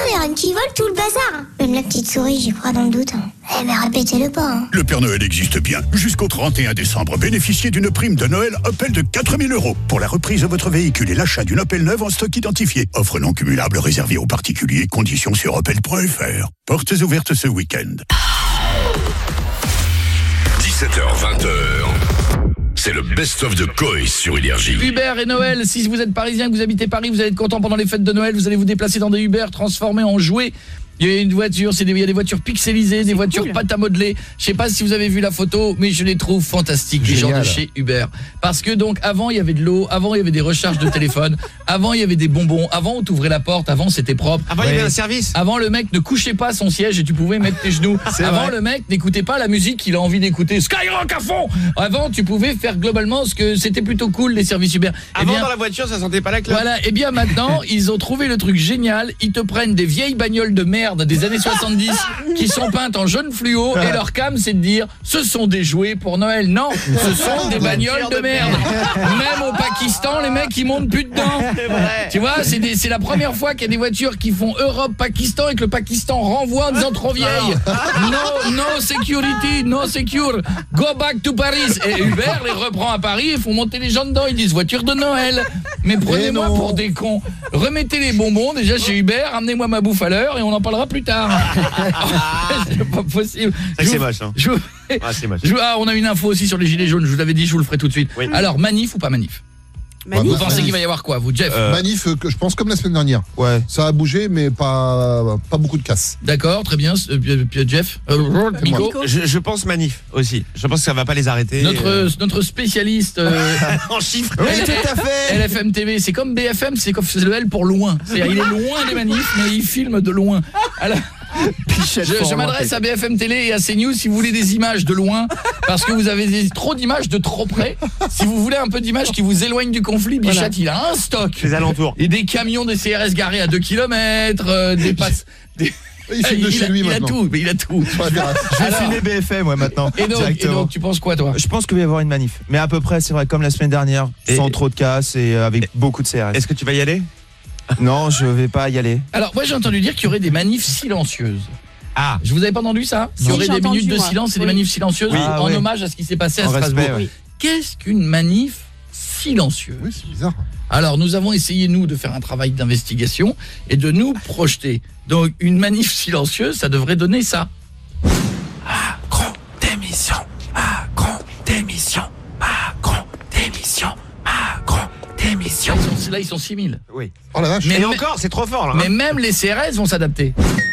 les rennes qui volent, tout le bazar. Même la petite souris, j'y crois dans le doute. Mais répétez-le pas. Le Père Noël existe bien. Jusqu'au 31 décembre, bénéficiez d'une prime de Noël Opel de 4 000 € pour la reprise de votre véhicule et l'achat d'une Opel neuve en stock identifié. Offre non cumulable réservée aux particuliers. Conditions sur opel.fr. Portes ouvertes ce week-end. 17h-20h. C'est le best-of de Coé sur Énergie. Hubert et Noël, si vous êtes parisien, que vous habitez Paris, vous allez être content pendant les fêtes de Noël, vous allez vous déplacer dans des Uber transformés en jouets. Il y a une voiture, il y a des voitures pixelisées, des voitures cool. Pâte à modeler. Je sais pas si vous avez vu la photo, mais je les trouve fantastiques, les gens de chez Uber. Parce que donc avant il y avait de l'eau, avant il y avait des recharges de téléphone, avant il y avait des bonbons, avant on t'ouvrait la porte, avant c'était propre. Avant il y avait un service. Avant le mec ne couchait pas son siège et tu pouvais mettre tes genoux. Avant le mec n'écoutait pas la musique qu'il a envie d'écouter, Skyrock à fond. Avant tu pouvais faire globalement ce que c'était plutôt cool les services Uber. Avant dans la voiture ça sentait pas la clope. Voilà, et bien maintenant ils ont trouvé le truc génial, ils te prennent des vieilles bagnoles de merde des années 70 qui sont peintes en jaune fluo et leur cam c'est de dire ce sont des jouets pour Noël. Non, ce sont des bagnoles de merde. Même au Pakistan les mecs ils montent plus dedans. Tu vois, c'est la première fois qu'il y a des voitures qui font Europe-Pakistan et que le Pakistan renvoie en disant trop vieille. No security, no secure. Go back to Paris. Et Uber les reprend à Paris et font monter les gens dedans. Ils disent voiture de Noël. Mais prenez-moi pour des cons. Remettez les bonbons déjà chez Uber, ramenez-moi ma bouffe à l'heure et on en parlera plus tard. C'est pas possible. C'est moche hein. C'est moche. On a une info aussi sur les gilets jaunes, je vous l'avais dit, je vous le ferai tout de suite. Oui. Alors manif ou pas manif? Vous pensez qu'il va y avoir quoi, vous, Jeff? Manif, que je pense comme la semaine dernière. Ouais. Ça a bougé, mais pas beaucoup de casse. D'accord, très bien. Jeff, Nico. Je pense manif aussi. Je pense que ça va pas les arrêter. Notre spécialiste en chiffres. Oui, tout à fait. LFM TV, c'est comme BFM, c'est le L pour loin. Il est loin des manifs, mais il filme de loin. Alors je m'adresse à BFM Télé et à CNews si vous voulez des images de loin, parce que vous avez trop d'images de trop près. Si vous voulez un peu d'images qui vous éloignent du conflit, Bichat il a un stock. Les alentours. Et des camions des CRS garés à 2 km, des passes... Il filme de chez lui maintenant. Il a tout. Je vais filmer BFM maintenant. Et donc tu penses quoi toi? Je pense qu'il va y avoir une manif. Mais à peu près c'est vrai comme la semaine dernière, sans trop de casse et avec beaucoup de CRS. Est-ce que tu vas y aller? Non, je vais pas y aller. Alors moi j'ai entendu dire qu'il y aurait des manifs silencieuses. Ah, je vous avais pas entendu ça? Il y aurait des minutes de silence et des manifs silencieuses en hommage à ce qui s'est passé à Strasbourg. Respect, Qu'est-ce qu'une manif silencieuse? Oui, c'est bizarre. Alors, nous avons essayé, nous, de faire un travail d'investigation et de nous projeter. Donc, une manif silencieuse, ça devrait donner ça. Macron, démission. Macron, démission. Macron, démission. Macron, démission. Là, ils sont 6 000. Oui. Oh la vache. Mais encore, c'est trop fort, là. Mais même les CRS vont s'adapter.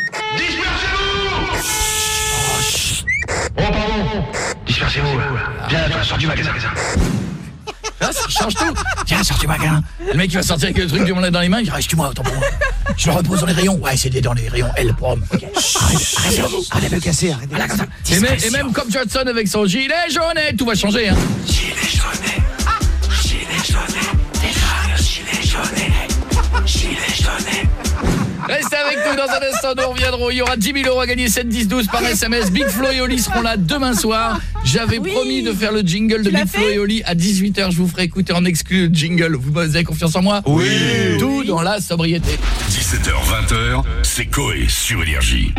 Oh pardon. Dispersez-vous. Viens, sors du magasin. Là, ça change tout. Tiens, sors du magasin. Le mec, il va sortir avec le truc du monde dans les mains, il dit reste-moi, autant pour moi. Je le repose dans les rayons. Ouais, c'est dans les rayons L pour homme. Okay. Arrêtez de me casser, arrêtez. Voilà, comme ça. Et même comme Johnson avec son gilet jaune, tout va changer, hein. Gilet jaune. Gilet jaune. Gilet jaune. Gilet jaune. Restez avec nous dans un instant, nous reviendrons. Il y aura 10 000 € à gagner, 7 10 12 par SMS. Big Flo et Oli seront là demain soir. J'avais promis de faire le jingle de Big Flo et Oli à 18h. Je vous ferai écouter en exclu le jingle. Vous avez confiance en moi? Oui. Tout dans la sobriété. 17h-20h, c'est Coé sur Énergie.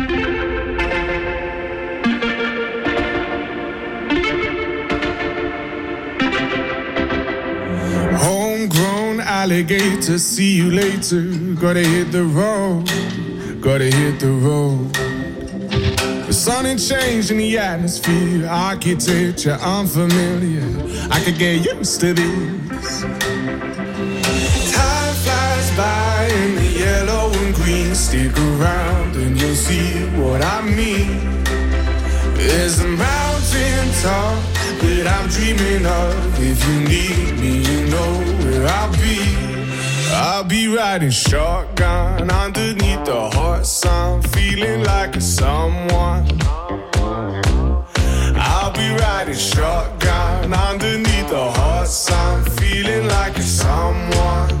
Homegrown alligator, see you later. Gotta hit the road, gotta hit the road. The sun ain't changed in the atmosphere, architecture unfamiliar. I could get used to this. Time flies by in the yellow and green. Stick around and you'll see what I mean. There's a mountain top that I'm dreaming of. If you need me, you know where I'll be. I'll be riding shotgun underneath the hot sun, feeling like a someone. I'll be riding shotgun underneath the hot sun, feeling like a someone.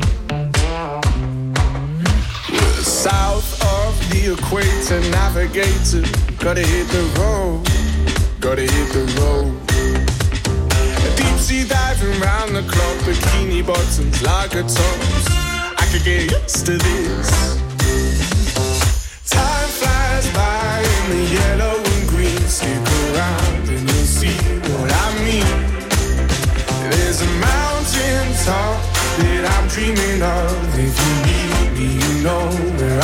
We're south of the equator, navigator. Gotta hit the road, gotta hit the road. Deep sea diving round the clock, bikini bottoms, lager tops. I could get used to this.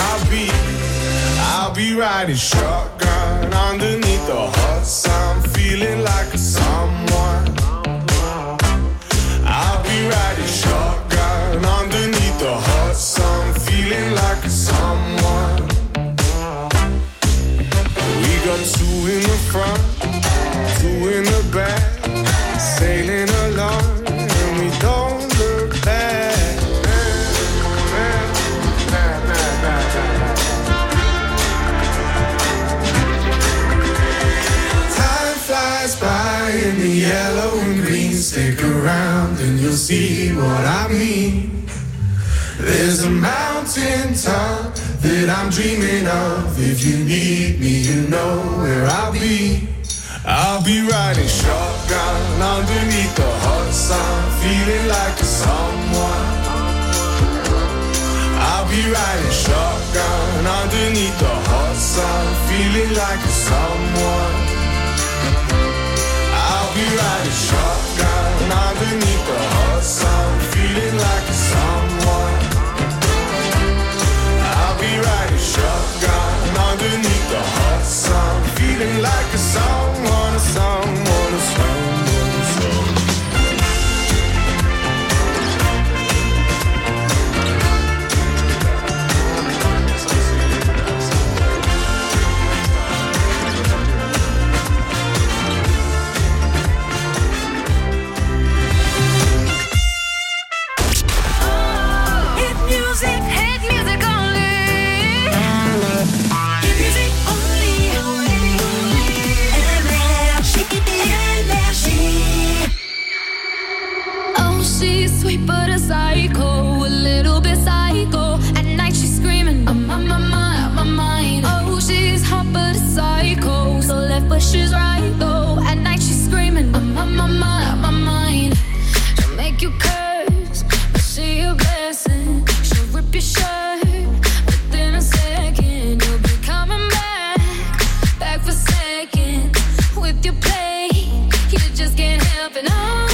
I'll be riding shotgun underneath the hot sun, feeling like a someone. I'll be riding shotgun underneath the hot sun, feeling like a someone. We got two in the front, two in the back, sailing along and we don't look back. By in the yellow and green, stick around and you'll see what I mean. There's a mountain top that I'm dreaming of. If you need me, you know where I'll be. I'll be riding shotgun underneath the hot sun, feeling like a someone. I'll be riding shotgun underneath the hot sun, feeling like a someone. I'll be riding shotgun underneath the hot sun, feeling like a someone. I'll be riding shotgun underneath the hot sun, feeling like a someone, a someone, a someone, a someone. Sweet but a psycho, a little bit psycho. At night she's screaming, I'm on my mind. Oh, she's hot but a psycho, so left but she's right though. At night she's screaming, I'm on my mind. She'll make you curse, but she a blessing. She'll rip your shirt within a second. You'll be coming back for seconds. With your play, you just can't help it. No.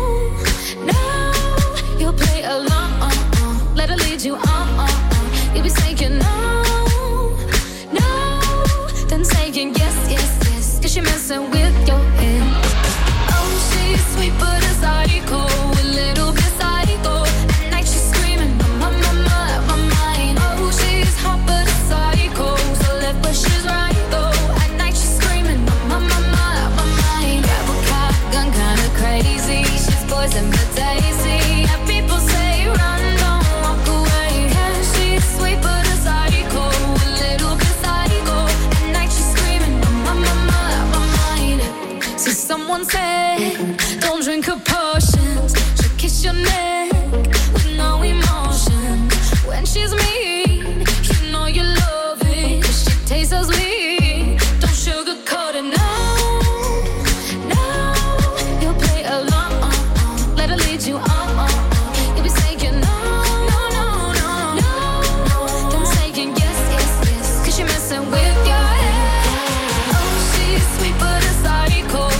You'll play along, let her lead you on. You'll be saying no, then saying yes, cause you're messing with your head. Oh, she's sweet but a psycho, a little bit psycho. At night she's screaming, my mind. Oh, she's hot but a psycho, so left but she's right though. At night she's screaming, my mind. Grab a cop, gun kinda crazy. She's poison but tasty. Someone said, don't drink her potions. She'll kiss your neck with no emotion. When she's mean, you know you love it. She tastes so sweet, don't sugarcoat it, no. You'll play along, let her lead you on. You'll be saying no, then saying yes, cause you're messing with your head. Oh, she's sweet but a psycho.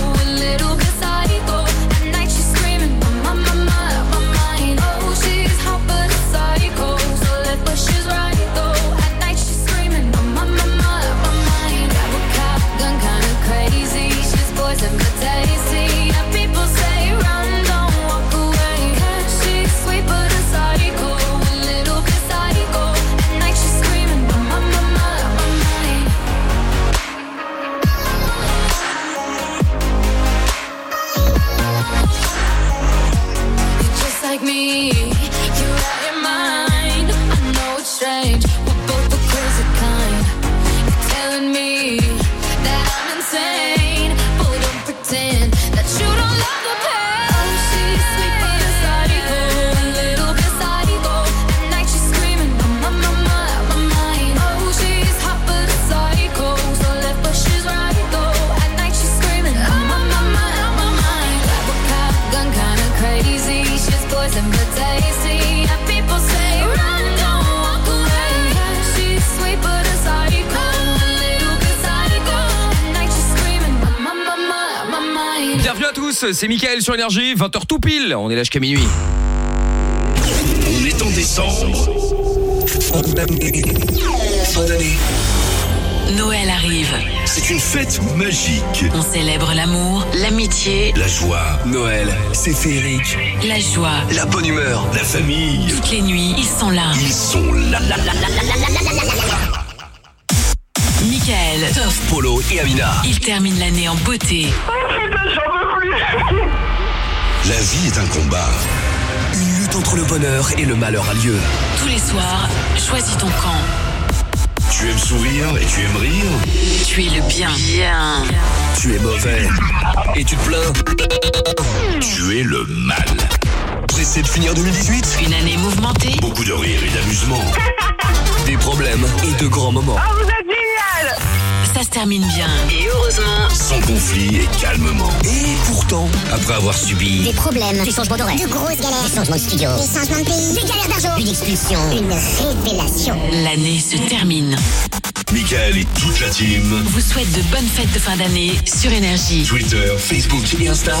Like me, you're out your mind. I know it's strange, we're both the crazy kind. You're telling me that I'm insane, but don't pretend that you don't love the pain. Oh, she's sweet but a psycho, a little bit psycho. At night she's screaming, my mind. Oh, she's hot but a psycho, so left but she's right though. At night she's screaming, my mind. Grab a cop, gun kinda crazy. She's poison but tasty. People say run, don't walk away. She's sweet but a psycho, a little bit psycho. At night she's screaming, my mind. Bienvenue à tous, c'est Mickaël sur Énergie, 20h tout pile, on est là jusqu'à minuit. On est en décembre. Fin d'année. Noël arrive. C'est une fête magique. On célèbre l'amour, l'amitié, La joie. Noël, c'est féerique. la joie. La bonne humeur. La famille. Toutes les nuits, ils sont là. Ils sont là. Michael, Toff, Polo et Amina. ils terminent l'année en beauté. La vie est un combat. Une lutte entre le bonheur et le malheur a lieu. Tous les soirs, choisis ton camp. Tu aimes sourire et tu aimes rire. Tu es le bien. Tu es mauvais et tu te plains. Tu es le mal. Pressé de finir 2018? Une année mouvementée. Beaucoup de rire et d'amusement. Des problèmes et de grands moments. vous êtes génial! Ça se termine bien. Et heureusement, Sans conflit et calmement. Et pourtant, après avoir subi Des problèmes, du changement d'horaire, de grosses galères, des changements de studio, des changements de pays, des galères d'argent, une expulsion, une révélation. l'année se termine. Michael et toute la team, Vous souhaite de bonnes fêtes de fin d'année sur Énergie. Twitter, Facebook et Insta.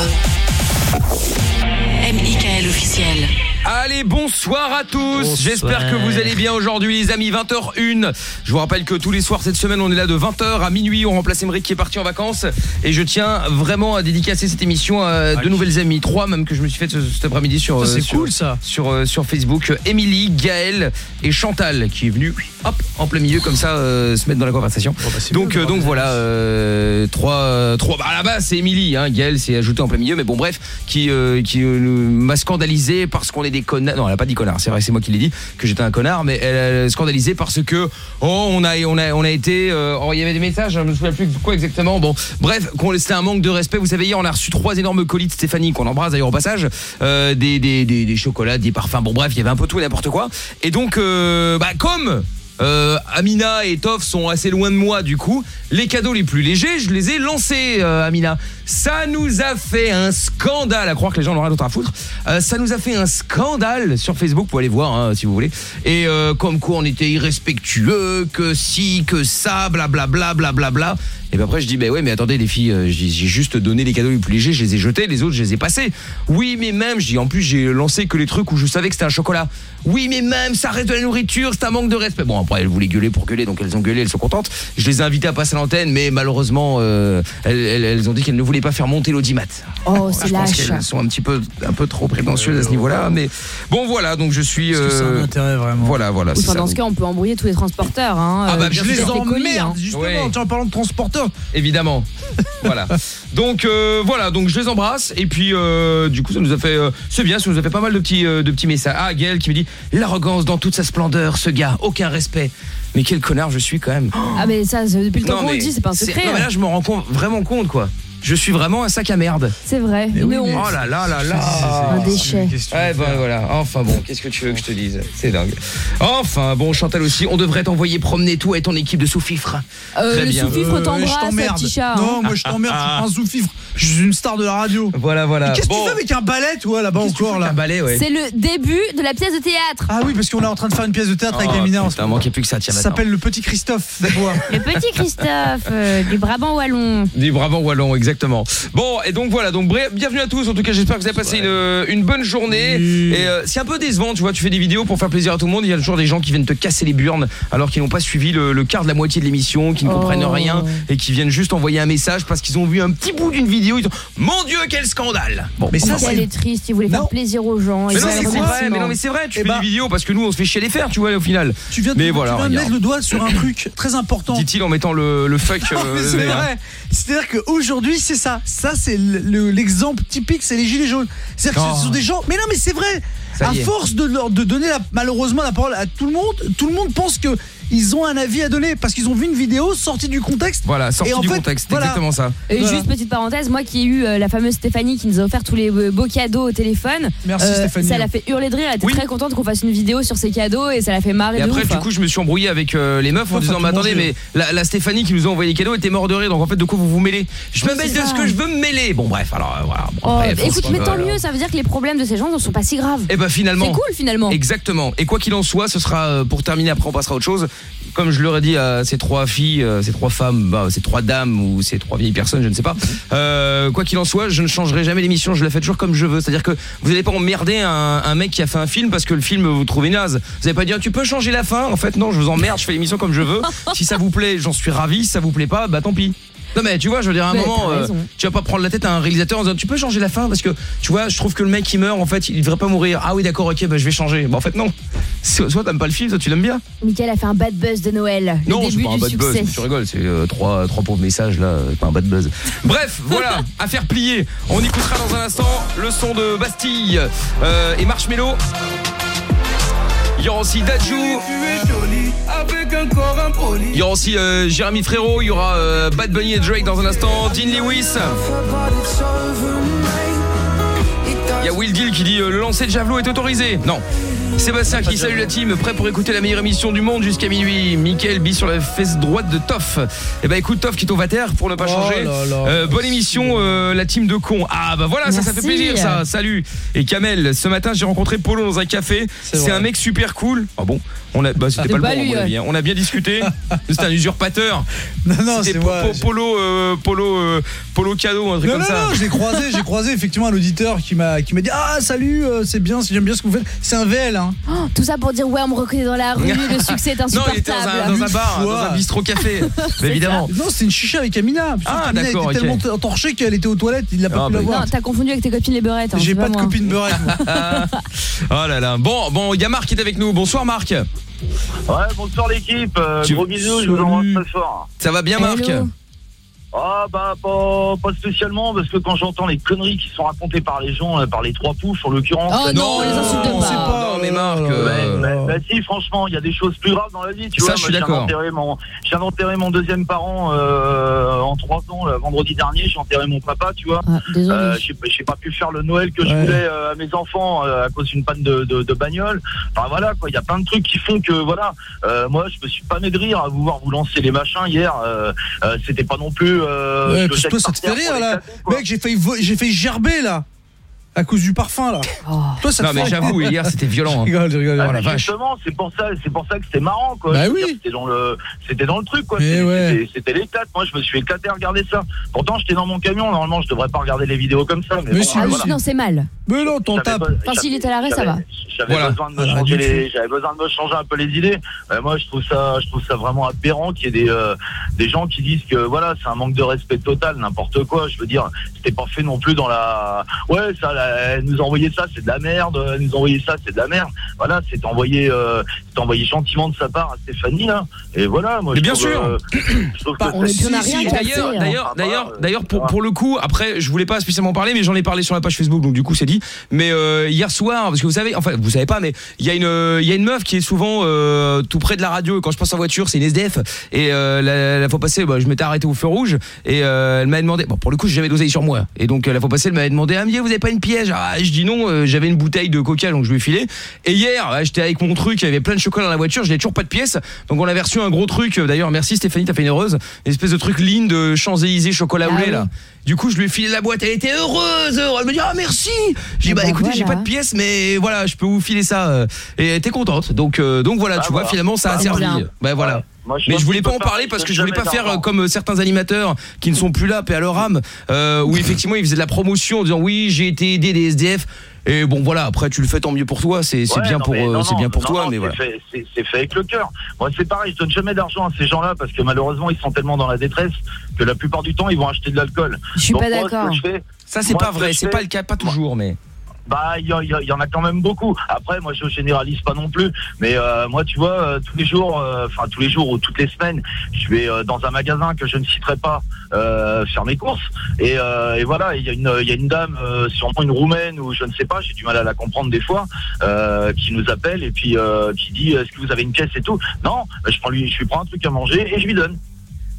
MIKL officiel. Allez, bonsoir à tous. J'espère que vous allez bien aujourd'hui les amis, 20h01. Je vous rappelle que tous les soirs cette semaine on est là de 20h à minuit. On remplace Émeric qui est parti en vacances. Et je tiens vraiment à dédicacer cette émission à deux nouvelles amies, 3 même que je me suis fait cet après-midi sur sur Facebook. Émilie, Gaëlle et Chantal qui est venue hop en plein milieu comme ça se mettre dans la conversation. Donc voilà 3 à la base c'est Émilie hein. Gaëlle s'est ajoutée en plein milieu mais bon bref qui m'a scandalisé parce qu'on est des connards. Non, elle a pas dit connard, c'est vrai, c'est moi qui l'ai dit que j'étais un connard, mais elle a scandalisé parce que on a été il y avait des messages, je me souviens plus de quoi exactement. Bon, bref, c'était un manque de respect. Vous savez, hier on a reçu 3 énormes colis de Stéphanie qu'on embrasse d'ailleurs au passage, des chocolats, des parfums. Bon bref, il y avait un peu tout et n'importe quoi. Et donc comme Amina et Toff sont assez loin de moi du coup, les cadeaux les plus légers, je les ai lancés Amina. Ça nous a fait un scandale, à croire que les gens n'ont rien d'autre à foutre. Ça nous a fait un scandale sur Facebook, vous pouvez aller voir hein, si vous voulez. Et comme quoi on était irrespectueux, que si, que ça, blablabla, blablabla. Et puis après je dis ouais mais attendez les filles, j'ai juste donné les cadeaux les plus légers, je les ai jetés, les autres je les ai passés. Oui mais même, je dis en plus j'ai lancé que les trucs où je savais que c'était un chocolat. Oui mais même ça reste de la nourriture, c'est un manque de respect. Bon après elles voulaient gueuler pour gueuler, donc elles ont gueulé, elles sont contentes. Je les ai invitées à passer à l'antenne mais malheureusement elles ont dit qu'elles ne voulaient pas faire monter l'audimat. Oh c'est je pense lâche. qu'elles sont un peu trop prétentieuses à ce niveau-là, mais bon voilà, donc je suis Est-ce que c'est un intérêt vraiment? Voilà, c'est Enfin, ça. dans ce cas, on peut embrouiller tous les transporteurs. Hein. Je les emmerde, justement, Ouais. en parlant de transporteurs. Évidemment. Voilà. Donc donc je les embrasse et puis du coup ça nous a fait c'est bien, ça nous a fait pas mal de petits messages. Ah Gaël qui me dit l'arrogance dans toute sa splendeur, ce gars, aucun respect. Mais quel connard je suis quand même. Ah mais ça depuis le temps Non, qu'on le mais dit, c'est pas un secret. Non mais là je me rends vraiment compte quoi. Je suis vraiment un sac à merde. C'est vrai. Mais oui, honte. oh là là là là. Un déchet. Ouais voilà. Enfin bon, qu'est-ce que tu veux que je te dise? C'est dingue. Enfin bon, Chantal aussi, on devrait t'envoyer promener toi et ton équipe de sous-fifres. Très Le bien. sous-fifre t'embrasse, petit chat. Non, moi je t'emmerde, je suis pas un sous-fifre. Je suis une star de la radio. Voilà. Mais qu'est-ce que tu fais avec un balai toi là-bas encore là? Un balai, ouais. C'est le début de la pièce de théâtre. Ah oui, parce qu'on est en train de faire une pièce de théâtre avec Amina. Ça manquait plus que ça, tiens Ça maintenant. s'appelle Le Petit Christophe Dabois. Le petit Christophe du Brabant wallon. Du Brabant wallon, exactement. Bon, et donc voilà, donc bref, bienvenue à tous. En tout cas, j'espère que vous avez passé une bonne journée. Et c'est un peu décevant, tu vois, tu fais des vidéos pour faire plaisir à tout le monde, il y a toujours des gens qui viennent te casser les burnes alors qu'ils n'ont pas suivi le quart de la moitié de l'émission, qui ne comprennent rien et qui viennent juste envoyer un message parce qu'ils ont vu un petit bout d'une vidéo, ils disent mon Dieu, quel scandale. Bon, mais ça Elle est triste, il voulait faire plaisir aux gens. mais non, mais c'est vrai, tu fais des vidéos parce que nous on se fait chier à les faire, tu vois, au final. Tu viens de mettre le doigt sur un truc très important. Dit-il en mettant le fuck. C'est vrai. C'est-à-dire qu'aujourd'hui, c'est ça. Ça, c'est l'exemple typique, c'est les gilets jaunes. C'est-à-dire que ce sont des gens. Mais non, mais c'est vrai. À force de donner malheureusement la parole à tout le monde pense que ils ont un avis à donner parce qu'ils ont vu une vidéo sortie du contexte. Voilà, sortie du contexte, voilà. Exactement ça. Et juste petite parenthèse, moi qui ai eu la fameuse Stéphanie qui nous a offert tous les beaux cadeaux au téléphone. Merci Stéphanie. Ça l'a fait hurler de rire, elle était très contente qu'on fasse une vidéo sur ses cadeaux et ça l'a fait marrer et de après ouf. du coup je me suis embrouillé avec les meufs en disant mais attendez mais la Stéphanie qui nous a envoyé les cadeaux était mort de rire, donc en fait de quoi vous vous mêlez? Je me mêle de ce que je veux me mêler. Bon bref, alors voilà. Bon, écoute, mais tant mieux, ça veut dire que les problèmes de ces gens ne sont pas si graves. Eh ben finalement. C'est cool finalement. Exactement. Et quoi qu'il en soit, ce sera pour terminer. Après, on passera à autre chose. Comme je leur ai dit à ces 3 filles, ces 3 femmes, ces 3 dames ou ces 3 vieilles personnes, je ne sais pas. Quoi qu'il en soit, je ne changerai jamais l'émission. Je la fais toujours comme je veux. C'est-à-dire que vous n'allez pas emmerder un mec qui a fait un film parce que le film vous trouvez naze. Vous n'allez pas dire tu peux changer la fin. En fait, non, je vous emmerde. Je fais l'émission comme je veux. Si ça vous plaît, j'en suis ravi. Si ça vous plaît pas, bah tant pis. Non mais tu vois, je veux dire à un moment tu vas pas prendre la tête à un réalisateur en disant tu peux changer la fin parce que tu vois, je trouve que le mec qui meurt en fait, il devrait pas mourir. Ah oui d'accord, OK, bah je vais changer. Bah en fait non. Soit t'aimes pas le film, soit tu l'aimes bien. Mickaël a fait un bad buzz de Noël. Non, le début c'est pas un du bad succès. buzz, tu rigoles, c'est 3 pauvres messages là, pas un bad buzz. Bref, voilà, à faire plier. On écoutera dans un instant le son de Bastille et Marshmello. Il y aura aussi Dadju. Il y aura aussi Jérémy Frérot. Il y aura Bad Bunny et Drake dans un instant. Dean Lewis. Il y a Will Deal qui dit le lancer de javelot est autorisé. Non. Sébastien qui salue la team, prêt pour écouter la meilleure émission du monde jusqu'à minuit. Mickaël bise sur la fesse droite de Toff. Et bah écoute Toff qui est au Vater pour ne pas changer. Bonne émission la team de cons. Ah bah voilà, ça fait plaisir ça. Salut. Et Kamel, ce matin j'ai rencontré Polo dans un café. C'est un mec super cool. Ah bon, c'était pas le bon à mon avis, hein. On a bien discuté. C'était un usurpateur. Non, c'était Polo cadeau, un truc comme ça. Non, j'ai croisé effectivement un auditeur qui m'a dit ah salut, c'est bien, j'aime bien ce que vous faites. C'est un VL hein. Oh, tout ça pour dire ouais, on me reconnaît dans la rue, le succès est insupportable. Non, il était dans un bar, dans un bistrot café. Évidemment. Non, c'est une chicha avec Amina. Ah Amina d'accord, était tellement torchée qu'elle était aux toilettes, il l'a pas pu la voir. Non, t'as confondu avec tes copines les beurettes. J'ai pas de copine beurette. Oh là là. Bon, il y a Marc qui est avec nous. Bonsoir Marc. Ouais, bonsoir l'équipe. Gros bisous, je vous embrasse très fort. Ça va bien Marc? Ah bah pas spécialement parce que quand j'entends les conneries qui sont racontées par les gens, par les 3 poufs en l'occurrence. Oh non, les insulte pas. Non mais Marc. Bah si, franchement, il y a des choses plus graves dans la vie. Tu vois, je suis d'accord. J'ai enterré mon deuxième parent en 3 ans, vendredi dernier. J'ai enterré mon papa, tu vois. J'ai pas pu faire le Noël que je voulais à mes enfants à cause d'une panne de bagnole. Enfin voilà quoi, il y a plein de trucs qui font que voilà. Moi, je me suis pas né de rire à vous voir vous lancer les machins hier. C'était pas non plus. Parce que toi ça te fait rire là. Mec, j'ai failli gerber là à cause du parfum là. Toi ça te mais j'avoue hier c'était violent. Je rigole. Oh la vache. Justement, c'est pour ça que c'était marrant quoi. Bah oui. C'était dans le truc quoi. C'était l'éclate. Moi je me suis éclaté à regarder ça. Pourtant j'étais dans mon camion, normalement je devrais pas regarder les vidéos comme ça mais non, c'est mal. Mais non, t'en tapes. Enfin s'il est à l'arrêt ça va. J'avais besoin de me changer un peu les idées. Moi je trouve ça vraiment aberrant qu'il y ait des gens qui disent que voilà, c'est un manque de respect total, n'importe quoi. Je veux dire, c'était pas fait non plus dans la ça elle nous a envoyé ça, c'est de la merde, elle nous a envoyé ça, c'est de la merde. Voilà, c'est envoyé gentiment de sa part à Stéphanie là. Et voilà, moi mais bien sûr. D'ailleurs pour le coup, après je voulais pas spécialement parler mais j'en ai parlé sur la page Facebook donc du coup c'est dit. Mais hier soir parce que vous savez, enfin vous savez pas mais il y a une meuf qui est souvent tout près de la radio et quand je passe en voiture, c'est une SDF et la fois passée je m'étais arrêté au feu rouge et elle m'avait demandé pour le coup, j'avais d'oseille sur moi et donc la fois passée elle m'avait demandé vous avez pas une piège? Je dis non, j'avais une bouteille de coca donc je lui ai filé et hier j'étais avec mon truc, il y avait plein de chocolat dans la voiture, je n'avais toujours pas de pièces donc on avait reçu un gros truc d'ailleurs merci Stéphanie, t'as fait une heureuse, une espèce de truc ligne de Champs-Élysées chocolat au lait là. Du coup je lui ai filé la boîte, elle était heureuse, elle me dit merci. J'ai dit écoutez j'ai pas de pièces mais voilà je peux vous filer ça et elle était contente donc voilà tu vois finalement ça a servi. Voilà. Mais je voulais pas en parler parce que je voulais pas faire comme certains animateurs qui ne sont plus là, paix à leur âme, où effectivement ils faisaient de la promotion en disant oui j'ai été aidé des SDF. Et bon voilà, après tu le fais tant mieux pour toi, c'est bien pour toi mais voilà. C'est fait avec le cœur. Moi c'est pareil, je donne jamais d'argent à ces gens-là parce que malheureusement ils sont tellement dans la détresse que la plupart du temps ils vont acheter de l'alcool. Je suis pas d'accord. Ça c'est pas vrai, c'est pas le cas, pas toujours mais bah il y en a quand même beaucoup. Après moi je généralise pas non plus, mais moi tu vois tous les jours ou toutes les semaines, je vais dans un magasin que je ne citerai pas faire mes courses et voilà, il y a une dame sûrement une roumaine ou je ne sais pas, j'ai du mal à la comprendre des fois qui nous appelle et puis qui dit est-ce que vous avez une pièce et tout. Non, je lui prends un truc à manger et je lui donne.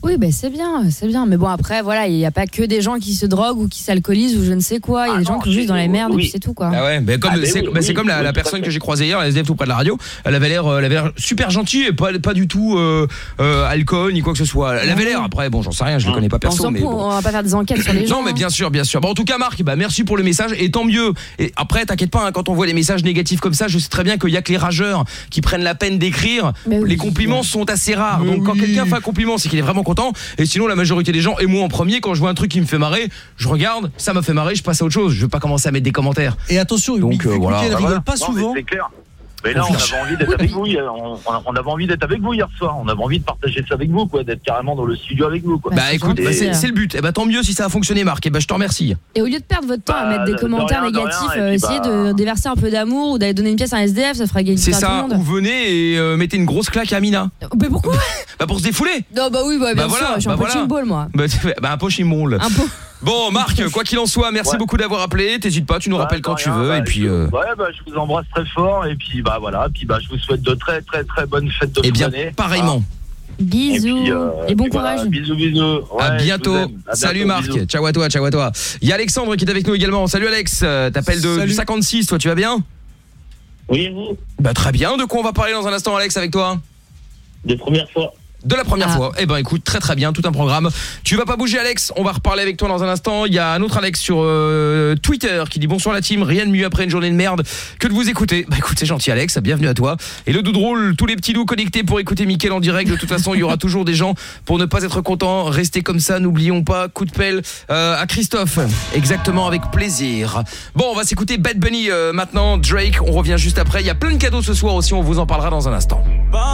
Oui, ben c'est bien. Mais bon, après, voilà, il n'y a pas que des gens qui se droguent ou qui s'alcoolisent ou je ne sais quoi. Il y a des gens qui sont juste dans la merde et puis c'est tout, quoi. Ah ouais, mais comme c'est comme la personne que j'ai croisée hier, la SDF tout près de la radio. Elle avait l'air super gentille et pas du tout alcool ni quoi que ce soit. Elle avait l'air. Après, bon, j'en sais rien, je les connais pas perso, mais bon. On va pas faire des enquêtes sur les gens. Non, mais bien sûr. Bon, en tout cas, Marc, merci pour le message et tant mieux. Et après, t'inquiète pas, hein, quand on voit les messages négatifs comme ça, je sais très bien qu'il y a que les rageurs qui prennent la peine d'écrire. Les compliments sont assez rares. Donc quand quelqu'un fait un compliment, c'est qu'il est vraiment content. Et sinon, la majorité des gens, et moi en premier, quand je vois un truc qui me fait marrer, je regarde, ça m'a fait marrer, je passe à autre chose. Je veux pas commencer à mettre des commentaires. Et attention, donc voilà. Elle rigole pas souvent. C'est clair. Mais là, on avait envie d'être avec vous. On avait envie d'être avec vous hier soir. On avait envie de partager ça avec vous, quoi, d'être carrément dans le studio avec vous, quoi. Bah écoute, c'est le but. Et bah tant mieux si ça a fonctionné, Marc. Et bah je te remercie. Et au lieu de perdre votre temps à mettre des commentaires négatifs, essayez de déverser un peu d'amour ou d'aller donner une pièce à un SDF, ça fera gagner du temps à tout le monde. C'est ça. Ou venez et mettez une grosse claque à Amina. Mais pourquoi? Bah pour se défouler. Non, bah oui, bien sûr. Je suis un punching ball, moi. Bah un punching ball. Un peu. Bon Marc, quoi qu'il en soit, merci beaucoup d'avoir appelé. T'hésites pas, tu nous rappelles quand tu veux. Et puis je vous embrasse très fort. Et puis voilà. Puis je vous souhaite de très très très bonnes fêtes de fin d'année. Pareillement. Bisous et bon courage. Voilà, bisous. Ouais, à bientôt. Salut Marc. Bisous. Ciao à toi. Il y a Alexandre qui est avec nous également. Salut Alex. T'appelles du 56. Toi, tu vas bien? Oui, et vous? Bah très bien. De quoi on va parler dans un instant, Alex, avec toi? De première fois. De la première fois. Eh ben écoute, très bien, tout un programme. Tu vas pas bouger, Alex, on va reparler avec toi dans un instant. Il y a un autre Alex sur Twitter qui dit bonsoir la team, rien de mieux après une journée de merde que de vous écouter. Bah écoute, c'est gentil Alex, bienvenue à toi. Et le doux drôle, tous les petits loups connectés pour écouter Mickaël en direct. De toute façon, il y aura toujours des gens pour ne pas être contents. Restez comme ça, n'oublions pas, coup de pelle à Christophe. Exactement, avec plaisir. Bon, on va s'écouter Bad Bunny maintenant, Drake, on revient juste après. Il y a plein de cadeaux ce soir aussi, on vous en parlera dans un instant.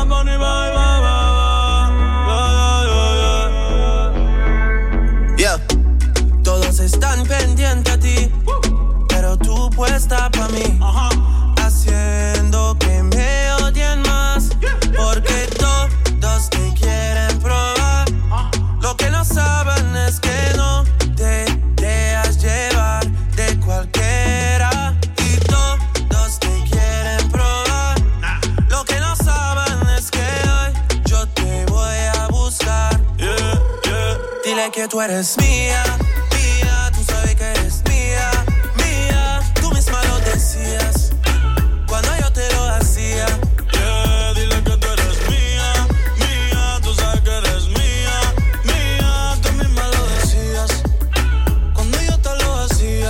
Yeah. Todos están pendientes a ti, pero tú puesta pa' mí, haciendo que me odien más, porque todos te quieren probar. Lo que no saben es que no te dejas llevar de cualquiera, y todos te quieren probar. Lo que no saben es que hoy yo te voy a buscar. Dile que tú eres mía, tú sabes que eres mía, tú misma lo decías cuando yo te lo hacía. Dile que tú eres mía, tú sabes que eres mía, tú misma lo decías cuando yo te lo hacía.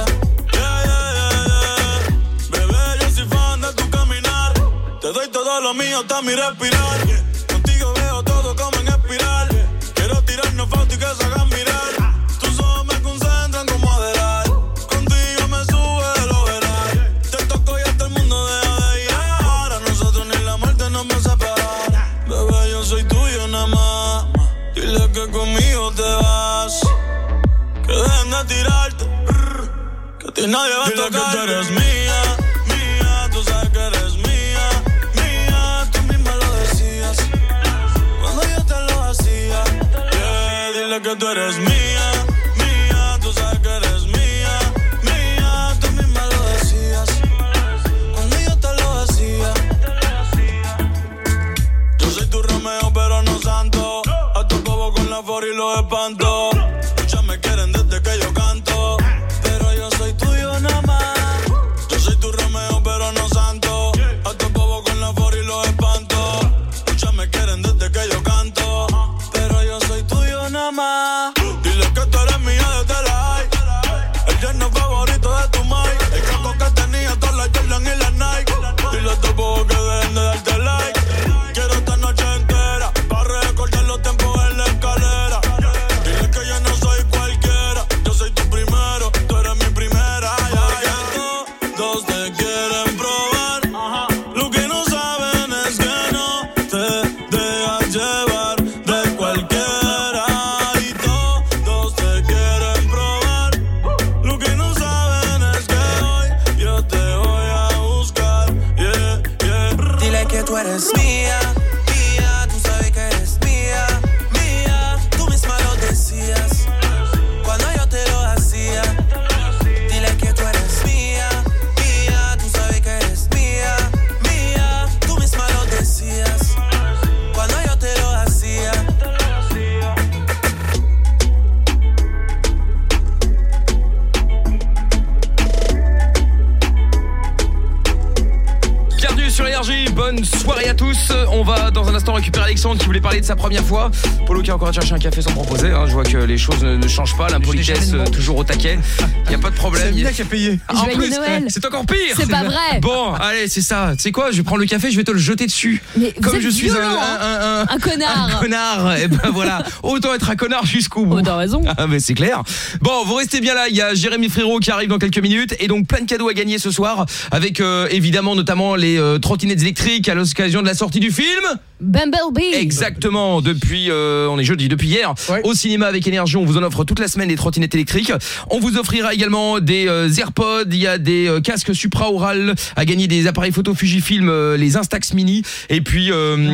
Bebé, yo soy fan de tu caminar, te doy todo lo mío hasta mi respirar. Contigo veo todo como en espiral. Quiero tirarnos fotos y que se hagan mirar. Tus ojos me concentran como Adelar. Contigo me sube el overall. Te toco y hasta el mundo deja de llegar. A nosotros ni la muerte nos va a separar. Bebé, yo soy tuyo nada más. Dile que conmigo te vas. Que dejen de tirarte. Que a ti nadie va a tocar. Dile que tú eres mía, tú sabes que eres mía, tú misma lo decías cuando yo te lo hacía. Dile que tú eres mía, tú sabes que eres mía, tú misma lo decías cuando yo te lo hacía. Yo soy tu Romeo pero no santo, a tu bobo con la for y los espanto. Muchas me quieren desde que yo canto, pero yo soy tuyo nada más. Yo soy tu Romeo pero no santo, a tu bobo con la for y los espanto. Muchas me quieren desde que yo canto, pero yo soy tuyo nada más. Dile que tú eres mía desde la high, el yerno favorito de tu Mike, el casco que tenía todas las Jordan y las Nike. Dile a tu bobo que dejen de darte like. Quiero esta noche entera para recordar los tiempos en la escalera. Dile bonne soirée à tous. On va dans un instant récupérer Alexandre qui voulait parler de sa première fois. Polo qui a encore cherché un café sans proposer. Je vois que les choses ne changent pas. L'impolitesse toujours au taquet. Il n'y a pas de problème. C'est Amina qui a payé. En plus, c'est encore pire. C'est pas vrai. Bon, allez, c'est ça. Tu sais quoi, je vais prendre le café, je vais te le jeter dessus. Mais comme je suis un connard. Un connard. Et ben voilà, autant être un connard jusqu'au bout. Oh, t'as raison. Ah mais c'est clair. Bon, vous restez bien là, il y a Jérémy Frérot qui arrive dans quelques minutes et donc plein de cadeaux à gagner ce soir avec évidemment notamment les trottinettes électriques à l'occasion de la sortie du film Bumblebee. Exactement, depuis on est jeudi, depuis hier au cinéma avec Énergie, on vous en offre toute la semaine des trottinettes électriques. On vous offrira également des AirPods, il y a des casques supraoral à gagner, des appareils photo Fujifilm, les Instax Mini et puis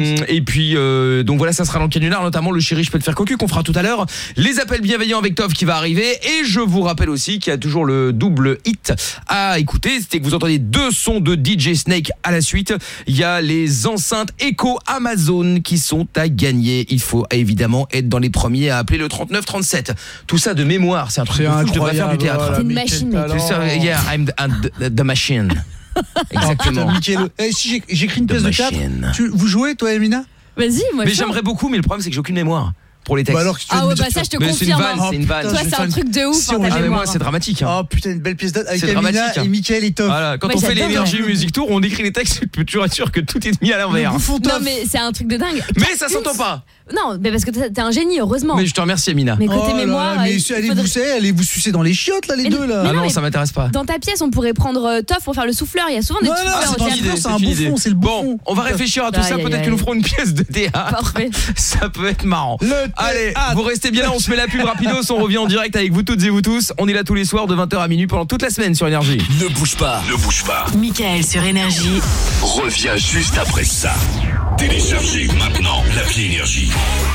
donc voilà, ça sera dans le canular, notamment le chéri je peux te faire cocu qu'on fera tout à l'heure, les appels bienveillants avec Tov qui va arriver et je vous rappelle aussi qu'il y a toujours le double hit à écouter, c'était que vous entendez 2 sons de DJ Snake à la suite. Il y a les enceintes Echo Amazon qui sont à gagner. Il faut évidemment être dans les premiers à appeler le 3937. Tout ça de mémoire, c'est un truc de fou, je devrais faire du théâtre. T'es une machine, mec. Yeah, I'm the machine. Exactement. Si j'écris une pièce de théâtre, vous jouez toi Amina? Vas-y, moi. Mais j'aimerais beaucoup, mais le problème c'est que j'ai aucune mémoire pour les textes. Bah alors, ça je te confirme. C'est une vanne. Toi c'est un truc de ouf. Si on mais moi c'est dramatique. Oh putain, une belle pièce avec c'est Amina et Mickaël et Tov. Voilà, quand on fait l'énergie Music Tour, on écrit les textes, tu rassures que tout est mis à l'envers. Non mais c'est un truc de dingue. Mais ça s'entend pas. Non, mais parce que t'es un génie, heureusement. Mais je te remercie Amina. Mais côté mémoire, mais allez vous sucer dans les chiottes là les deux là. Ah non, ça m'intéresse pas. Dans ta pièce, on pourrait prendre Tov pour faire le souffleur, il y a souvent des souffleurs. C'est un bouffon, c'est le bouffon. Bon, on va réfléchir à tout ça, peut-être que nous ferons une pièce de théâtre. Parfait. Ça peut être marrant. Allez, vous restez bien là, on se met la pub rapidos, on revient en direct avec vous toutes et vous tous. On est là tous les soirs de 20h à minuit pendant toute la semaine sur Énergie. Ne bouge pas. Mickaël sur Énergie. Reviens juste après ça. Téléchargez maintenant l'appli Énergie.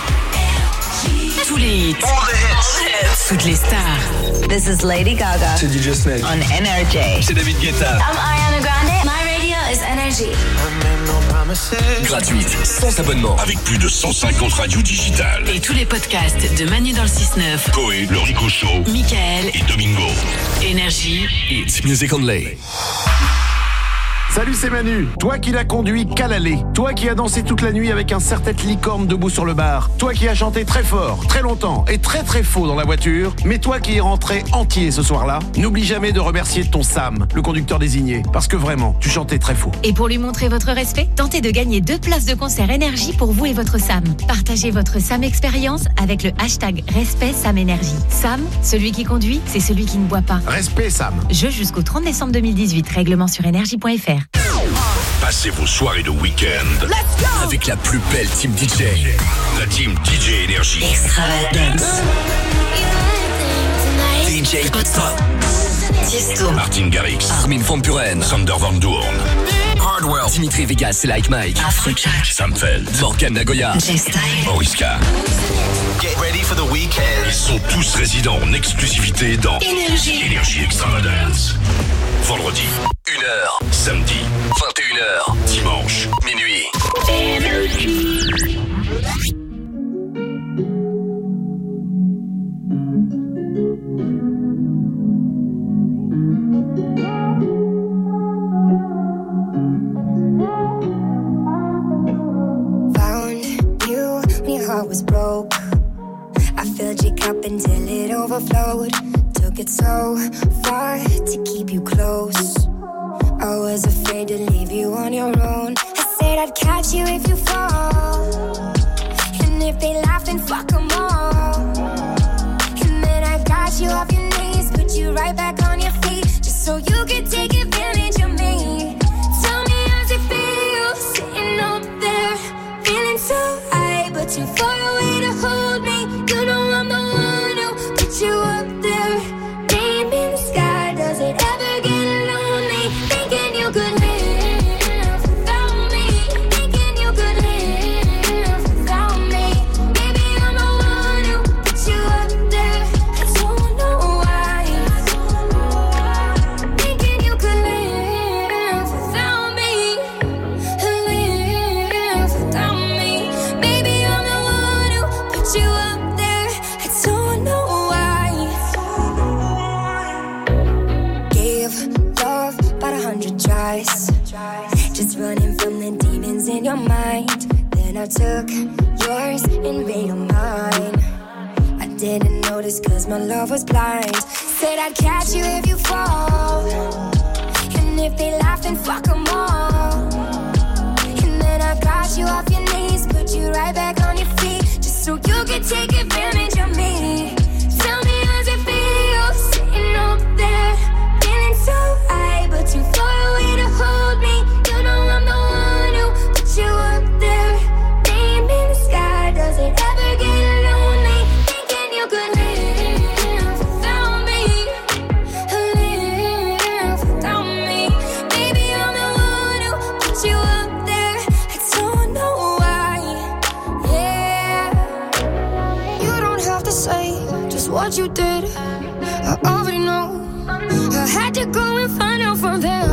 Tous les hits. Toutes les stars. This is Lady Gaga. C'est DJ Snake. On Energy. C'est David Guetta. I'm Ariana Grande. My radio is Energy. Gratuite, sans abonnement, avec plus de 150 radios digitales. Et tous les podcasts de Manu dans le 6-9. Koé, le Rico Show, Mickaël et Domingo. Énergie. It's Music Only. Salut, c'est Manu. Toi qui l'as conduit qu'à l'aller. Toi qui as dansé toute la nuit avec un serre-tête licorne debout sur le bar. Toi qui as chanté très fort, très longtemps et très très faux dans la voiture. Mais toi qui es rentré entier ce soir-là, n'oublie jamais de remercier ton Sam, le conducteur désigné. Parce que vraiment, tu chantais très faux. Et pour lui montrer votre respect, tentez de gagner 2 places de concert Énergie pour vous et votre Sam. Partagez votre Sam expérience avec le hashtag Respect Sam Énergie. Sam, celui qui conduit, c'est celui qui ne boit pas. Respect Sam. Jeu jusqu'au 30 décembre 2018. Règlement sur énergie.fr. Passez vos soirées de week-end avec la plus belle team DJ. La team DJ Énergie. Extravagance. DJ Tiesto. Martin Garrix. Armin van Buuren. Sander Van Doorn. Hardwell. Dimitri Vegas et Like Mike. Afrojack. Sam Feld. Morgan Nagoya. J-Style. Oriska. Get ready for the weekend. Ils sont tous résidents en exclusivité dans Énergie Extravagance. Vendredi, 1h. Samedi, 21h. Dimanche, minuit. Énergie. Found you when your heart was broke. I filled your cup until it overflowed. Took it so far to keep you close. I was afraid to leave you on your own. I said I'd catch you if you fall. And if they laugh, then fuck them all. And then I got you off your knees, put you right back on your feet, just so you could take advantage of me. Tell me how's it feel, sitting up there, feeling so high, but too far away to hold me. You know I'm the one who put you up there. Name in the sky, does it ever get lonely? Thinking you could live without me. Thinking you could live without me. Maybe I'm the one who put you up there. I don't know why. Thinking you could live without me. Live without me. Maybe I'm the one who put you up there. I don't know why. Gave love about 100 tries. Just running from the demons I took yours and made them mine. I didn't notice cause my love was blind. Said I'd catch you if you fall. And if they laugh then fuck them all. And then I got you off your knees, put you right back on your feet, just so you could take advantage of me. Tell me how's it feel, sitting up there, feeling so high, but too far away to hold me. You know I'm the one who put you up there, name in the sky. Does it ever get lonely, thinking you could live without me, live without me? Baby, I'm the one who put you up there, I don't know why, yeah. You don't have to say just what you did, I already know. I had to go and find out from them.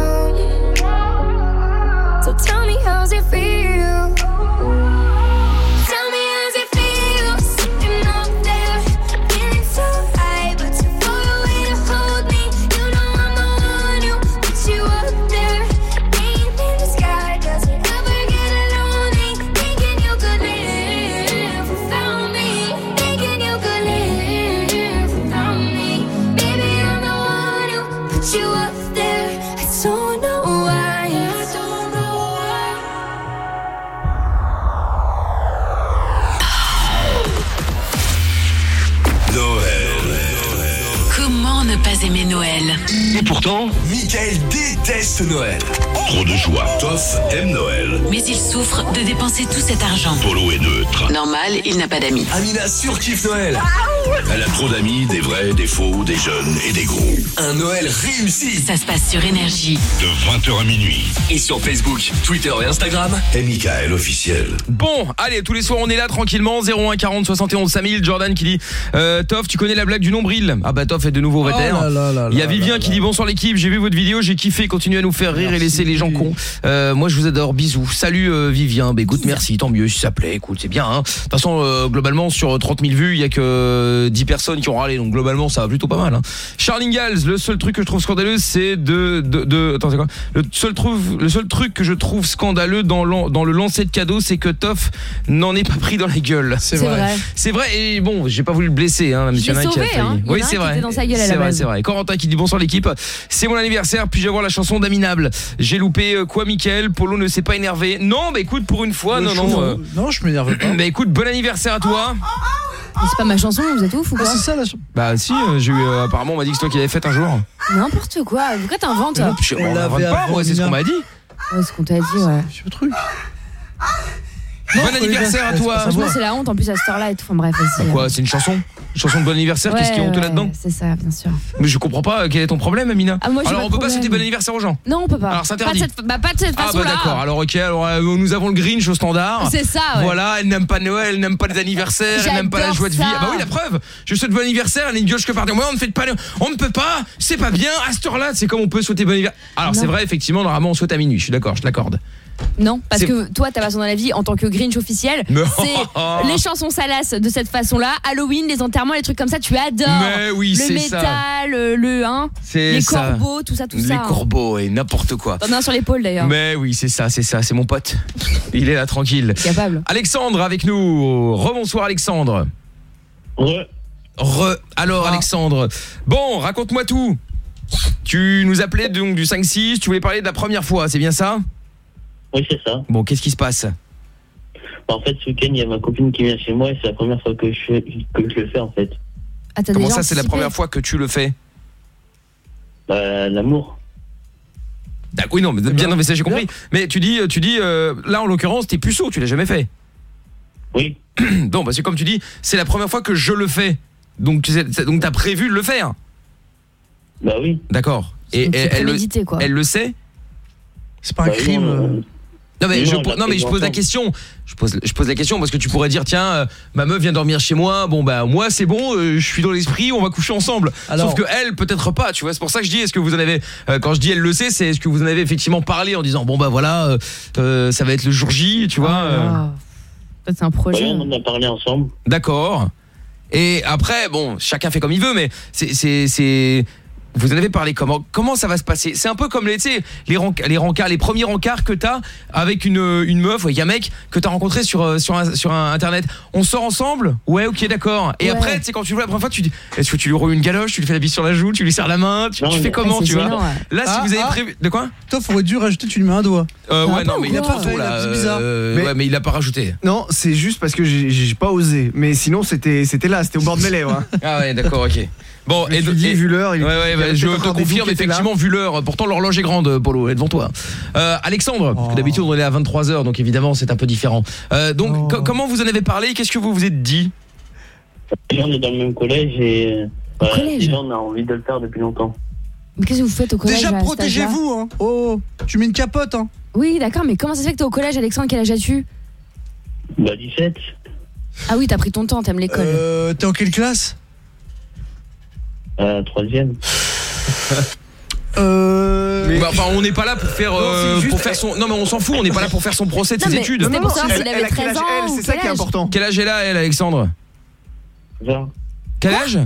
So tell me how's it feel? Tell me how's it feel, sitting up there, feeling so high, but too far away to hold me. You know I'm the one who put you up there, name in the sky. Does it ever get lonely, thinking you could live without me, thinking you could live without me? Baby, I'm the one who put you up there, I don't know why, I don't know why. Comment ne pas aimer Noël? Et pourtant, Mickaël déteste Noël. Trop de joie. Toff aime Noël. Mais il souffre de dépenser tout cet argent. Polo est neutre. Normal, il n'a pas d'amis. Amina surkiffe Noël. Elle a trop d'amis, des vrais, des faux, des jeunes et des gros. Un Noël réussi. Ça se passe sur Énergie. De 20h à minuit. Et sur Facebook, Twitter et Instagram. Et Mickaël officiel. Bon, allez, tous les soirs on est là tranquillement. 01 40 71 5000. Jordan qui dit Toff, tu connais la blague du nombril? Ah bah Toff est de nouveau vétère. Il y a Vivien qui dit bonsoir l'équipe, j'ai vu votre vidéo, j'ai kiffé, continuez à nous faire rire et laisser les gens cons. Moi je vous adore, bisous. Salut Vivien, bah écoute merci, tant mieux si ça plaît, écoute c'est bien hein. De toute façon globalement sur 30 000 vues, il y a que 10 personnes qui ont râlé, donc globalement ça va plutôt pas mal hein. Charles Ingalls, le seul truc que je trouve scandaleux c'est attends c'est quoi? Le seul truc que je trouve scandaleux dans le lancer de cadeaux, c'est que Toff n'en est pas pris dans la gueule. C'est vrai. C'est vrai et bon, j'ai pas voulu le blesser hein, Je l'ai sauvé hein. Oui, c'est vrai. Dans sa gueule à la base. C'est vrai. Corentin qui dit bonsoir l'équipe. C'est mon anniversaire, puis-je avoir la chanson d'Aminable? J'ai loupé quoi Mickaël? Polo ne s'est pas énervé. Non, bah écoute pour une fois, non. Non, je m'énerve pas. Bah écoute, bon anniversaire à toi. Mais c'est pas ma chanson, vous êtes ouf ou quoi? C'est ça la chanson. Bah si, j'ai eu apparemment on m'a dit que c'est toi qui l'avais faite un jour. N'importe quoi. Pourquoi t'inventes? On l'invente pas, moi, c'est ce qu'on m'a dit. Ouais, c'est ce qu'on t'a dit, ouais. C'est le truc. Bon anniversaire à toi. Franchement, c'est la honte en plus à cette heure-là et tout. Enfin bref, vas-y. Quoi, c'est une chanson? Une chanson de bon anniversaire, qu'est-ce qui est honteux là-dedans? C'est ça, bien sûr. Mais je comprends pas, quel est ton problème Amina? Moi, alors on peut pas souhaiter bon anniversaire aux gens? Non, on peut pas. Alors c'est interdit. Pas de cette façon-là. Ah bah d'accord, alors ok, alors nous avons le Grinch au standard. C'est ça, ouais. Voilà, elle n'aime pas Noël, elle n'aime pas les anniversaires, elle n'aime pas la joie de vie. Ah bah oui, la preuve. Je souhaite bon anniversaire, elle est une gueule que par dire. Moi, on ne peut pas, c'est pas bien, à cette heure-là, c'est comme on peut souhaiter bon anniversaire. Alors c'est vrai, effectivement, normalement on souhaite à minuit, je suis d'accord, je l'accorde. Non, parce que toi, ta façon dans la vie, en tant que Grinch officiel, c'est les chansons salaces de cette façon-là, Halloween, les enterrements, les trucs comme ça, tu adores. Mais oui, le c'est métal, ça. Les corbeaux, tout ça. Les corbeaux et n'importe quoi. T'en as un sur l'épaule d'ailleurs. Mais oui, c'est ça, c'est mon pote. Il est là tranquille. Capable. Alexandre avec nous. Rebonsoir Alexandre. Ouais. Alors Alexandre. Bon, raconte-moi tout. Tu nous appelais donc du 5-6, tu voulais parler de la première fois, c'est bien ça? Oui, c'est ça. Bon, qu'est-ce qui se passe? En fait, ce week-end, il y a ma copine qui vient chez moi et c'est la première fois que je le fais, en fait. Ah, comment ça, c'est la première fois que tu le fais? Bah, l'amour. Oui, non, mais bien, non, mais ça, j'ai compris. Mais tu dis, là, en l'occurrence, t'es puceau, tu l'as jamais fait. Oui. Donc, parce que comme tu dis, c'est la première fois que je le fais. Donc, t'as prévu de le faire? Bah oui. D'accord. Et elle le sait? C'est pas un crime. Non mais je pose la question. Je pose la question parce que tu pourrais dire tiens ma meuf vient dormir chez moi. Bon bah moi c'est bon, je suis dans l'esprit, on va coucher ensemble. Alors, sauf que elle peut-être pas, tu vois, c'est pour ça que je dis est-ce que vous en avez quand je dis elle le sait, c'est est-ce que vous en avez effectivement parlé en disant bon bah voilà ça va être le jour J, tu vois. Peut-être c'est un projet. Ouais, on en a parlé ensemble. D'accord. Et après bon, chacun fait comme il veut mais c'est Vous en avez parlé comment ça va se passer? C'est un peu comme les rencarts, les premiers rencarts que t'as avec une meuf, il y a un mec que t'as rencontré sur un internet. On sort ensemble? Ouais, ok, d'accord. Et après, tu sais, quand tu le vois la première fois, tu dis, est-ce que tu lui roules une galoche, tu lui fais la bise sur la joue, tu lui serres la main, tu fais comment, tu vois? Là, si vous avez prévu, de quoi? Toi, faudrait dû rajouter, tu lui mets un doigt. Ouais, non, mais il a pas fait là. C'est bizarre. Ouais, mais il a pas rajouté. Non, c'est juste parce que j'ai pas osé. Mais sinon, c'était là, c'était au bord de mes lèvres. Hein. Ah ouais, d'accord, ok. Bon, et vu l'heure, je te confirme effectivement vu l'heure. Pourtant l'horloge est grande, Polo, elle est devant toi. Alexandre, parce que d'habitude on est à 23h, donc évidemment c'est un peu différent. Donc comment vous en avez parlé? Qu'est-ce que vous vous êtes dit? On est dans le même collège et déjà on a envie de le faire depuis longtemps. Mais qu'est-ce que vous faites au collège? Déjà protégez-vous, hein. Oh, tu mets une capote, hein. Oui, d'accord, mais comment ça se fait que t'es au collège, Alexandre? Quel âge as-tu? Bah 17. Ah oui, t'as pris ton temps, t'aimes l'école. T'es en quelle classe? 3e. Enfin, on n'est pas là pour faire son. Non, mais on s'en fout. On n'est pas là pour faire son procès de ses études. C'était pour savoir s'il avait 13 ans. C'est ça qui est important. Quel âge elle a, elle, Alexandre? 20. Quel âge?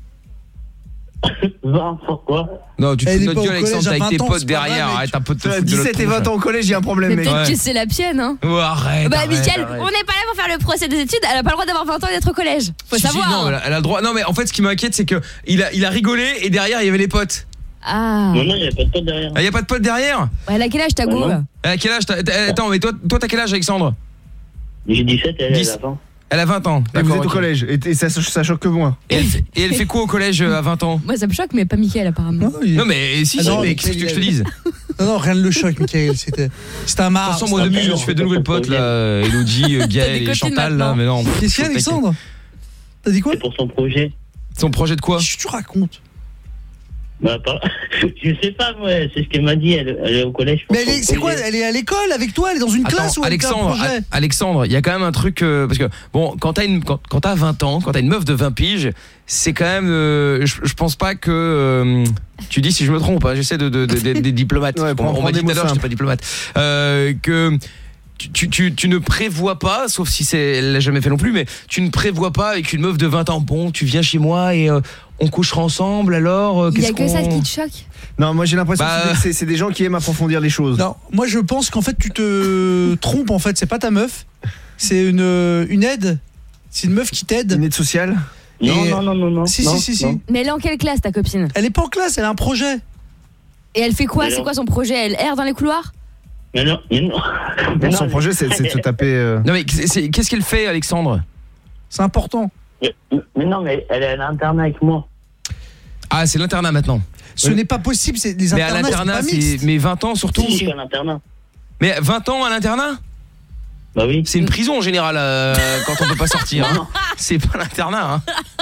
20, pourquoi? Non, tu te fous de notre gueule, Alexandre, t'as avec tes potes derrière. Arrête un peu de te foutre de 17 et 20 ans au collège, il y a un problème, mec. Peut-être que c'est la pienne, hein. Oh, arrête. Bah, Mickaël, on n'est pas là pour faire le procès des études. Elle a pas le droit d'avoir 20 ans et d'être au collège. Faut savoir. Non, elle a le droit. Non, mais en fait, ce qui m'inquiète, c'est que il a rigolé et derrière, il y avait les potes. Ah. Non, il n'y a pas de potes derrière. Il y a pas de potes derrière? Ouais, elle a quel âge ta go? Elle a quel âge? Attends, mais toi, t'as quel âge, Alexandre? J'ai 17 et elle a 20. Elle a 20 ans. Et vous êtes au collège et ça choque que moi. Et elle fait quoi au collège à 20 ans? Moi ça me choque, mais pas Mickaël apparemment. Non mais si, mais qu'est-ce que tu veux que je te dise? Non, rien ne le choque, Mickaël, c'était un marre. De toute façon, moi depuis, je me suis fait de nouvelles potes là, Elodie, Gaël et Chantal là, mais non. Qu'est-ce qu'il y a, Alexandre? T'as dit quoi? C'est pour son projet. Son projet de quoi? Qu'est-ce que tu racontes? Bah, je sais pas, moi, c'est ce qu'elle m'a dit, elle est au collège. Mais c'est quoi? Elle est à l'école avec toi? Elle est dans une classe ou avec un projet? Alexandre, il y a quand même un truc parce que bon, quand t'as 20 ans, quand t'as une meuf de 20 piges, c'est quand même je pense pas que tu dis si je me trompe, hein, j'essaie des diplomates. Ouais, on m'a dit tout à l'heure, j'étais pas diplomate. Que tu ne prévois pas, sauf si elle l'a jamais fait non plus, mais tu ne prévois pas avec une meuf de 20 ans, bon, tu viens chez moi et on couchera ensemble alors il y a que ça qui te choque? Non, moi j'ai l'impression que c'est des gens qui aiment approfondir les choses. Non, moi je pense qu'en fait tu te trompes, en fait, c'est pas ta meuf, c'est une aide, c'est une meuf qui t'aide. Une aide sociale? Non. Si. Mais elle est en quelle classe ta copine? Elle est pas en classe, elle a un projet. Et elle fait quoi? C'est quoi son projet? Elle erre dans les couloirs? Mais non. Son projet c'est de se taper. Non mais qu'est-ce qu'elle fait, Alexandre? C'est important. Mais non, mais elle est à l'internat avec moi. Ah, c'est l'internat maintenant. Ce n'est pas possible, c'est des internats. Mais à l'internat, mais 20 ans surtout. Si, à l'internat. Mais 20 ans à l'internat? Bah oui. C'est une prison en général quand on peut pas sortir. Hein. C'est pas l'internat. Hein.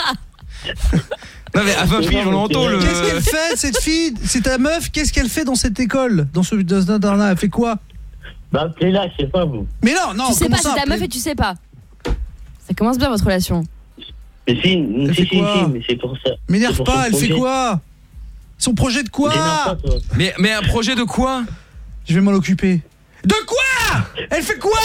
Non mais à 20 piges on entend le... Qu'est-ce qu'elle fait cette fille? C'est ta meuf, qu'est-ce qu'elle fait dans cette école? Dans cet internat, elle fait quoi? Bah appelez-la, je sais pas vous. Mais non, tu sais pas, c'est ta meuf et tu sais pas. Ça commence bien votre relation. Mais si, mais c'est pour ça. M'énerve pas, elle fait quoi? Son projet de quoi? Mais un projet de quoi? Je vais m'en occuper. De quoi? Elle fait quoi?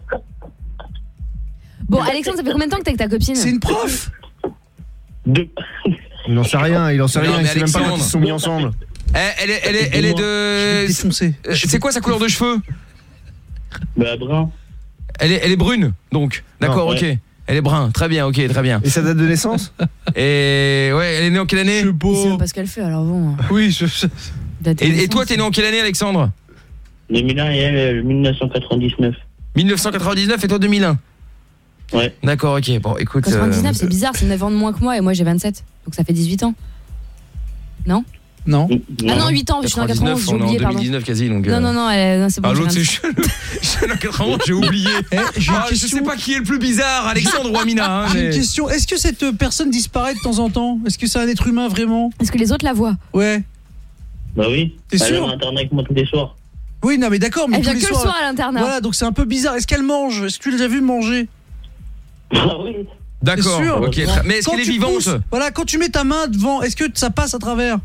Bon, Alexandre, ça fait combien de temps que t'es avec ta copine? C'est une prof. Il en sait rien, il sait même pas quand ils se sont mis ensemble. Elle est de... C'est quoi sa couleur de cheveux? Bah brun. Elle est brune, donc. D'accord, ok. Elle est brun, très bien, ok, très bien. Et sa date de naissance? Et ouais, elle est née en quelle année? Je sais pas ce qu'elle fait, alors bon. Oui, Et toi, t'es né en quelle année, Alexandre? 2001 et elle, 1999. 1999 et toi 2001? Ouais. D'accord, ok. Bon, écoute... 99, c'est bizarre, c'est 9 ans de moins que moi et moi j'ai 27. Donc ça fait 18 ans. Non? Non. Ah non, 8 ans, je suis en 91, j'ai oublié, pardon. 2019 quasi, donc... Non, c'est bon. Ah, l'autre, c'est en 91, j'ai oublié. Je sais pas qui est le plus bizarre, Alexandre ou Amina. J'ai une question, est-ce que cette personne disparaît de temps en temps? Est-ce que c'est un être humain vraiment? Est-ce que les autres la voient? Ouais. Bah oui. T'es sûr? Elle est à l'internat avec moi tous les soirs. Oui, non mais d'accord, mais elle vient tous les que le soir à l'internat. Voilà, donc c'est un peu bizarre. Est-ce qu'elle mange? Est-ce que tu l'as déjà vu manger? Ah oui. D'accord, ok. Mais est-ce qu'elle est vivante? Voilà, quand tu mets ta main devant, est-ce que ça passe à travers?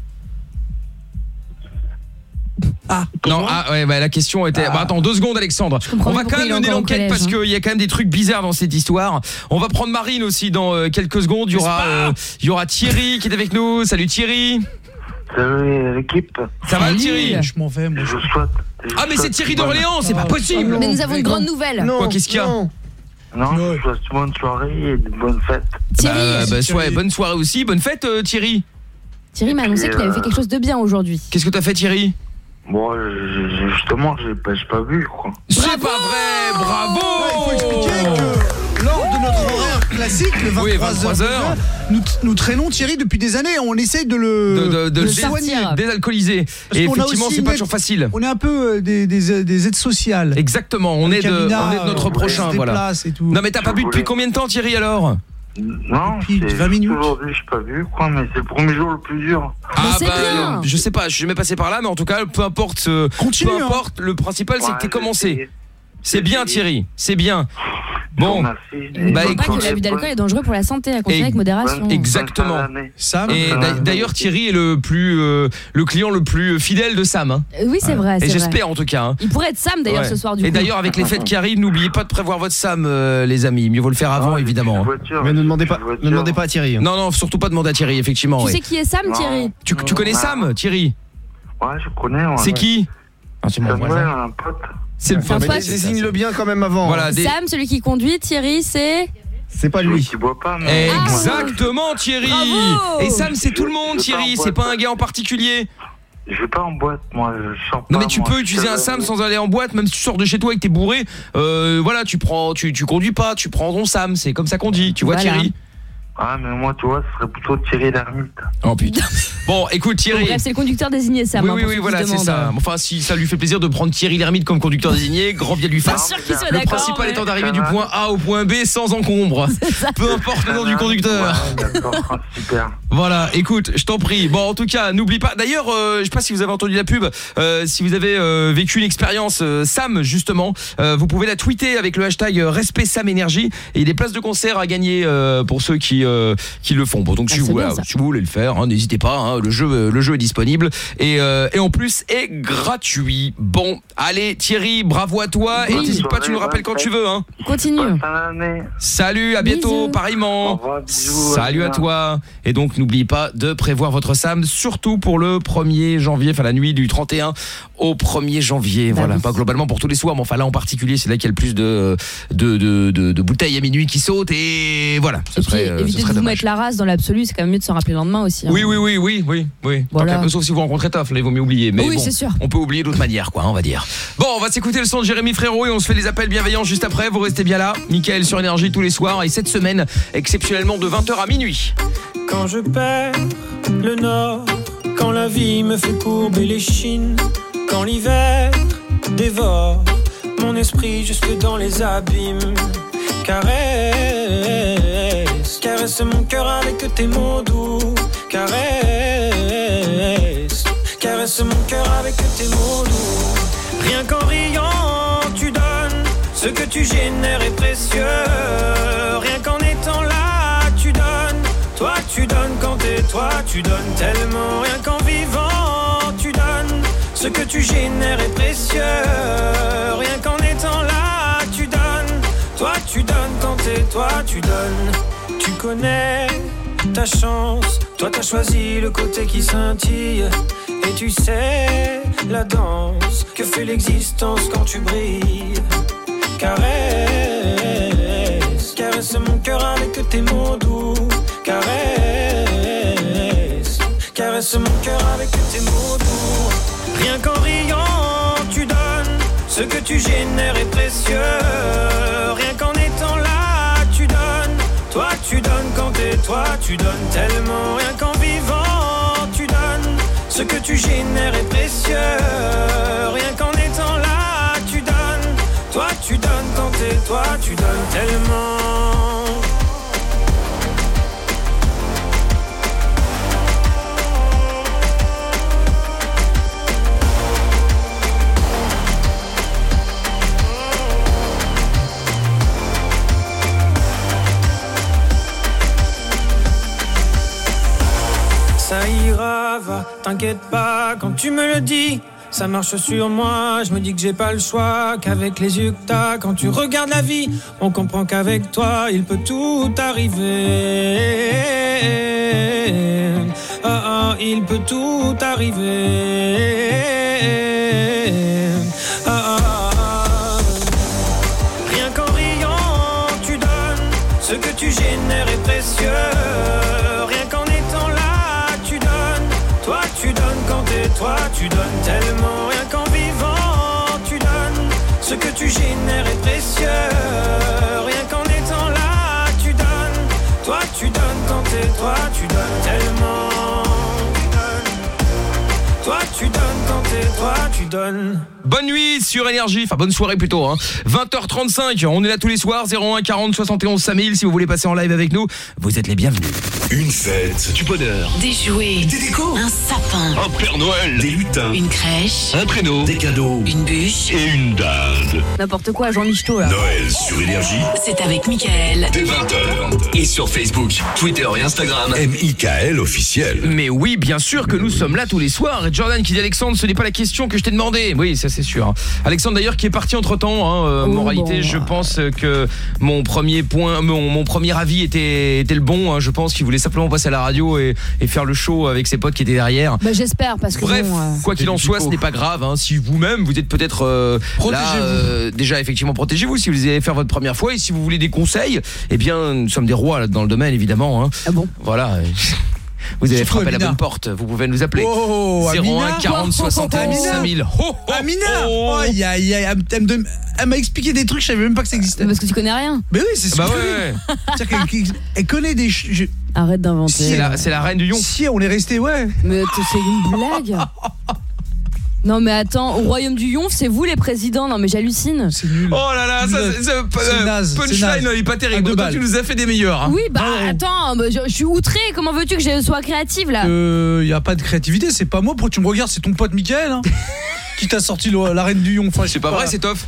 Ah. Non, ouais, bah, la question était... Bah, attends, 2 secondes, Alexandre. On va quand même mener l'enquête parce qu'il y a quand même des trucs bizarres dans cette histoire. On va prendre Marine aussi dans quelques secondes. Il y aura Thierry qui est avec nous. Salut Thierry. Salut l'équipe. Ça va Thierry? Je m'en vais, moi. Je vous souhaite. Ah mais c'est Thierry d'Orléans, c'est pas possible. Mais nous avons une grande nouvelle. Quoi, qu'est-ce qu'il y a? Non, je vous souhaite une bonne soirée et de bonnes fêtes. Thierry. Bonne soirée aussi, bonne fête Thierry. Thierry m'a annoncé qu'il avait fait quelque chose de bien aujourd'hui. Qu'est-ce que t'as fait Thierry? Bon, justement, j'ai pas vu, quoi. C'est pas vrai, bravo. Il faut expliquer que lors de notre horaire classique, le 23h, nous traînons Thierry depuis des années. On essaye de le soigner, désalcooliser. Et effectivement, c'est pas toujours facile. On est un peu des aides sociales. Exactement, on est de notre prochain, voilà. Non mais t'as pas bu depuis combien de temps Thierry alors? Non, depuis 20 minutes. Aujourd'hui, je pas vu, quoi, mais c'est le premier jour le plus dur. Bien. Je sais pas, je suis jamais passé par là, mais en tout cas, peu importe. Continue, peu importe, le principal c'est que t'es commencé. C'est bien Thierry, c'est bien. Bon, écoute, pas que l'abus d'alcool est dangereux pour la santé, à consommer avec modération. Exactement. Sam. Et d'ailleurs Thierry est le client le plus fidèle de Sam. Hein. Oui, c'est vrai. Et j'espère en tout cas. Hein. Il pourrait être Sam d'ailleurs ce soir du coup. Et d'ailleurs avec les fêtes qui arrivent, n'oubliez pas de prévoir votre Sam, les amis. Mieux vaut le faire avant évidemment. Mais ne demandez pas à Thierry. Non, surtout pas demander à Thierry effectivement. Tu sais qui est Sam, Thierry? Tu connais Sam, Thierry? Ouais, je connais. C'est qui? C'est mon voisin. Un pote. C'est le pote. Désigne-le bien quand même avant. Voilà, Sam, celui qui conduit, Thierry, c'est pas lui. Qui boit pas, mais... Exactement Thierry. Bravo. Et Sam c'est tout le monde Thierry, c'est pas un gars en particulier. Je vais pas en boîte, moi, je sors pas. Non mais tu peux utiliser un Sam sans aller en boîte, même si tu sors de chez toi et que t'es bourré, voilà, tu conduis pas, tu prends ton Sam, c'est comme ça qu'on dit, tu vois Thierry. Ah mais moi tu vois ce serait plutôt Thierry l'ermite. Oh putain. Bon écoute Thierry. Bref c'est le conducteur désigné Sam. Oui voilà c'est ça. Enfin si ça lui fait plaisir de prendre Thierry l'ermite comme conducteur désigné, grand bien lui fasse. Le principal étant d'arriver du point A au point B sans encombre. Peu importe le nom du conducteur. D'accord, super. Voilà, écoute, je t'en prie. Bon, en tout cas, n'oublie pas. D'ailleurs, je sais pas si vous avez entendu la pub. Si vous avez vécu une expérience Sam, justement, vous pouvez la tweeter avec le hashtag Respect Sam Énergie. Et il y a des places de concert à gagner pour ceux qui le font. Bon, donc si vous voulez le faire, hein, n'hésitez pas. Hein, le jeu est disponible et en plus est gratuit. Bon, allez Thierry, bravo à toi et n'hésite pas, tu nous rappelles quand tu veux. Hein. Continue. Salut, à bientôt, pareillement. Salut à toi. Et donc n'oubliez pas de prévoir votre Sam, surtout pour le 1er janvier, enfin la nuit du 31 au 1er janvier. Voilà, pas globalement pour tous les soirs, mais enfin là en particulier, c'est là qu'il y a le plus de bouteilles à minuit qui sautent et voilà. Évitez de vous mettre la race dans l'absolu, c'est quand même mieux de s'en rappeler le lendemain aussi. Hein. Oui. Voilà. Sauf si vous rencontrez Toff, là il vaut mieux oublier. Mais oui, bon, c'est sûr. On peut oublier d'autres manières, quoi, on va dire. Bon, on va s'écouter le son de Jérémy Frérot et on se fait les appels bienveillants juste après. Vous restez bien là. Mickaël sur Énergie tous les soirs et cette semaine, exceptionnellement de 20h à minuit. Quand je perds le nord, quand la vie me fait courber les chines, quand l'hiver dévore mon esprit jusque dans les abîmes, caresse mon cœur avec tes mots doux, caresse mon cœur avec tes mots doux. Rien qu'en riant tu donnes, ce que tu génères est précieux. Rien qu'en étant là tu donnes. Toi tu donnes quand t'es toi, tu donnes tellement. Rien qu'en vivant tu donnes, ce que tu génères est précieux. Rien qu'en étant là tu donnes. Toi tu donnes quand t'es toi, tu donnes. Tu connais ta chance, toi t'as choisi le côté qui scintille. Et tu sais la danse que fait l'existence quand tu brilles. Caresse mon cœur avec tes mots doux. Caresse mon cœur avec tes mots doux. Rien qu'en riant tu donnes, ce que tu génères est précieux. Rien qu'en étant là tu donnes. Toi tu donnes quand t'es toi, tu donnes tellement. Rien qu'en vivant tu donnes, ce que tu génères est précieux. Rien qu'en étant là tu donnes. Toi tu donnes quand t'es toi, tu donnes tellement. Ça ira, va, t'inquiète pas quand tu me le dis. Ça marche sur moi, je me dis que j'ai pas le choix. Qu'avec les yeux que t'as, quand tu regardes la vie, on comprend qu'avec toi, il peut tout arriver. il peut tout arriver. Rien qu'en riant, tu donnes. Ce que tu génères est précieux. Rien qu'en étant là, tu donnes. Toi, tu donnes quand t'es toi, tu donnes tellement. Rien qu'en vivant, tu donnes. Ce que tu génères est précieux. Rien qu'en étant là, tu donnes. Toi, tu donnes quand t'es toi, tu donnes tellement. Toi, tu donnes quand t'es toi, tu donnes. Bonne nuit sur Énergie, enfin bonne soirée plutôt, hein. 20h35, on est là tous les soirs, 01 40 71 5000, si vous voulez passer en live avec nous, vous êtes les bienvenus. Une fête, du bonheur, Des jouets, des décos, un sapin, un Père Noël, des lutins, une crèche, un traîneau, des cadeaux, une bûche et une dinde. N'importe quoi, Jean Michto là. Noël sur Énergie, c'est avec Mickaël. dès 20h. Et sur Facebook, Twitter et Instagram, MIKL officiel. Mais oui, bien sûr que nous sommes là tous les soirs. Et Jordan qui dit Alexandre, ce n'est pas la question que je t'ai demandé. Oui, ça c'est sûr, hein. Alexandre d'ailleurs qui est parti entre-temps, hein. Moralité, bon, je pense que mon premier avis était le bon, hein. Je pense qu'il voulait simplement passer à la radio et faire le show avec ses potes qui étaient derrière. Bah j'espère parce que bref, bon, quoi qu'il en soit, ce n'est pas grave, hein. Si vous-même vous êtes peut-être là, déjà effectivement protégez-vous si vous allez faire votre première fois, et si vous voulez des conseils, eh bien nous sommes des rois là, dans le domaine évidemment, hein. Ah bon. Voilà. Vous avez frappé à la bonne porte, vous pouvez nous appeler. 01 40 71 5000. Amina. Elle m'a expliqué des trucs, je savais même pas que ça existait. Parce que tu connais rien. Mais oui, c'est ça. Bah ouais. C'est-à-dire qu'elle connaît des Arrête d'inventer. C'est la reine du Yon. Si on est resté, ouais. Mais c'est une blague. Non mais attends, au royaume du Yonf, c'est vous les présidents. Non mais j'hallucine. C'est nul. Oh là là, c'est naze. Punchline, il est pas terrible. Toi tu nous as fait des meilleurs, hein. Oui, bah attends, je suis outré. Comment veux-tu que je sois créative là? Y a pas de créativité, c'est pas moi. Pourquoi tu me regardes? C'est ton pote Mickaël, hein, qui t'a sorti la reine du Yonf. Enfin, c'est pas vrai, c'est tof.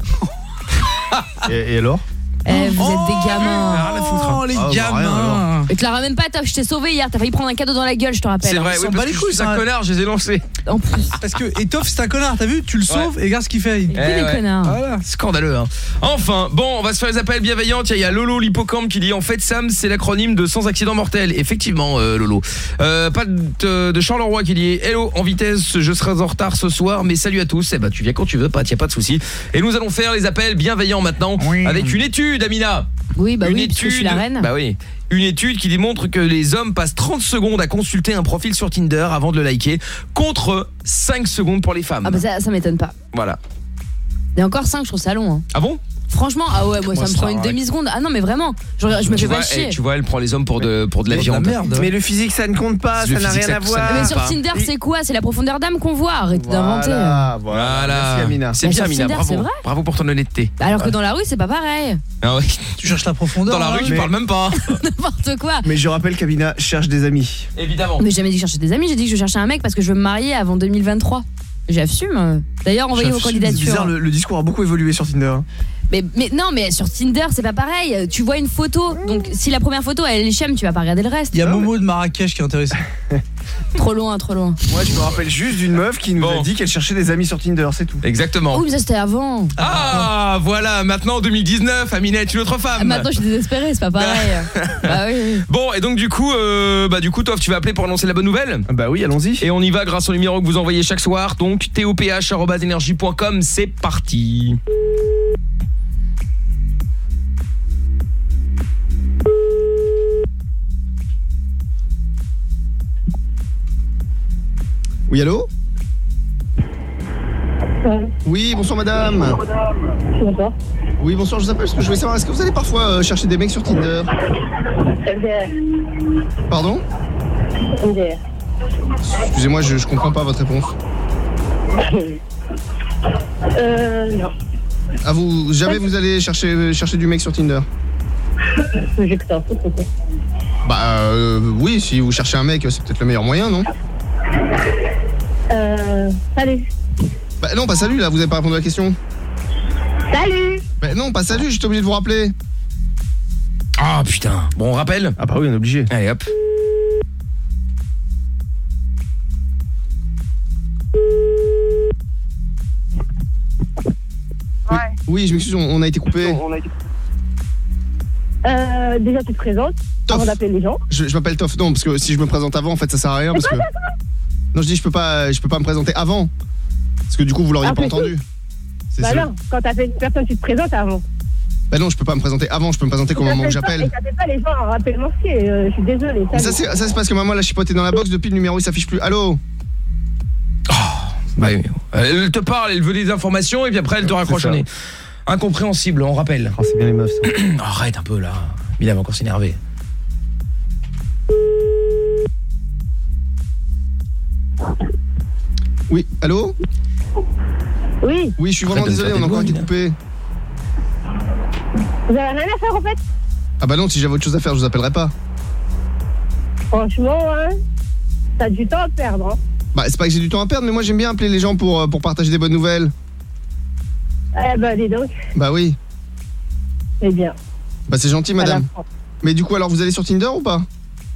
Et alors? Vous êtes des gamins. Oh, les gamins. Et te la ramène pas, je t'ai sauvé hier, t'as failli prendre un cadeau dans la gueule, je te rappelle. C'est vrai, oui, parce que je suis un connard, je les ai lancés. En plus. Parce que Etoff c'est un connard, t'as vu? Tu le sauves et regarde ce qu'il fait. Il fait des connards. Voilà. Scandaleux, hein. Enfin, bon, on va se faire les appels bienveillants. Tiens, il y a Lolo l'hippocampe qui dit en fait Sam, c'est l'acronyme de sans accident mortel. Effectivement, Lolo. Pas de Charleroi qui dit hello en vitesse, je serai en retard ce soir, mais salut à tous. Eh ben tu viens quand tu veux, pas, y a pas de souci. Et nous allons faire les appels bienveillants maintenant avec une étude, Amina. Oui, bah une oui, étude, parce que je suis la reine. Bah oui. Une étude qui démontre que les hommes passent 30 secondes à consulter un profil sur Tinder avant de le liker, contre 5 secondes pour les femmes. Ah bah ça m'étonne pas. Voilà. Et encore 5, je trouve ça long, hein. Ah bon? Franchement, ah ouais, moi ça me prend une demi-seconde. Ah non mais vraiment, je me fais pas chier. Tu vois, elle prend les hommes pour de la viande. Mais le physique ça ne compte pas, ça n'a rien à voir. Mais sur Tinder, c'est quoi? C'est la profondeur d'âme qu'on voit, arrête d'inventer. Voilà. Merci Amina. C'est bien Amina, Tinder, bravo. c'est vrai. Bravo pour ton honnêteté. Alors que dans la rue, c'est pas pareil. Ah ouais. Tu cherches la profondeur. Dans la rue, tu parles même pas. N'importe quoi. Mais je rappelle qu'Amina cherche des amis. Évidemment. Mais j'ai jamais dit que je cherchais des amis, j'ai dit que je cherchais un mec parce que je veux me marier avant 2023. J'assume. D'ailleurs, envoyez vos candidatures. C'est bizarre, le discours a beaucoup évolué sur Tinder. Mais non, mais sur Tinder, c'est pas pareil. Tu vois une photo, donc si la première photo elle est chème, tu vas pas regarder le reste. Il y a Momo de Marrakech qui est intéressé. Trop loin, trop loin. Moi, je me rappelle juste d'une meuf qui nous a dit qu'elle cherchait des amis sur Tinder, c'est tout. Exactement. Oh, mais ça c'était avant. Ah, voilà, maintenant en 2019, Amina est une autre femme. Maintenant, je suis désespérée, c'est pas pareil. Bah oui. Bon, et donc du coup, toi, tu vas appeler pour annoncer la bonne nouvelle. Bah oui, allons-y. Et on y va grâce au numéro que vous envoyez chaque soir, donc toph@energie.com, c'est parti. Oui, allô? Oui, bonsoir madame. Bonsoir. Oui, bonsoir, je vous appelle parce que je voulais savoir, est-ce que vous allez parfois chercher des mecs sur Tinder? MDR. Pardon? MDR. Excusez-moi, je comprends pas votre réponse. Non. Ah, jamais vous allez chercher du mec sur Tinder? J'ai que ça à foutre, quoi. Bah, oui, si vous cherchez un mec, c'est peut-être le meilleur moyen, non? Salut. Bah non, pas salut, là, vous avez pas répondu à la question. Salut. Bah non, pas salut, j'étais obligé de vous rappeler. Ah putain, bon on rappelle? Ah bah oui, on est obligé. Allez hop. Ouais. Oui, je m'excuse, on a été coupé. Déjà tu te présentes. Toff. Avant d'appeler les gens. Je m'appelle Toff. Non, parce que si je me présente avant, en fait, ça sert à rien. Parce que... Non, je dis je peux pas me présenter avant. Parce que du coup, vous l'auriez pas entendu. Bah non, quand t'appelles une personne, tu te présentes avant. Bah non, je peux pas me présenter avant, je peux me présenter qu'au moment où j'appelle. Et t'appelles pas les gens en rappel manqué, je suis désolée. Ça c'est parce que maman l'a chipoté dans la box, depuis le numéro il s'affiche plus. Allô? Bah oui. Elle te parle, elle veut des informations et puis après elle te raccroche au nez. Incompréhensible, on rappelle. Oh, c'est bien les meufs ça. Arrête un peu là. Il va encore s'énerver. Oui, allô? Oui. Oui, je suis vraiment désolé, on a encore été coupé. Vous avez rien à faire en fait? Ah bah non, si j'avais autre chose à faire, je vous appellerais pas. Franchement, hein, t'as du temps à perdre. Hein. Bah c'est pas que j'ai du temps à perdre, mais moi j'aime bien appeler les gens pour partager des bonnes nouvelles. Eh bah dis donc. Bah oui. Eh bien. Bah c'est gentil madame. Mais du coup alors vous allez sur Tinder ou pas?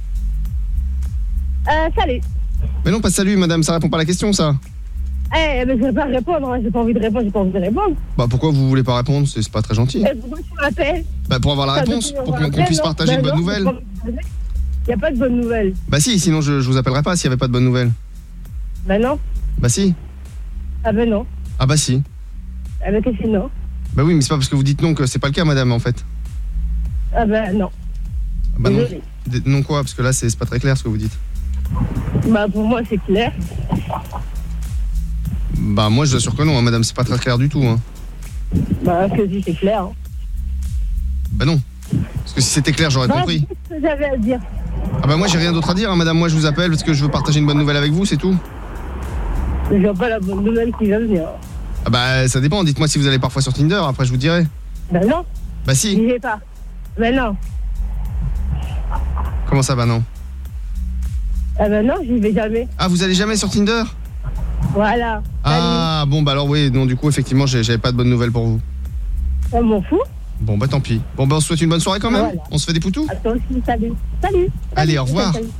Salut. Mais non, pas salut madame, ça répond pas à la question ça. Eh mais je vais pas répondre, hein. J'ai pas envie de répondre. Bah pourquoi vous voulez pas répondre? C'est pas très gentil. Pourquoi tu m'appelles? Bah pour avoir la réponse, pour qu'on puisse partager une bonne nouvelle. Y a pas de bonne nouvelle. Bah si, sinon je vous appellerais pas s'il y avait pas de bonne nouvelle. Bah non. Bah si. Ah bah non. Ah bah si. Ah bah qu'est-ce que non? Bah oui, mais c'est pas parce que vous dites non que c'est pas le cas madame en fait. Ah bah non. Bah non. Non quoi? Parce que là c'est pas très clair ce que vous dites. Bah pour moi c'est clair. Bah moi je vous assure que non, hein, madame, c'est pas très clair du tout. Hein. Bah que si c'est clair. Hein. Bah non. Parce que si c'était clair j'aurais compris. Qu'est-ce que j'avais à dire? Ah bah moi j'ai rien d'autre à dire, hein, madame, moi je vous appelle parce que je veux partager une bonne nouvelle avec vous, c'est tout. Je vois pas la bonne nouvelle qui va venir. Ah bah ça dépend, dites-moi si vous allez parfois sur Tinder, après je vous dirai. Bah non. Bah si. J'y vais pas. Bah non. Comment ça bah non? Ah bah non, j'y vais jamais. Ah vous allez jamais sur Tinder? Voilà. Ah bon bah alors oui, non du coup effectivement j'avais pas de bonnes nouvelles pour vous. On m'en fout. Bon bah tant pis. Bon bah on se souhaite une bonne soirée quand même. Voilà. On se fait des poutous. À toi aussi, salut. Salut. Allez, au revoir. Salut.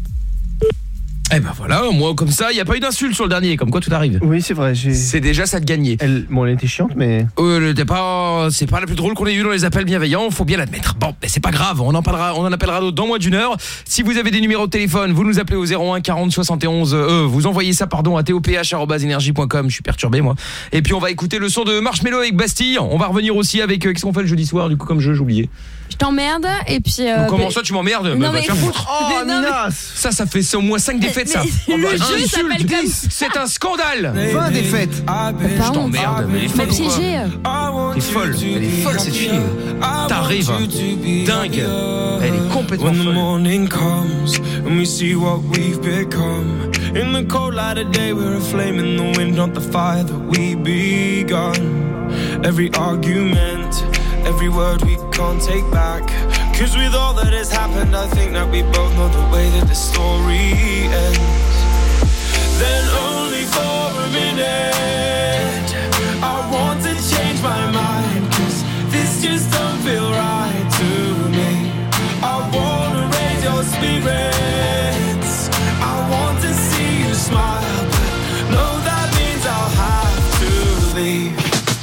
Eh ben voilà, moi comme ça, il y a pas eu d'insulte sur le dernier, comme quoi tout arrive. Oui, c'est vrai, c'est déjà ça de gagner. Elle était chiante mais c'est pas la plus drôle qu'on ait eu dans les appels bienveillants, faut bien l'admettre. Bon, mais c'est pas grave, on en appellera d'autres dans moins d'une heure. Si vous avez des numéros de téléphone, vous nous appelez au 01 40 71 vous envoyez ça à toph@energie.com, je suis perturbé moi. Et puis on va écouter le son de Marshmello avec Bastille. On va revenir aussi avec qu'est-ce qu'on fait le jeudi soir du coup comme jeu, j'ai oublié. Je t'emmerde et puis comment ça tu m'emmerdes? Non, bah tiens foutre. Oh Minas. Ça fait au moins 5 défaites ça. Le jeu s'appelle comme c'est un scandale. 20 défaites. Je t'emmerde, mais elle est folle. piégé. T'es folle, elle est folle cette fille. T'arrives, dingue. Elle est complètement folle. When the morning comes and we see what we've become, in the cold light of day we're a flame in the wind, not the fire that we begun. Every argument, every word we can't take back, 'cause with all that has happened I think that we both know the way that the story ends. Then only for a minute I want to change my mind, 'cause this just don't feel right to me. I wanna raise your spirits, I want to see you smile, but no, that means I'll have to leave.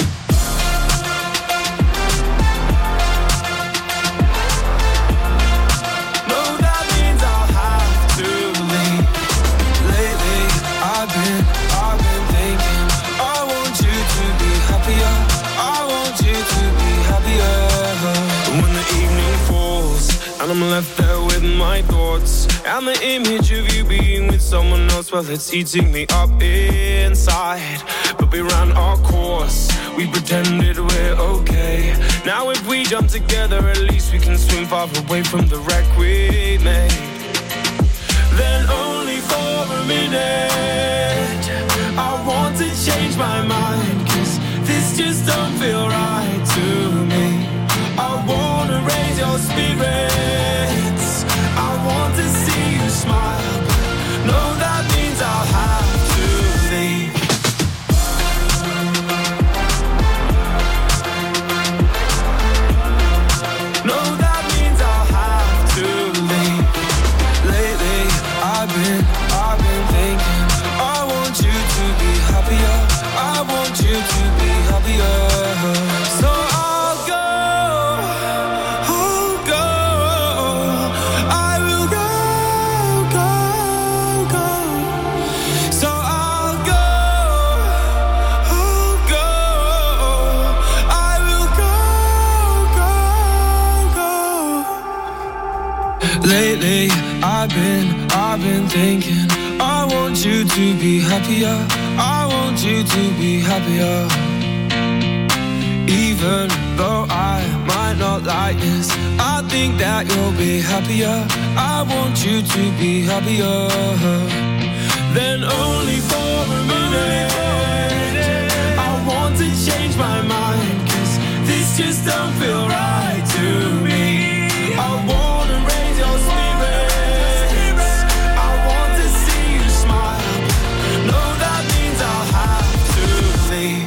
And I'm left there with my thoughts, and the image of you being with someone else, well, it's eating me up inside. But we ran our course, we pretended we're okay. Now if we jump together, at least we can swim far away from the wreck we made. Then only for a minute I want to change my mind, 'cause this just don't feel right to me. I wanna raise your spirits, I want to see you smile, no, that means I'll have to leave. No, that means I'll have to leave. I've been thinking, I want you to be happier. I want you to be happier. Even though I might not like this, I think that you'll be happier. I want you to be happier. Then only for a minute, I want to change my mind, 'cause this just don't feel right to me. I wanna raise your spirits, I want to see you smile. No, that means I'll have to leave.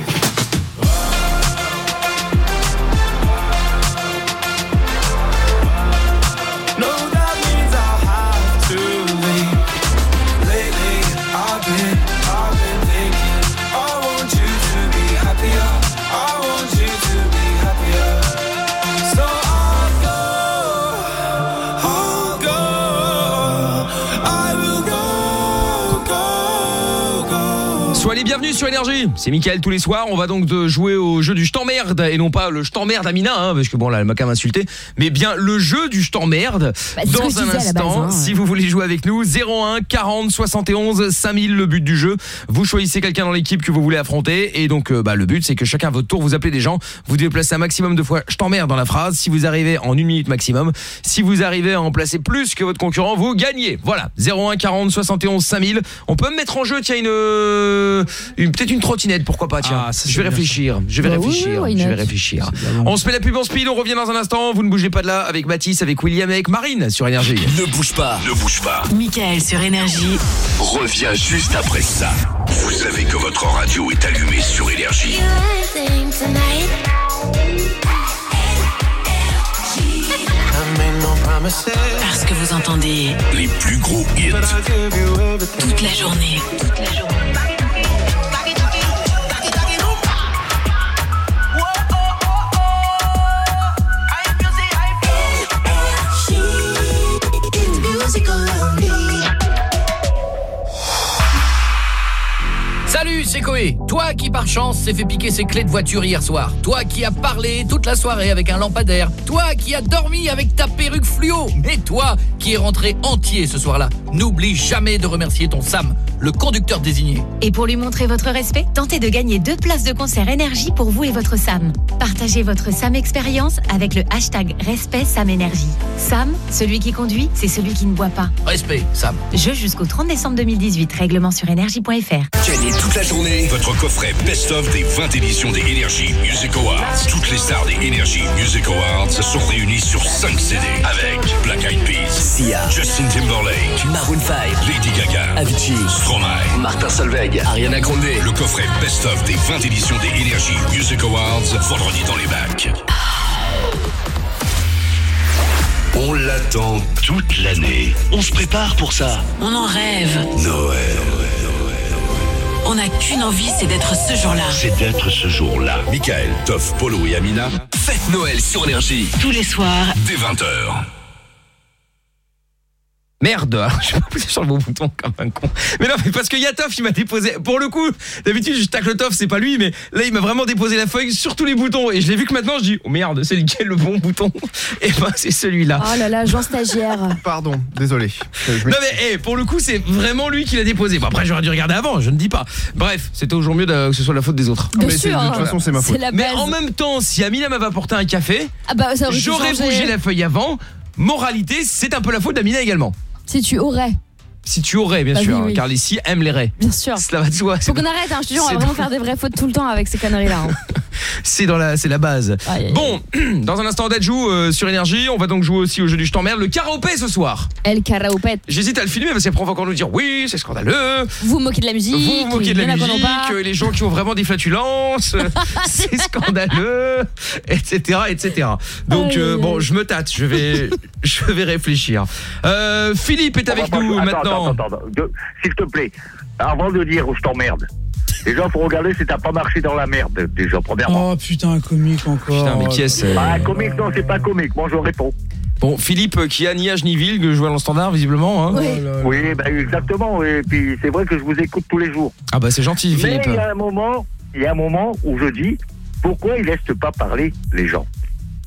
Soyez les bienvenus sur Énergie. C'est Mickaël tous les soirs. On va donc jouer au jeu du je t'emmerde et non pas le je t'emmerde Amina, hein, parce que bon là elle m'a quand même insulté, mais bien le jeu du je t'emmerde. Dans un instant, base, hein, si vous voulez jouer avec nous, 01 40 71 5000 le but du jeu. Vous choisissez quelqu'un dans l'équipe que vous voulez affronter et donc le but c'est que chacun à votre tour vous appelez des gens, vous devez placer un maximum de fois je t'emmerde dans la phrase. Si vous arrivez en 1 minute maximum, si vous arrivez à en placer plus que votre concurrent, vous gagnez. Voilà, 01 40 71 5000. On peut me mettre en jeu tiens peut-être une trottinette, pourquoi pas, tiens. Je vais réfléchir. On se met la pub en speed, on revient dans un instant. Vous ne bougez pas de là avec Mathis, avec William, avec Marine sur Énergie. Ne bouge pas. Mickaël sur Énergie revient juste après ça. Vous savez que votre radio est allumée sur Énergie. Parce que vous entendez les plus gros hits toute la journée. Salut, c'est Koé. Toi qui par chance s'est fait piquer ses clés de voiture hier soir. Toi qui as parlé toute la soirée avec un lampadaire. Toi qui as dormi avec ta perruque fluo. Mais toi qui es rentré entier ce soir-là. N'oublie jamais de remercier ton Sam, le conducteur désigné. Et pour lui montrer votre respect, tentez de gagner 2 places de concert Énergie pour vous et votre Sam. Partagez votre Sam expérience avec le hashtag Respect Sam Énergie. Sam, celui qui conduit, c'est celui qui ne boit pas. Respect, Sam. Jeu jusqu'au 30 décembre 2018. Règlement sur énergie.fr. Gagnez toute la journée votre coffret best-of des 20 éditions des Energy Music Awards. Toutes les stars des Energy Music Awards sont réunies sur 5 CD avec Black Eyed Peas, Sia, Justin Timberlake, Maroon 5, Lady Gaga, Avicii, Stromae, Martin Solveig, Ariana Grande. Le coffret best-of des 20 éditions des Energy Music Awards, vendredi dans les bacs. On l'attend toute l'année. On se prépare pour ça. On en rêve. Noël. On n'a qu'une envie, c'est d'être ce jour-là. C'est d'être ce jour-là. Mickaël, Toff, Polo et Amina. Fête Noël sur Énergie. Tous les soirs. Dès 20h. Merde, je suis pas poussé sur le bon bouton comme un con. Mais non, mais parce que Toff, il m'a déposé. Pour le coup, d'habitude, je tacle Toff, c'est pas lui, mais là, il m'a vraiment déposé la feuille sur tous les boutons. Et je l'ai vu que maintenant, je dis, oh merde, c'est lequel le bon bouton? Et ben, c'est celui-là. Oh là là, Jean stagiaire. Pardon, désolé. Non, mais pour le coup, c'est vraiment lui qui l'a déposé. Bon, après, j'aurais dû regarder avant, je ne dis pas. Bref, c'était toujours mieux que ce soit la faute des autres. Bien sûr, de toute façon, c'est ma faute. Mais en même temps, si Amina m'avait apporté un café, j'aurais changé. bougé la feuille avant. Moralité, c'est un peu la faute d'Amina également. Si tu aurais. Si tu aurais, bien sûr, oui. car les si aiment les raies. Bien sûr. Cela va de soi. Faut qu'on arrête, hein, je te jure, on va vraiment faire des vraies fautes tout le temps avec ces conneries-là. Hein. C'est la base. Bon, dans un instant, Dad joue sur Énergie. On va donc jouer aussi au jeu du je t'emmerde, le karaopé ce soir. El karaopé. J'hésite à le filmer parce qu'après on va encore nous dire oui, c'est scandaleux. Vous moquez de la musique. Vous moquez de la musique. Les gens qui ont vraiment des flatulences, c'est scandaleux, etc., etc. Donc bon, je me tâte. Je vais réfléchir. Philippe est avec nous maintenant. Attends. S'il te plaît, avant de dire je t'emmerde. Déjà, faut regarder si t'as pas marché dans la merde, déjà, premièrement. Oh putain, un comique encore. Putain, mais qui est-ce comique, non, c'est pas comique. Moi, je réponds. Bon, Philippe, qui a ni âge ni ville, que joue à l'Standard, visiblement. Hein. Oui, bah, exactement. Et puis, c'est vrai que je vous écoute tous les jours. Ah bah, c'est gentil, Philippe. Mais il y a un moment où je dis, pourquoi ils laissent pas parler les gens?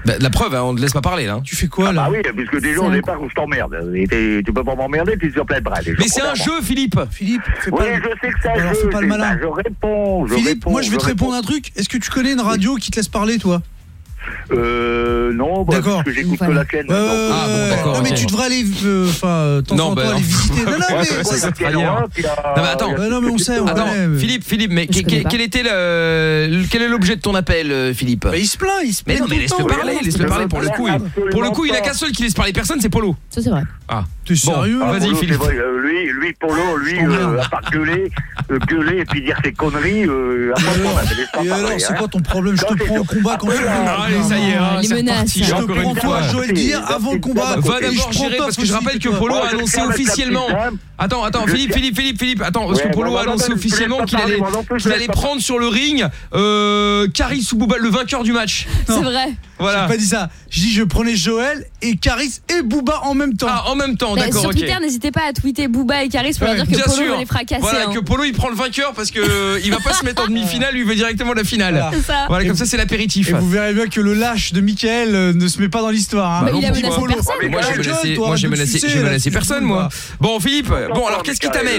Bah, la preuve, hein, on te laisse pas parler là. Tu fais quoi là? Ah oui, puisque déjà au départ où je t'emmerde. Et tu peux pas m'emmerder, tu es sur plein de bras. Mais c'est un jeu, Philippe. Philippe, fais Oui, pas. je sais que c'est un Alors, jeu. fais pas le malin. Je réponds. Philippe, moi je vais te répondre un truc. Est-ce que tu connais une radio qui te laisse parler, toi? Non, bah, d'accord. parce que j'écoute que la chaîne. Ah bon, d'accord. Non, mais ok. tu devrais aller, temps en temps, aller visiter. Non, non, mais ça sera ailleurs. Non, mais attends. Non, mais on sait, on Attends, connaît. Philippe, mais quel est l'objet de ton appel, Philippe? Bah, il se plaint, Mais non, tout mais le laisse-le temps. parler pour le coup. Pour le coup, il a qu'un seul qui laisse parler personne, c'est Polo. Ça, c'est vrai. Ah, t'es sérieux? Vas-y, Polo, Philippe. c'est vrai, lui, Polo, lui, à part gueuler et puis dire ses conneries, Et alors, c'est quoi ton problème? Je te prends au combat quand tu veux. Allez, ça y est, Les c'est menaces. reparti, Je te encore prends une toi, fois. Joël dire avant le combat. Va Et d'abord je prends gérer Toff parce que je aussi, rappelle que toi. Polo a annoncé officiellement. Attends, Philippe, attends, parce que Polo a annoncé officiellement qu'il allait prendre sur le ring Caris ou Booba, le vainqueur du match. C'est vrai. Voilà. J'ai pas dit ça. Je dis je prenais Joël et Caris et Booba en même temps. Ah, en même temps, d'accord, Sur ok. Twitter, n'hésitez pas à tweeter Booba et Caris pour leur dire que Bien Polo sûr. va les fracasser. Voilà, hein. que Polo il prend le vainqueur parce que il va pas se mettre en demi-finale, lui il veut directement la finale. C'est ça. Voilà, comme ça c'est l'apéritif. Et vous verrez bien que le lâche de Mickaël ne se met pas dans l'histoire. Bah il a non, menacé pourquoi personne. Mais moi j'ai menacé personne moi. Bon Philippe, bon alors qu'est-ce qui t'amène?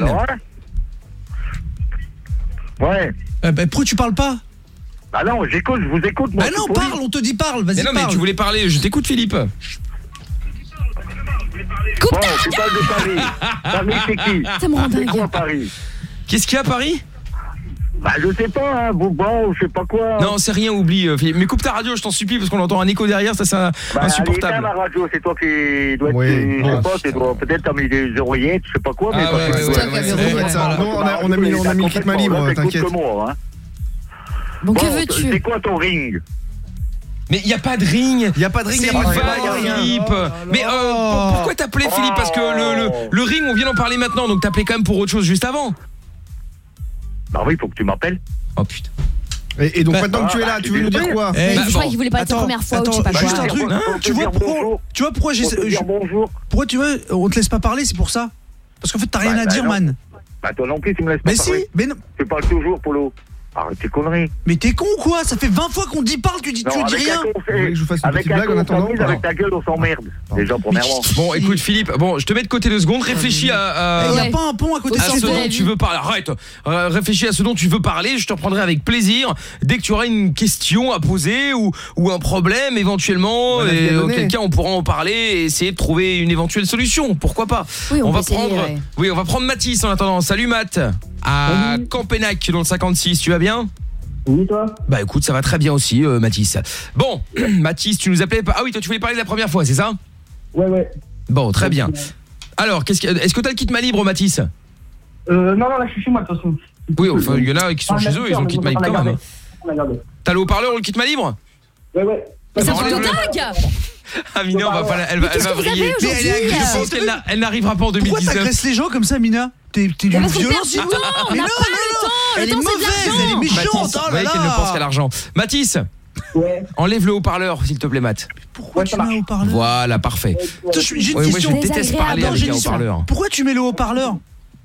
Ouais. Bah, pourquoi tu parles pas? Ah non, je vous écoute. Moi, bah non, parle, on te dit parle, vas-y. Mais non, parle. mais tu voulais parler, je t'écoute Philippe. Bon, tu parles de Paris. Paris, c'est qui? Ça me rend C'est dingue. quoi Paris? Qu'est-ce qu'il y a à Paris? Bah je sais pas, hein, bon, je sais pas quoi. Non, c'est rien, oublie Philippe. Mais coupe ta radio, je t'en supplie parce qu'on entend un écho derrière, ça c'est insupportable. Elle est là, ma radio, c'est toi qui dois être, Oui, je sais pas, tu dois peut-être t'as mis des oreillettes, je sais pas quoi, mais Ah ouais, Non, on a mis le kit main libre, t'inquiète. Bon, que veux-tu? C'est quoi ton ring? Mais il y a pas de ring. Il y a pas de ring, c'est il y a une pas vague, rien. Philippe. Mais pourquoi t'appelais Philippe? Parce que le ring, on vient d'en parler maintenant, donc t'appelais quand même pour autre chose juste avant. Bah oui, faut que tu m'appelles. Oh putain. Et donc maintenant que tu es là, tu veux nous dire quoi? Je crois qu'il voulait pas être la première fois ou je sais pas quoi. Juste un truc, tu vois pourquoi pourquoi tu vois, on te laisse pas parler, c'est pour ça. Parce qu'en fait t'as rien à dire, man. Bah toi non plus tu me laisses pas parler. Mais si, mais non. Tu parles toujours, Polo. Arrête tes conneries. Mais t'es con ou quoi? Ça fait 20 fois qu'on dit parle, tu dis rien. Vous voulez que je vous fasse une petite blague en attendant? Avec ta gueule, on s'emmerde. Déjà, premièrement. Bon, écoute Philippe, bon, je te mets de côté 2 secondes, réfléchis à... Il y a pas un pont à côté de ce dont tu veux parler. Arrête. Réfléchis à ce dont tu veux parler, je te reprendrai avec plaisir dès que tu auras une question à poser ou un problème éventuellement, auquel cas on pourra en parler et essayer de trouver une éventuelle solution. Pourquoi pas? Oui, on va peut essayer, prendre ouais. on va prendre Mathis en attendant. Salut Matt. À Campenac dans le 56, tu vas bien? Oui, toi? Bah écoute, ça va très bien aussi, Mathis. Bon, Mathis, tu nous appelais... Ah oui, toi tu voulais parler de la première fois, c'est ça? Ouais. Bon, très bien. Alors, est-ce que t'as le kit main libre, Mathis? Non, là je suis chez moi de toute façon. Oui, enfin, il y en a qui sont chez eux, ils ont le kit main libre quand même. T'as le haut-parleur ou le kit main libre? Ouais. Mais c'est un truc de dingue! Amina, elle va vriller. Mais elle est agressive. Je pense qu'elle n'arrivera pas en 2019. Pourquoi t'agresses les gens comme ça, Mina? T'es d'une Parce qu'on perd violence. du temps, on n'a pas le temps. Elle est Le temps, c'est de mauvaise, elle est l'argent. méchante. Mathis, vous voyez qu'elle ne pense qu'à l'argent. Mathis, enlève le haut-parleur, s'il te plaît, Matt. Pourquoi tu mets un haut-parleur? Voilà, parfait. J'ai une Moi, question. je déteste parler avec un haut-parleur. Pourquoi tu mets le haut-parleur?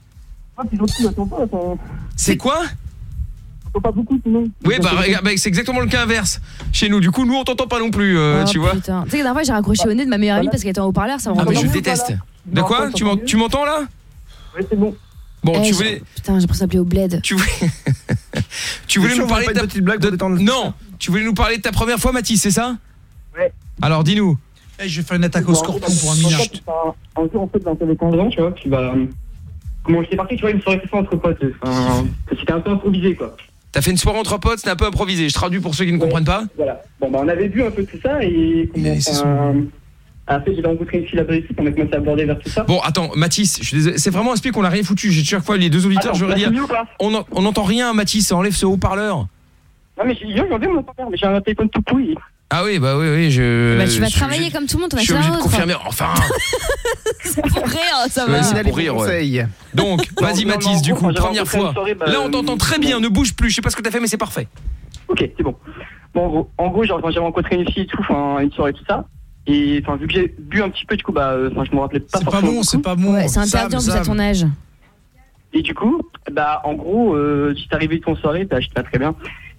C'est quoi? Pas beaucoup sinon. Oui, bah c'est exactement le cas inverse chez nous. Du coup, nous on t'entend pas non plus, tu vois. Putain. Tu sais que la dernière fois j'ai raccroché au nez de ma meilleure amie parce qu'elle était en haut-parleur, ça me rend mais je dingue. déteste. De quoi? Tu m'entends là? Oui, c'est bon. Bon, tu voulais... Putain, j'ai pensé appeler au bled. Tu voulais nous parler de ta petite blague Non, tu voulais nous parler de ta première fois, Mathis, c'est ça? Ouais. Alors, dis-nous. Je vais faire une attaque au scorpion pour un minage. Un jour, en fait, dans tes congrès, tu vois, comment j'étais parti, tu vois, une soirée entre potes. C'était un peu improvisé, quoi. T'as fait une soirée entre potes, c'était un peu improvisé. Je traduis pour ceux qui ne comprennent pas. Voilà. Bon, bah, on avait vu un peu tout ça et... Après, j'ai rencontré une fille là-bas ici, on a commencé à aborder vers tout ça. Bon, attends, Mathis, je suis désolé, c'est vraiment un speak qu'on a rien foutu. J'ai chaque fois les deux auditeurs, je veux dire. On n'entend rien, Mathis, enlève ce haut-parleur. Non, mais j'ai enlevé mon haut-parleur, mais j'ai un téléphone tout pourri. Ah oui, bah oui, je... Bah tu vas travailler comme tout le monde, on va je suis obligé de confirmer, enfin... C'est pour rire, ça va. C'est pour rire, ouais. Donc, vas-y Mathis, du coup, première fois. Là, on t'entend très bien, ne bouge plus. Je sais pas ce que t'as fait, mais c'est parfait. Ok, c'est bon. Bon, en gros, j'avais rencontré une fille et tout, une soirée, tout ça. Et vu que j'ai bu un petit peu, du coup, je me rappelais pas forcément. C'est pas bon. Ouais, c'est interdit en plus à ton âge. Et du coup, en gros, j'étais arrivé de ton soirée, j'étais pas très bien.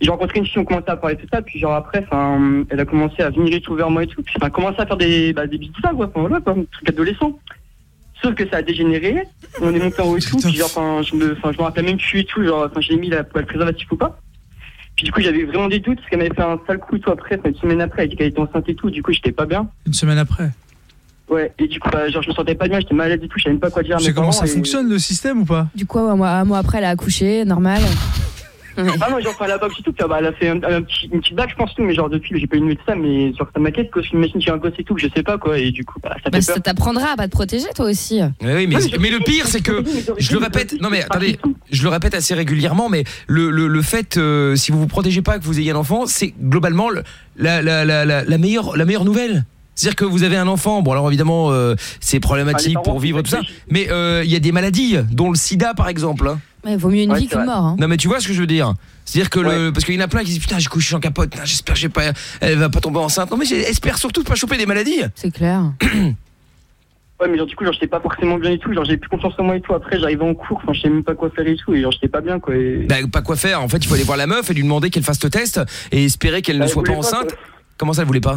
j'ai rencontré une fille, on commençait à parler de tout ça, puis genre après, enfin, elle a commencé à venir et tout vers moi et tout, puis enfin, commencé à faire des bisous, quoi, enfin, voilà, quoi, un truc adolescent. Sauf que ça a dégénéré, on est monté en haut et tout, puis genre, enfin, je me rappelle même plus et tout, genre, enfin, j'ai mis le préservatif ou pas. Puis du coup, j'avais vraiment des doutes, parce qu'elle m'avait fait un sale coup et tout après, enfin, une semaine après, elle a dit qu'elle était enceinte et tout, du coup, j'étais pas bien. Une semaine après. Ouais, et du coup, bah, genre, je me sentais pas bien, j'étais malade et tout, je savais même pas quoi dire à mes Tu sais comment parents, ça fonctionne le système ou pas? Du coup, un mois après, elle a accouché, normal. Ah non, genre, enfin, la boxe et tout, bah, elle a fait une petite bague, je pense, tout, mais genre, depuis, j'ai pas eu de nouvelles de ça, mais genre, ça m'inquiète, parce qu'une machine, j'ai un gosse et tout, que je sais pas, quoi, et du coup, bah, ça fait Ça peur. t'apprendra à pas te protéger, toi aussi. Oui, mais le pire, c'est que, je le répète, non mais attendez, je le répète assez régulièrement, mais le fait, si vous vous protégez pas, que vous ayez un enfant, c'est globalement la meilleure nouvelle. C'est-à-dire que vous avez un enfant, bon alors évidemment c'est problématique pour vivre tout ça, mais il y a des maladies, dont le sida par exemple. Hein. Ouais, vaut mieux une vie qu'une mort. Hein. Non mais tu vois ce que je veux dire. C'est-à-dire que parce qu'il y en a plein qui disent putain j'ai couché en capote, putain, j'espère que elle va pas tomber enceinte. Non mais j'espère surtout de pas choper des maladies. C'est clair. Ouais, mais genre, du coup, genre, j'étais pas forcément bien et tout, genre, j'ai plus confiance en moi et tout. Après, j'arrivais en cours, enfin, je savais même pas quoi faire et tout, et genre, j'étais pas bien, quoi. Et... Bah, pas quoi faire. En fait, il faut aller voir la meuf et lui demander qu'elle fasse le test et espérer qu'elle ne soit pas enceinte. Quoi. Comment ça, elle voulait pas?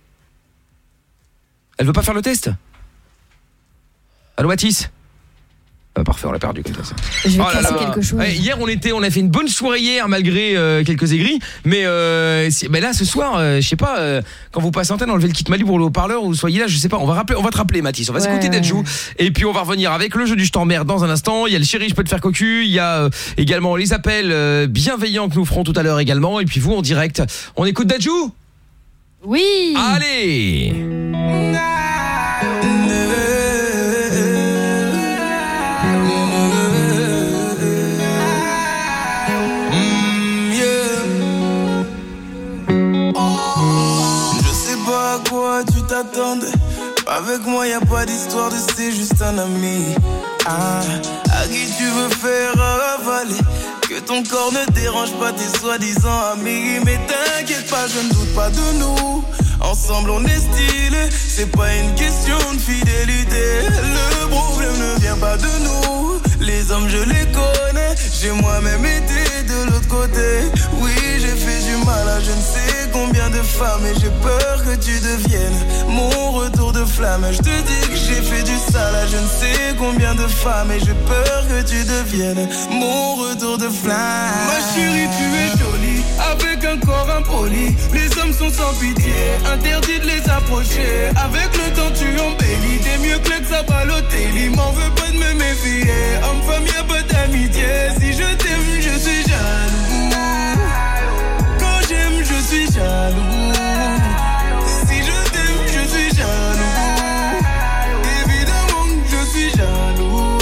Elle veut pas faire le test? Allô, Mathis? Parfait, on l'a perdu comme ça. Je vais casser quelque chose. Ouais, hier on a fait une bonne soirée hier malgré quelques aigris, mais là ce soir je sais pas quand vous passez antenne, enlevez le kit Mali pour le haut-parleur ou soyez là, je sais pas, on va te rappeler Mathis, on va s'écouter Dadju et puis on va revenir avec le jeu du je t'emmerde dans un instant. Il y a le chéri je peux te faire cocu, il y a également les appels bienveillants que nous ferons tout à l'heure également, et puis vous en direct. On écoute Dadju? Oui. Allez. Tu t'attendais. Avec moi y a pas d'histoire de c'est juste un ami. À qui tu veux faire avaler. Que ton corps ne dérange pas tes soi-disant amis. Mais t'inquiète pas, je ne doute pas de nous. Ensemble on est stylé. C'est pas une question de fidélité. Le problème ne vient pas de nous. Les hommes je les connais. J'ai moi-même été de l'autre côté. Oui, j'ai fait du mal à je ne sais combien de femmes. Et j'ai peur que tu deviennes mon retour de flamme. Je te dis que j'ai fait du sale à je ne sais combien de femmes. Et j'ai peur que tu deviennes mon retour de flamme. Ma chérie, tu es jolie, avec un corps impoli. Les hommes sont sans pitié, interdit de les approcher. Avec le temps tu embellis, t'es mieux que ça Balotelli. M'en veux pas de me méfier, homme-femme y'a pas d'amitié. Si je t'aime, je suis jaloux. Quand j'aime, je suis jaloux. Si je t'aime, je suis jaloux. Évidemment que je suis jaloux.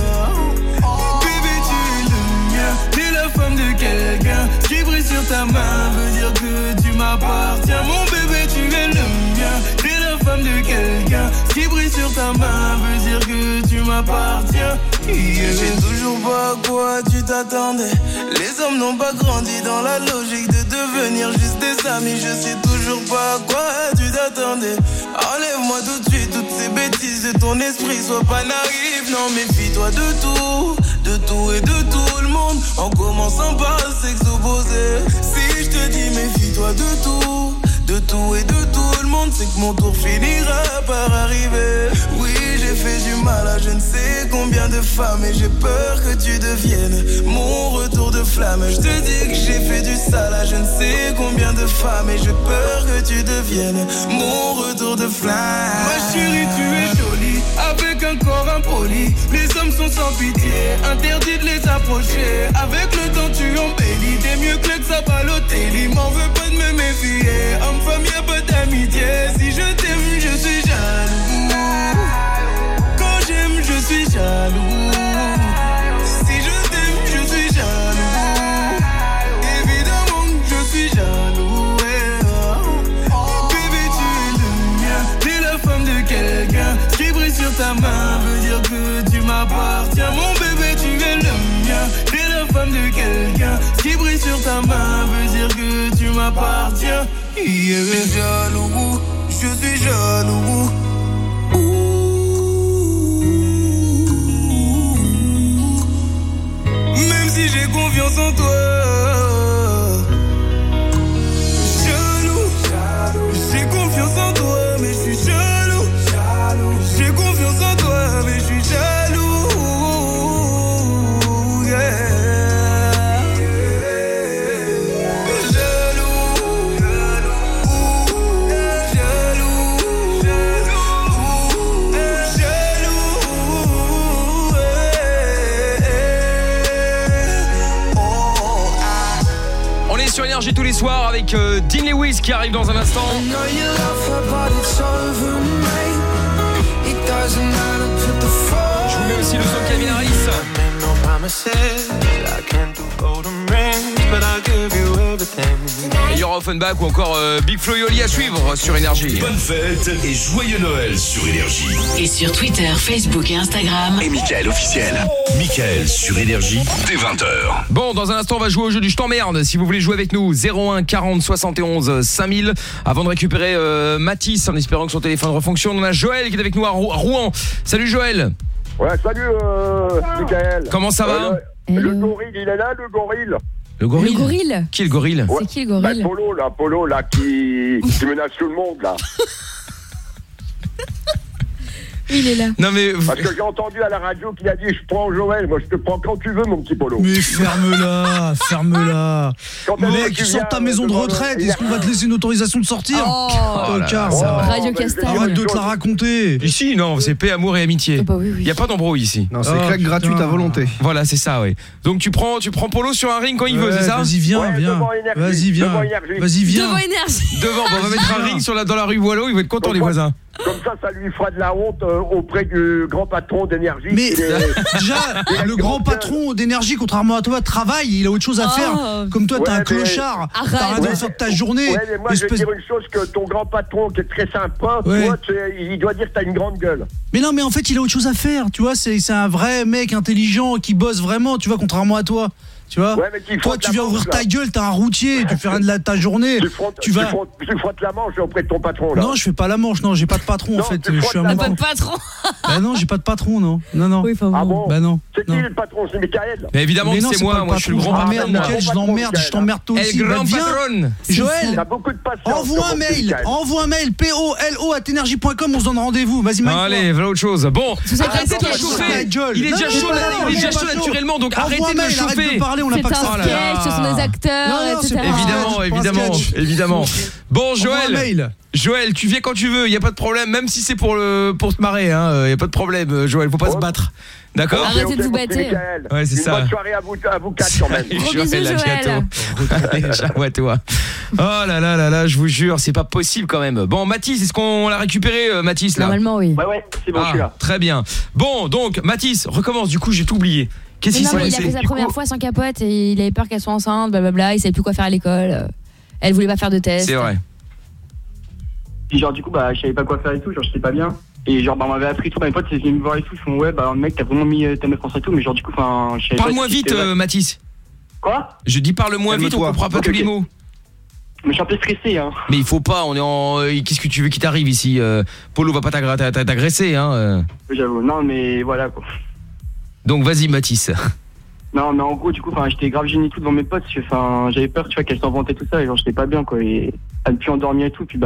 Bébé, tu es le mien, t'es la femme de quelqu'un. Ce qui brille sur ta main veut dire que tu m'appartiens. Mon bébé, tu es le mien, t'es la femme de quelqu'un. Ce qui brille sur ta main veut dire que tu m'appartiens. Je sais toujours pas à quoi tu t'attendais. Les hommes n'ont pas grandi dans la logique de devenir juste des amis. Je sais toujours pas à quoi tu t'attendais. Enlève-moi tout de suite toutes ces bêtises de ton esprit. Sois pas naïf, non méfie-toi de tout et de tout le monde. En commençant par le sexe opposé. Si je te dis méfie-toi de tout et de tout le monde, c'est que mon tour finira par arriver. Oui, j'ai fait du mal à je ne sais combien de femmes. Et j'ai peur que tu deviennes mon retour de flamme. Je te dis que j'ai fait du sale à je ne sais combien de femmes. Et j'ai peur que tu deviennes mon retour de flamme. Ma chérie, tu es jolie, avec un corps impoli. Les hommes sont sans pitié, interdit de les approcher. Avec le temps tu embellis, t'es mieux que ça Balotelli. M'en veux pas de me méfier, homme-femme y'a pas d'amitié. Si je t'aime, je suis jaloux. Quand j'aime, je suis jaloux. Si je t'aime, je suis jaloux. Évidemment que je suis jaloux. Bébé, tu es le mien, t'es la femme de quelqu'un. Ce qui brille sur ta main veut dire que tu m'appartiens. Mon bébé, tu es le mien, t'es la femme de quelqu'un. Ce qui brille sur ta main veut dire que tu m'appartiens. Je suis jaloux, je suis jaloux. Même si j'ai confiance en toi, Énergie tous les soirs avec Dean Lewis qui arrive dans un instant. Je vous mets aussi le son de Calvin Harris. Et il y aura Offenbach ou encore Big Flo et Oli à suivre sur Énergie. Bonne fête et joyeux Noël sur Énergie. Et sur Twitter, Facebook et Instagram. Et Mickaël officiel. Mickaël sur Énergie dès 20h. Bon, dans un instant, on va jouer au jeu du Je t'emmerde. Si vous voulez jouer avec nous, 01 40 71 5000. Avant de récupérer Mathis, en espérant que son téléphone refonctionne, on a Joël qui est avec nous à Rouen. Salut Joël. Ouais, salut Mickaël. Comment ça va? Le gorille, il est là, le gorille. Le gorille? Le gorille? Qui est le gorille? C'est qui le gorille? Polo là, qui menace tout le monde là. Il est là. Non mais parce que j'ai entendu à la radio qu'il a dit je prends Joël, moi je te prends quand tu veux mon petit Polo. Mais ferme-la. Mec, tu sors de ta maison de retraite, est-ce qu'on va te laisser une autorisation de sortir? Radio Castel. Arrête de te la raconter. Ici non, c'est paix, amour et amitié. Il y a pas d'embrouille ici. Non, c'est claque gratuite à volonté. Voilà, c'est ça, oui. Donc tu prends Polo sur un ring quand il veut, c'est ça? Vas-y, viens. Vas-y, viens. Devant Énergie. Devant, on va mettre un ring dans la rue Boileau, ils vont être contents les voisins. Comme ça lui fera de la honte auprès du grand patron d'Énergie. Mais déjà, le grand patron d'Énergie, contrairement à toi, travaille, il a autre chose à faire. Comme toi, t'es un clochard. T'arrêtes de faire ta journée. Ouais, mais moi, je vais dire une chose, que ton grand patron, qui est très sympa, toi, il doit dire que t'as une grande gueule. Mais non, mais en fait, il a autre chose à faire, tu vois, c'est un vrai mec intelligent qui bosse vraiment, tu vois, contrairement à toi. Tu vois, toi tu viens ouvrir ta gueule, t'es un routier, tu fais rien de ta journée. Tu frottes la manche auprès de ton patron là. Non, je fais pas la manche, non, j'ai pas de patron en fait. Je suis un T'as pas de patron. Bah non, j'ai pas de patron, non. Non. Oui, ah bon? Bah non. C'est qui le patron? C'est Mickaël. Mais évidemment que c'est moi, je suis le grand patron. Merde, Mickaël, je t'emmerde toi aussi. Le grand patron. Joël, t'as beaucoup de patience. envoie un mail, polo@energie.com, on se donne rendez-vous. Vas-y, Mike. Allez, voilà autre chose. Bon, arrêtez de chauffer. Il est déjà chaud naturellement, donc arrêtez de chauffer. Arrête de parler, on n'a pas que ça. Ce sont des acteurs, etc. Évidemment. Bon, Joël, tu viens quand tu veux, il y a pas de problème, même si c'est pour te marrer, hein, il y a pas de problème, Joël, faut pas se battre. D'accord? Arrêtez de vous battre. Ouais, c'est ça. Une bonne soirée à vous quatre quand même. Gros bisous, Joël. Ouais, toi. Oh là, je vous jure, c'est pas possible quand même. Bon, Mathis, est-ce qu'on l'a récupéré, Mathis là? Normalement, oui. Ouais, c'est bon, je suis là. Très bien. Bon, donc Mathis, recommence, du coup, j'ai tout oublié. Qu'est-ce qui s'est passé? Il a fait sa première fois sans capote et il avait peur qu'elle soit enceinte, blablabla, il savait plus quoi faire à l'école. Elle voulait pas faire de test. C'est vrai. Puis genre du coup je savais pas quoi faire et tout, genre j'étais pas bien. Et genre on m'avait appris tout, mes potes ils venaient me voir et tout, ils font ouais mec t'as vraiment mis ta meuf enceinte et tout, mais genre du coup je savais pas. Parle-moi vite Mathis. Quoi? Je dis parle-moi vite, on comprend pas tous les mots. Mais je suis un peu stressé hein. Mais il faut pas, on est en qu'est-ce que tu veux qui t'arrive ici? Polo va pas t'agresser hein. J'avoue, non mais voilà quoi. Donc vas-y Mathis. Non mais en gros du coup j'étais grave gêné tout devant mes potes, j'avais peur tu vois qu'elle s'en vantait tout ça et genre j'étais pas bien quoi, et elle me plus endormir et tout, puis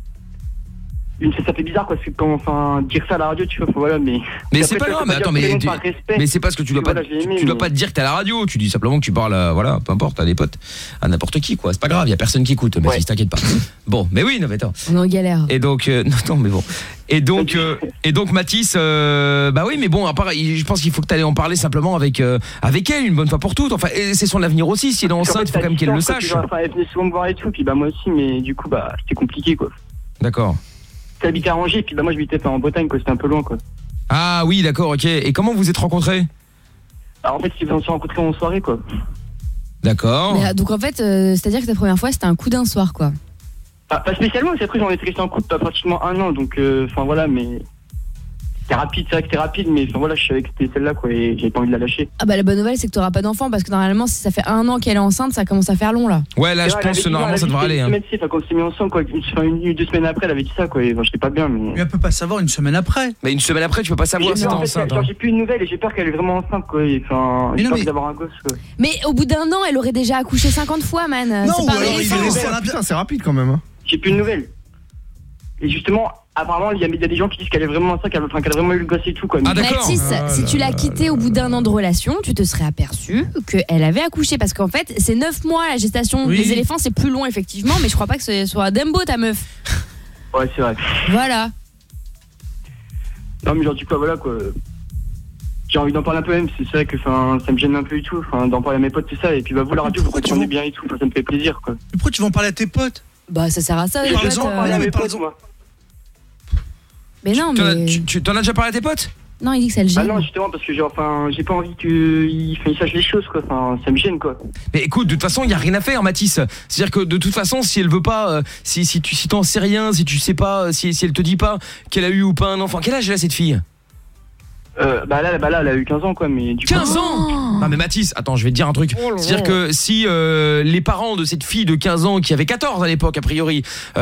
ça fait bizarre quoi, parce que dire ça à la radio tu vois, voilà, mais c'est pas grave, mais attends, mais c'est parce que tu dois pas dois pas te dire que t'es à la radio, tu dis simplement que tu parles voilà, peu importe, à des potes, à n'importe qui quoi, c'est pas grave, il y a personne qui écoute, mais t'inquiète pas. Bon, mais oui, non mais attends. On est en galère. Et donc non mais bon. Et donc Mathis bah oui, mais bon, à part, je pense qu'il faut que tu ailles en parler simplement avec elle une bonne fois pour toutes. Enfin, c'est son avenir aussi, si elle est enceinte, il faut quand même qu'elle le sache. Elle venait souvent me voir et tout, puis moi aussi, mais du coup c'était compliqué quoi. D'accord. T'habitais à Angers, puis moi j'habitais en Bretagne quoi, c'était un peu loin quoi. Ah oui, d'accord, OK. Et comment vous êtes rencontrés? Alors en fait, on s'est rencontrés en soirée quoi. D'accord. Mais, donc en fait, c'est-à-dire que ta première fois, c'était un coup d'un soir quoi. Pas spécialement, c'est après j'en étais resté en couple pratiquement 1 an, donc voilà, mais c'était rapide, c'est vrai que c'était rapide, mais voilà, je savais que c'était celle-là quoi, et j'avais pas envie de la lâcher. Ah bah la bonne nouvelle c'est que t'auras pas d'enfant, parce que normalement si ça fait 1 an qu'elle est enceinte, ça commence à faire long là. Ouais, là je pense que normalement ça devrait aller. Quand on s'est mis ensemble quoi, une ou 2 semaines après elle avait dit ça quoi, et j'étais pas bien. Mais elle peut pas savoir une semaine après. Mais une semaine après tu peux pas savoir si t'es enceinte. J'ai plus une nouvelle et j'ai peur qu'elle est vraiment enceinte quoi, j'ai peur d'avoir un gosse quoi. Mais au bout d'1 an elle aurait déjà accouché 50 fois man. Non, c'est rapide quand même. J'ai plus une nouvelle. Et justement, apparemment, il y a des gens qui disent qu'elle est vraiment enceinte, qu'elle a vraiment eu le gosse et tout quoi. Ah d'accord. Mathis, si tu l'as quittée au bout d'1 an de relation, tu te serais aperçu qu'elle avait accouché, parce qu'en fait, c'est 9 mois la gestation. Oui. Les éléphants, c'est plus long effectivement, mais je crois pas que ce soit Dumbo ta meuf. Ouais, c'est vrai. Voilà. Non mais genre du coup voilà quoi. j'ai envie d'en parler un peu même, c'est vrai que ça me gêne un peu et tout, d'en parler à mes potes, tout ça, et puis vous la radio, vous continuez bien et tout, ça me fait plaisir quoi. Mais pourquoi tu vas en parler à tes potes? Bah ça sert à ça les potes. Mais non, mais... Tu t'en as déjà parlé à tes potes? Non, il dit que ça le gêne. Bah non, justement, parce que j'ai pas envie qu'il sache les choses, quoi. Ça me gêne, quoi. Mais écoute, de toute façon, il y a rien à faire, Mathis. C'est-à-dire que de toute façon, si elle veut pas, si t'en sais rien, si tu sais pas, si elle te dit pas qu'elle a eu ou pas un enfant, quel âge elle a cette fille? Bah là, elle a eu 15 ans, quoi, mais du 15 ans. Non mais Mathis, attends, je vais te dire un truc. C'est-à-dire que si les parents de cette fille de 15 ans, qui avait 14 à l'époque a priori,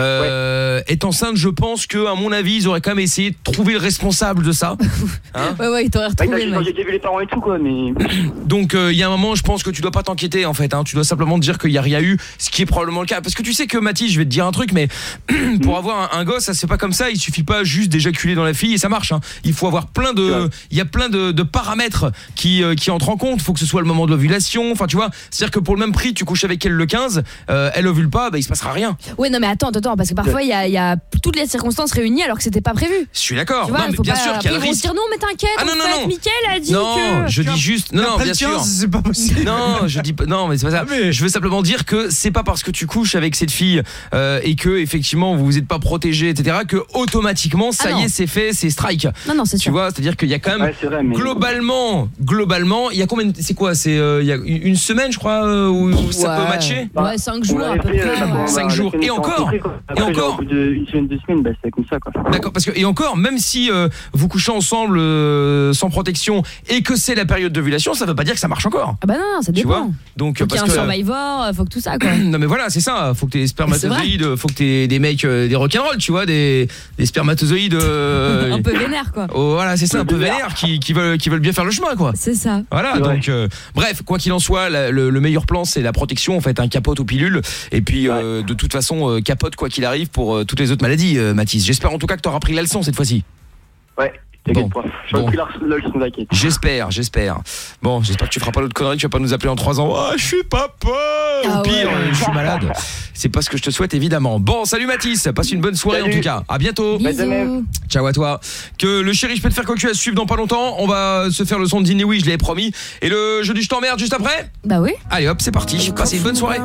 est enceinte, je pense que à mon avis, ils auraient quand même essayé de trouver le responsable de ça. Hein? Ouais, ils t'auraient retrouvé. J'ai vu les parents et tout, quoi, mais... Donc il y a un moment, je pense que tu dois pas t'inquiéter en fait, hein. Tu dois simplement te dire qu'il y a rien eu, ce qui est probablement le cas. Parce que tu sais que Mathis, je vais te dire un truc, mais pour avoir un gosse, ça se fait pas comme ça. Il suffit pas juste d'éjaculer dans la fille et ça marche, hein. Il faut avoir plein de... Il y a plein de paramètres qui entrent en compte. Faut que ce soit le moment de l'ovulation. Enfin, tu vois, c'est-à-dire que pour le même prix, tu couches avec elle le 15, elle ovule pas, bah il se passera rien. Ouais, non mais attends, parce que parfois il y a toutes les circonstances réunies alors que c'était pas prévu. Je suis d'accord. Non, mais bien sûr qu'il y a le risque. Dire non, mais t'inquiète. Ah non. Mickaël a dit non, que... je dis juste non, bien sûr. C'est pas possible. Non, je dis pas. Non, mais c'est pas ça. Mais... Je veux simplement dire que c'est pas parce que tu couches avec cette fille et que effectivement vous êtes pas protégé, etc., que automatiquement ça y est, c'est fait, c'est strike. Non, c'est tu vois, c'est-à-dire qu'il y a quand même globalement, il y a combien? C'est quoi? C'est il y a une semaine, je crois, où ça peut matcher. Ouais, 5 jours à peu près. 5 jours et encore. Au bout d'une semaine, 2 semaines, bah c'est comme ça, quoi. D'accord, parce que et encore, même si vous couchez ensemble sans protection et que c'est la période d'ovulation, ça veut pas dire que ça marche encore. Ah bah non, ça dépend. Tu vois. Donc faut qu'il y ait un survivor, faut que tout ça, quoi. Non mais voilà, c'est ça. Faut que t'aies des spermatozoïdes, faut que t'aies des mecs, des rock'n'roll, tu vois, des spermatozoïdes un peu vénères, quoi. Oh, voilà, c'est ça, un peu vénères qui veulent bien faire le chemin, quoi. C'est ça. Voilà, donc bref, quoi qu'il en soit, le meilleur plan c'est la protection, en fait, un capote aux pilules et puis de toute façon capote quoi qu'il arrive pour toutes les autres maladies, Mathis. J'espère en tout cas que t'auras pris la leçon cette fois-ci. Ouais. Bon. Pris la leçon, t'inquiète. J'espère. Bon, j'espère que tu feras pas l'autre connerie, tu vas pas nous appeler en 3 ans. Oh, je suis papa. Au pire, je suis malade. C'est pas ce que je te souhaite évidemment. Bon, salut Mathis, passe une bonne soirée en tout cas. À bientôt. Ciao à toi. Que le chéri, je peux te faire cocu à suivre dans pas longtemps. On va se faire le son de Dîner, oui, je l'ai promis. Et le jeu du je t'emmerde juste après. Bah oui. Allez hop, c'est parti. Passez une bonne soirée.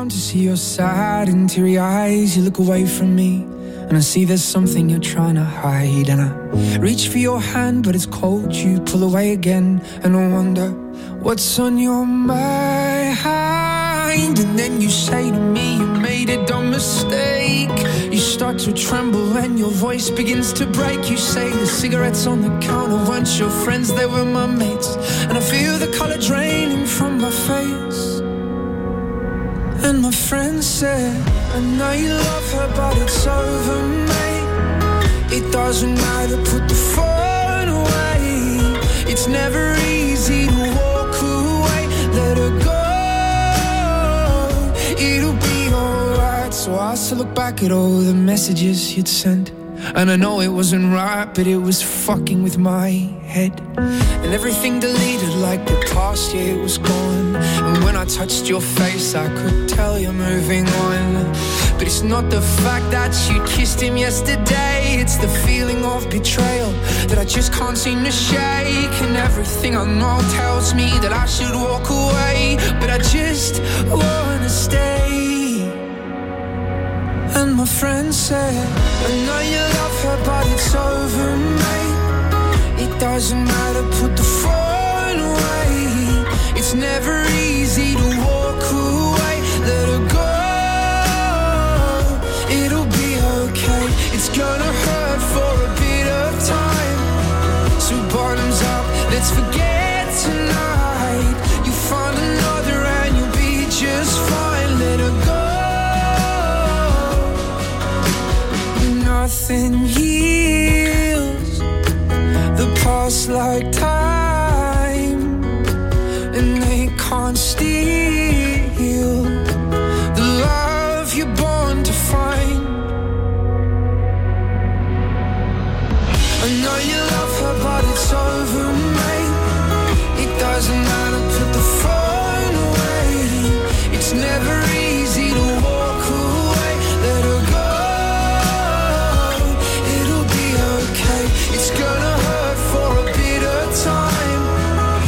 And I see there's something you're trying to hide. And I reach for your hand, but it's cold. You pull away again, and I wonder what's on your mind. And then you say to me, you made a dumb mistake. You start to tremble and your voice begins to break. You say the cigarettes on the counter weren't your friends, they were my mates. And I feel the color draining from my face. And my friend said, I know you love her, but it's over, mate. It doesn't matter, put the phone away. It's never easy to walk away. Let her go, it'll be alright. So I still look back at all the messages you'd sent. And I know it wasn't right, but it was fucking with my head. And everything deleted like the past year was gone. And when I touched your face, I could tell you're moving on. But it's not the fact that you kissed him yesterday. It's the feeling of betrayal that I just can't seem to shake. And everything I know tells me that I should walk away, but I just wanna stay. And my friend said, I know you love her, but it's over, mate. It doesn't matter, put the phone away. It's never easy to walk away. Let her go, it'll be okay. It's gonna hurt for a bit of time. So bottoms up, let's forget tonight. You find another and you'll be just fine. Let her go. Nothing heals the past like time, and they can't steal the love you're born to find. I know you love her, but it's over, mate. It doesn't matter, put the phone away. It's never easy to walk away. Let her go. It's gonna hurt for a bit of time.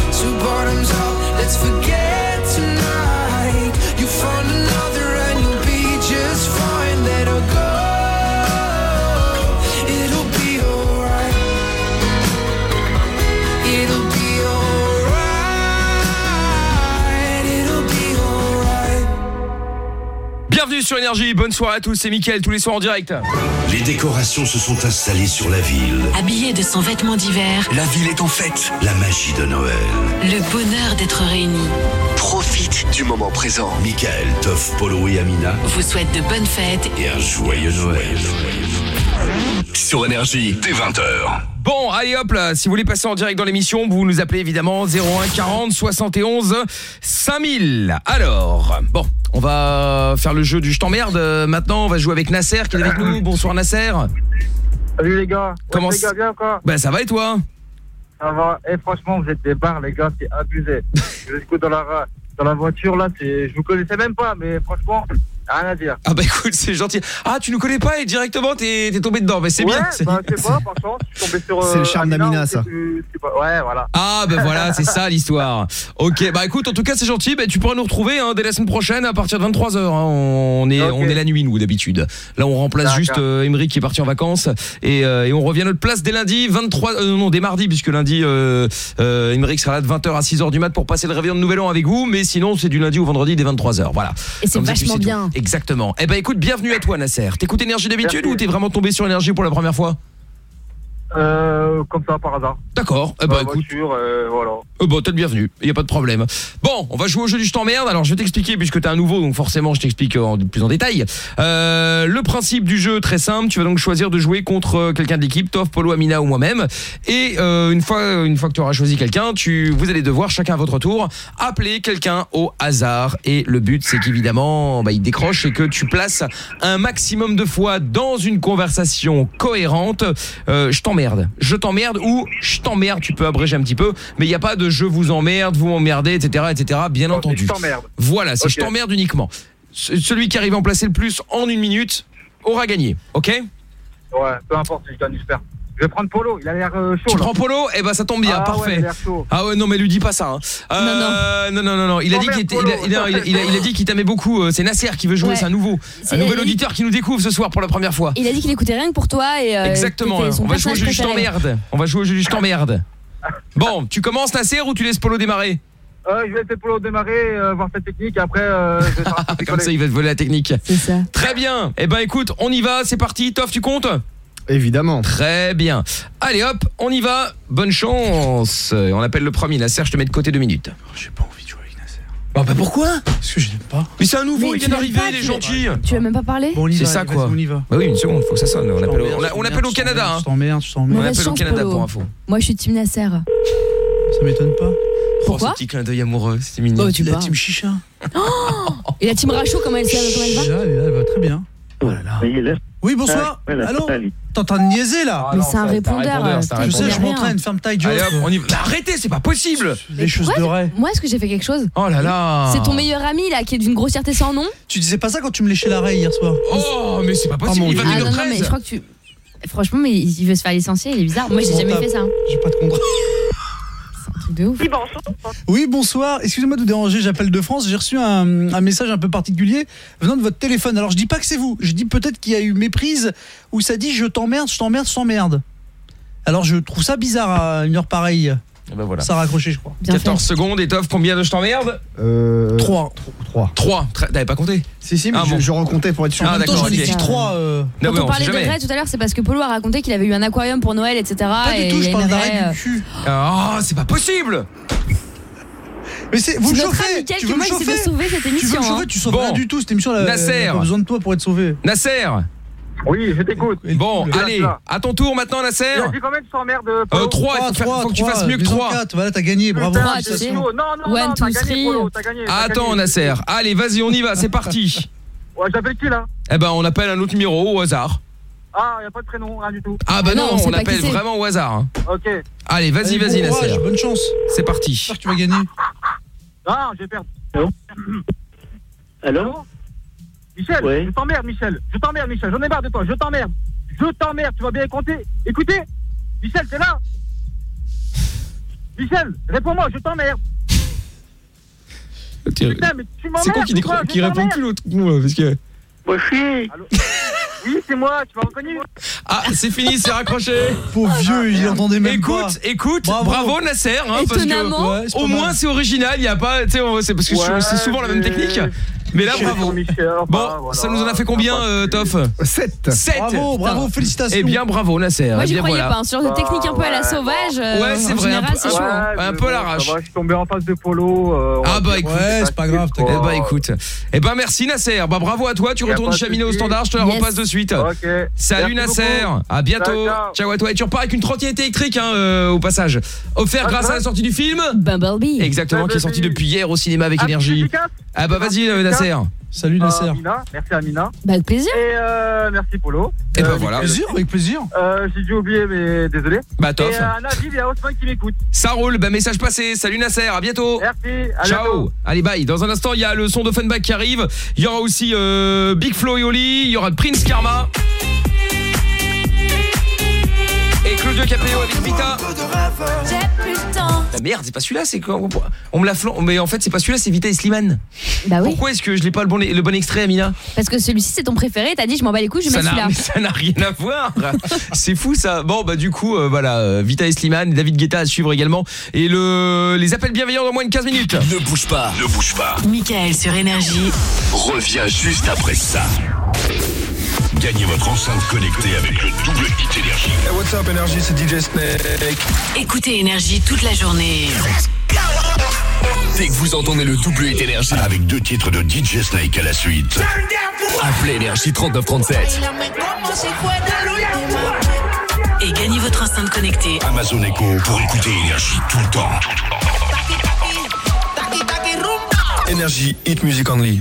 Bienvenue sur Énergie, bonne soirée à tous, c'est Mickaël, tous les soirs en direct. Les décorations se sont installées sur la ville. Habillé de son vêtement d'hiver, La ville est en fête. La magie de Noël. le bonheur d'être réunis. Profite du moment présent. Mickaël, Toff, Polo et Amina Vous souhaite de bonnes fêtes. et un joyeux Noël. Sur Énergie, dès 20h. Bon, allez hop là, si vous voulez passer en direct dans l'émission, vous nous appelez évidemment 01 40 71 5000. Alors, bon, on va faire le jeu du je t'emmerde. Maintenant, on va jouer avec Nasser qui est avec nous. Bonsoir Nasser. Salut les gars. Comment les gars, bien ou quoi? Bah ça va et toi? Ça va. Et franchement, vous êtes des barres les gars, c'est abusé. Je vous écoute dans la voiture là, je vous connaissais même pas, mais franchement, rien à dire. Ah bah écoute, c'est gentil. Ah, tu nous connais pas et directement t'es tombé dedans. Mais c'est ouais, bien. Bah, je sais pas, par chance, je suis tombé sur C'est le charme Amina, d'Amina, ça. Ouais, voilà. Ah bah voilà, c'est ça l'histoire. Ok, bah écoute, en tout cas c'est gentil. Bah, tu pourras nous retrouver dès la semaine prochaine à partir de 23h. On est la nuit nous d'habitude. Là on remplace juste Emery qui est parti en vacances et on revient à notre place dès lundi 23 dès mardi puisque lundi Emery sera là de 20h à 6h du mat pour passer le réveillon de Nouvel An avec vous. Mais sinon c'est du lundi au vendredi dès 23h. Voilà. Et c'est vachement bien. Exactement. Eh ben écoute, bienvenue à toi Nasser. T'écoutes Énergie d'habitude ou t'es vraiment tombé sur Énergie pour la première fois? Comme ça par hasard. D'accord. Eh ben écoute. Voiture, voilà. Bon, t'es le bienvenu, il y a pas de problème. Bon, on va jouer au jeu du je t'emmerde. Alors, je vais t'expliquer puisque t'es un nouveau, donc forcément, je t'explique plus en détail. Le principe du jeu très simple, tu vas donc choisir de jouer contre quelqu'un de l'équipe, Toff, Polo, Amina ou moi-même. Et une fois que tu auras choisi quelqu'un, vous allez devoir chacun à votre tour appeler quelqu'un au hasard. Et le but, c'est qu'évidemment, il décroche et que tu places un maximum de fois dans une conversation cohérente. Je t'emmerde ou je t'emmerde. Tu peux abréger un petit peu, mais il n'y a pas de je vous emmerde, vous m'emmerdez, etc., bien entendu. Je t'emmerde. Voilà, c'est je t'emmerde uniquement. Celui qui arrive à en placer le plus en 1 minute aura gagné, ok? Ouais, peu importe, je gagne, j'espère. Je vais prendre Polo, il a l'air chaud. Tu prends Polo? Eh ben ça tombe bien, parfait. Ouais, il a l'air chaud. Ah ouais, non mais lui dis pas ça. Non. Il a dit qu'il t'aimait beaucoup. C'est Nasser qui veut jouer, Ouais. c'est un nouveau, un nouvel auditeur qui nous découvre ce soir pour la première fois. Il a dit qu'il écoutait rien que pour toi et Exactement. On va jouer au jeu du je t'emmerde. Bon, tu commences Nasser ou tu laisses Polo démarrer? Je vais laisser Polo démarrer, voir sa technique, et après je vais faire un comme ça il va te voler la technique. C'est ça. Très bien. Eh ben écoute, on y va, c'est parti. Toff, tu comptes? Évidemment. Très bien. Allez hop, on y va. Bonne chance. On appelle le premier. Nasser, je te mets de côté 2 minutes. J'ai pas envie de jouer avec Nasser. Bah pourquoi? Parce que je l'aime pas. Mais c'est un nouveau, Mais il vient tu l'aimes d'arriver, pas, il est tu- gentil. Tu vas même pas parler? Bon, on y C'est va, ça, vas-y, quoi. on y va. Bah oui, une seconde, faut que ça sonne. On appelle au Canada. Je t'emmerde. On Mauvaise appelle au chance, Canada Polo. pour info. Moi je suis team Nasser. Ça m'étonne pas. Pourquoi? Ce petit clin d'œil amoureux, c'est mignon. Oh, tu La parles. team chicha. Et la team Rachaud, comment elle va? Elle va très bien. Oh là là. Oui, bonsoir. Allô? T'es en train de niaiser là? Mais c'est un répondeur. Je sais, je m'entraîne, ferme ta gueule. Allez hop, on y va. Mais arrêtez, c'est pas possible. Les choses de Ray. Moi, est-ce que j'ai fait quelque chose? Oh là là. C'est ton meilleur ami là qui est d'une grossièreté sans nom? Tu disais pas ça quand tu me léchais l'oreille hier soir? Oh, mais c'est pas possible, il va Ah non, 1h13. non, mais je crois que tu. Franchement, mais il veut se faire licencier, il est bizarre. Moi, j'ai jamais fait ça. J'ai pas de contrat. Truc de ouf. Oui, bonsoir. Excusez-moi de vous déranger, j'appelle de France. J'ai reçu un message un peu particulier venant de votre téléphone. Alors, je dis pas que c'est vous. Je dis peut-être qu'il y a eu méprise où ça dit je t'emmerde, je t'emmerde, je t'emmerde. Alors, je trouve ça bizarre à une heure pareille. Ben voilà. Ça a raccroché, je crois. 14 secondes, et Toff, combien de je t'emmerde? 3. 3. T'avais pas compté? Si, mais je recomptais pour être sûr. Ah d'accord, J'en ai ok. dit 3. Quand ouais, on parlait sait de jamais. Ray tout à l'heure, c'est parce que Polo a raconté qu'il avait eu un aquarium pour Noël, etc. Pas et du tout, il y je a parle une d'arrêt vraie, du cul. Ah, c'est pas possible. Mais vous me C'est notre chauffez. ami Mickaël Tu qui, veux me moi, essaie de chauffer? sauver cette Tu veux émission. me chauffer? hein. Tu sauves Bon. rien du tout. Cette émission, elle Nasser. a pas besoin de toi pour être sauvé. Nasser. Oui, je t'écoute. Bon, allez, à ton tour maintenant, Nasser. Il a dit combien de s'emmerde, Polo? 3, faut que tu fasses mieux que 3. 4, voilà, t'as gagné, bravo. Trois, tu sais. Non, One, two, t'as gagné, three. Polo, t'as gagné. Attends, Nasser. Allez, vas-y, on y va, c'est parti. Ouais, j'appelle qui là? Eh ben, on appelle un autre numéro au hasard. Ah, y a pas de prénom, rien du tout. Ah bah non, Non, on sait on pas appelle qui c'est. vraiment au hasard. hein. Ok. Allez, vas-y, Allez, bon courage, Nasser. bonne chance. C'est parti. J'espère que tu vas gagner. Non, je vais perdre. Allô? Michel, Ouais. je t'emmerde, Michel. J'en ai marre de toi, je t'emmerde, tu vas bien compter. Écoutez, Michel, t'es là? Michel, réponds-moi, je t'emmerde. Putain, mais tu m'emmerdes. C'est quoi qui répond plus l'autre nous parce que... Moi, je suis. Oui, c'est moi, tu m'as reconnu? Ah, c'est fini, c'est raccroché. Pauvre vieux, il entendait même pas. Écoute, bravo Nasser, hein, parce Étonnamment. que au moins c'est original, il y a pas, tu sais, c'est parce que c'est souvent la même technique. Mais là, bravo. Bon, ça nous en a fait combien, Toff? 7. Bravo, félicitations. Eh bien, bravo, Nasser. Moi, j'y bien, croyais voilà. pas. Sur des techniques un peu à la sauvage. Ouais, c'est en vrai. général, c'est chaud. Un peu à l'arrache. Je suis tombé en face de Polo. Ah bah écoute, c'est pas grave. Eh bah écoute. Eh bah merci Nasser. Bah bravo à toi. Tu retournes Chamino au standard. Je te la repasse de suite. Ok. Salut Merci Nasser. beaucoup. À bientôt. Ciao à toi. Et tu repars avec une trottinette électrique au passage. Offert grâce à la sortie du film Bumblebee. Exactement, qui est sorti depuis hier au cinéma avec Énergie. Ah bah vas-y Nasser. Salut Nasser. Merci Amina. Bah avec plaisir. Et merci Polo. Et bah voilà. Avec plaisir. J'ai dû oublier, mais désolé. Bah top. Et Nabil, il y a Osman qui m'écoute. Ça roule, bah message passé. Salut Nasser, à bientôt. Merci, à ciao. bientôt. Allez bye. Dans un instant, il y a le son d'Offenbach qui arrive. Il y aura aussi Big Flo et Oli. Il y aura Prince Karma. Et Claudio Capéo avec Vita. J'ai plus de temps. La merde, c'est pas celui-là, c'est quoi? On me l'a flan. Mais en fait, c'est pas celui-là, c'est Vita et Slimane. Bah oui. Pourquoi est-ce que je l'ai pas le bon extrait, Amina? Parce que celui-ci c'est ton préféré, t'as dit je m'en bats les couilles, je mets celui-là. Ça n'a rien à voir. C'est fou ça. Bon bah du coup voilà, Vita et Slimane, David Guetta à suivre également et les appels bienveillants dans moins de 15 minutes. Ne bouge pas. Mickaël sur Énergie. Reviens juste après ça. Gagnez votre enceinte connectée avec le double hit Énergie. Hey, what's up Énergie, c'est DJ Snake. Écoutez Énergie toute la journée. Dès que vous entendez le double hit Énergie avec 2 titres de DJ Snake à la suite, appelez Énergie 3937. Et gagnez votre enceinte connectée. Amazon Echo pour écouter Énergie tout le temps. Énergie, hit music only.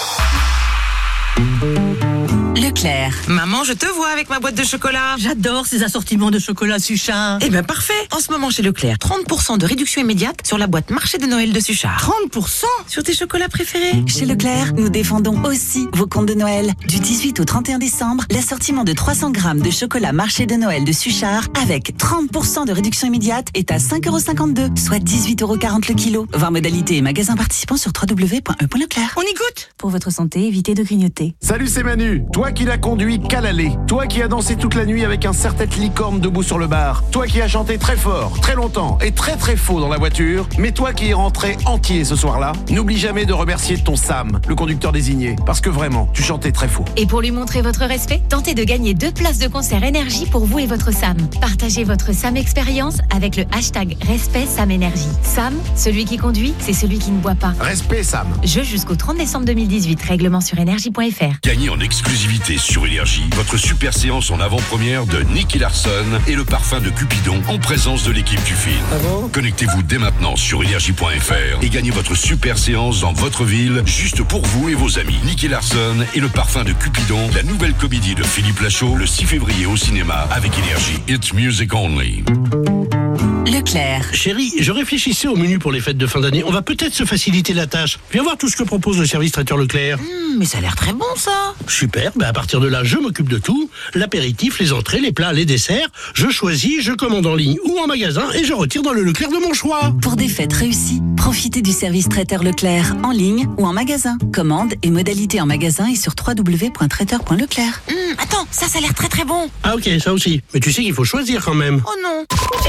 Leclerc. Maman, je te vois avec ma boîte de chocolat. J'adore ces assortiments de chocolat Suchard. Eh ben parfait. En ce moment chez Leclerc, 30% de réduction immédiate sur la boîte marché de Noël de Suchard. 30% sur tes chocolats préférés. Chez Leclerc, nous défendons aussi vos comptes de Noël. Du 18 au 31 décembre, l'assortiment de 300 grammes de chocolat marché de Noël de Suchard avec 30% de réduction immédiate est à 5,52 €, soit 18,40 € le kilo. Voir modalité et magasins participants sur www.e.leclerc. On y goûte. Pour votre santé, évitez de grignoter. Salut, c'est Manu. Toi qui l'as conduit qu'à l'aller. Toi qui as dansé toute la nuit avec un serre-tête licorne debout sur le bar. Toi qui as chanté très fort, très longtemps et très très faux dans la voiture. Mais toi qui es rentré entier ce soir-là, n'oublie jamais de remercier ton Sam, le conducteur désigné. Parce que vraiment, tu chantais très faux. Et pour lui montrer votre respect, tentez de gagner 2 places de concert Énergie pour vous et votre Sam. Partagez votre Sam expérience avec le hashtag Respect Sam Énergie. Sam, celui qui conduit, c'est celui qui ne boit pas. Respect Sam. Jeu jusqu'au 30 décembre 2018. Règlement sur énergie.fr. Gagnez en exclusivité sur Énergie votre super séance en avant-première de Nicky Larson et le parfum de Cupidon en présence de l'équipe du film. Connectez-vous dès maintenant sur énergie.fr et gagnez votre super séance dans votre ville juste pour vous et vos amis. Nicky Larson et le parfum de Cupidon, la nouvelle comédie de Philippe Lachaud le 6 février au cinéma avec Énergie. It's music only. Leclerc. Chérie, je réfléchissais au menu pour les fêtes de fin d'année. On va peut-être se faciliter la tâche. Viens voir tout ce que propose le service traiteur Leclerc. Mais ça a l'air très bon ça. Super, à partir de là, je m'occupe de tout. L'apéritif, les entrées, les plats, les desserts. Je choisis, je commande en ligne ou en magasin et je retire dans le Leclerc de mon choix. Pour des fêtes réussies, profitez du service traiteur Leclerc en ligne ou en magasin. Commande et modalités en magasin et sur www.traiteur.leclerc. Attends, ça a l'air très très bon. Ah ok, ça aussi. Mais tu sais qu'il faut choisir quand même. Oh non.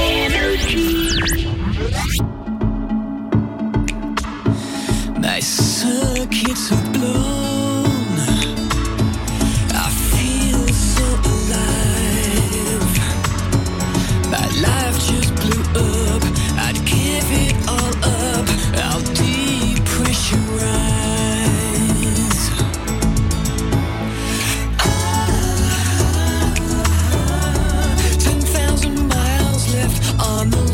My circuits are blown. I feel so alive. My life just blew up. I'd give it all up. I'll depressurize. 10,000 miles left on the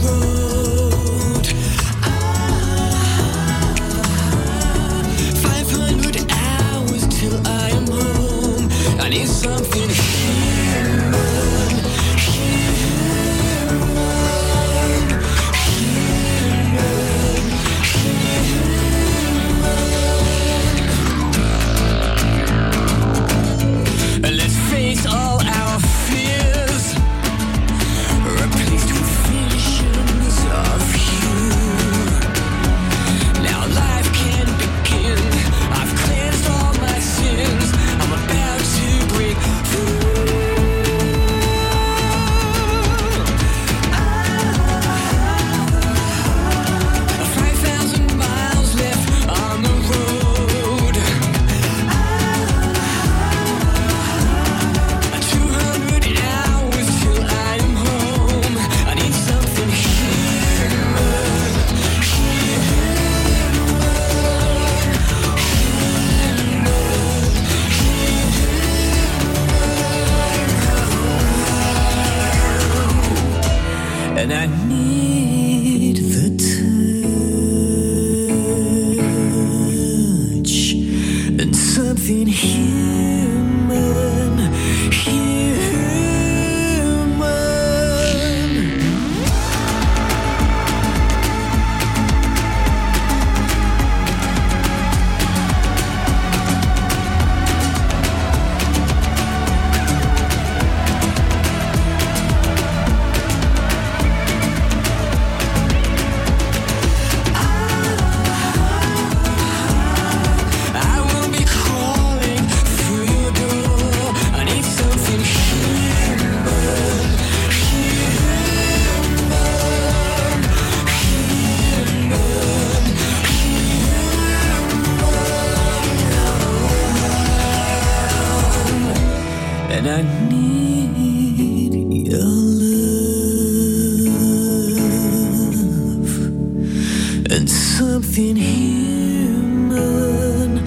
road. 500 hours and something human,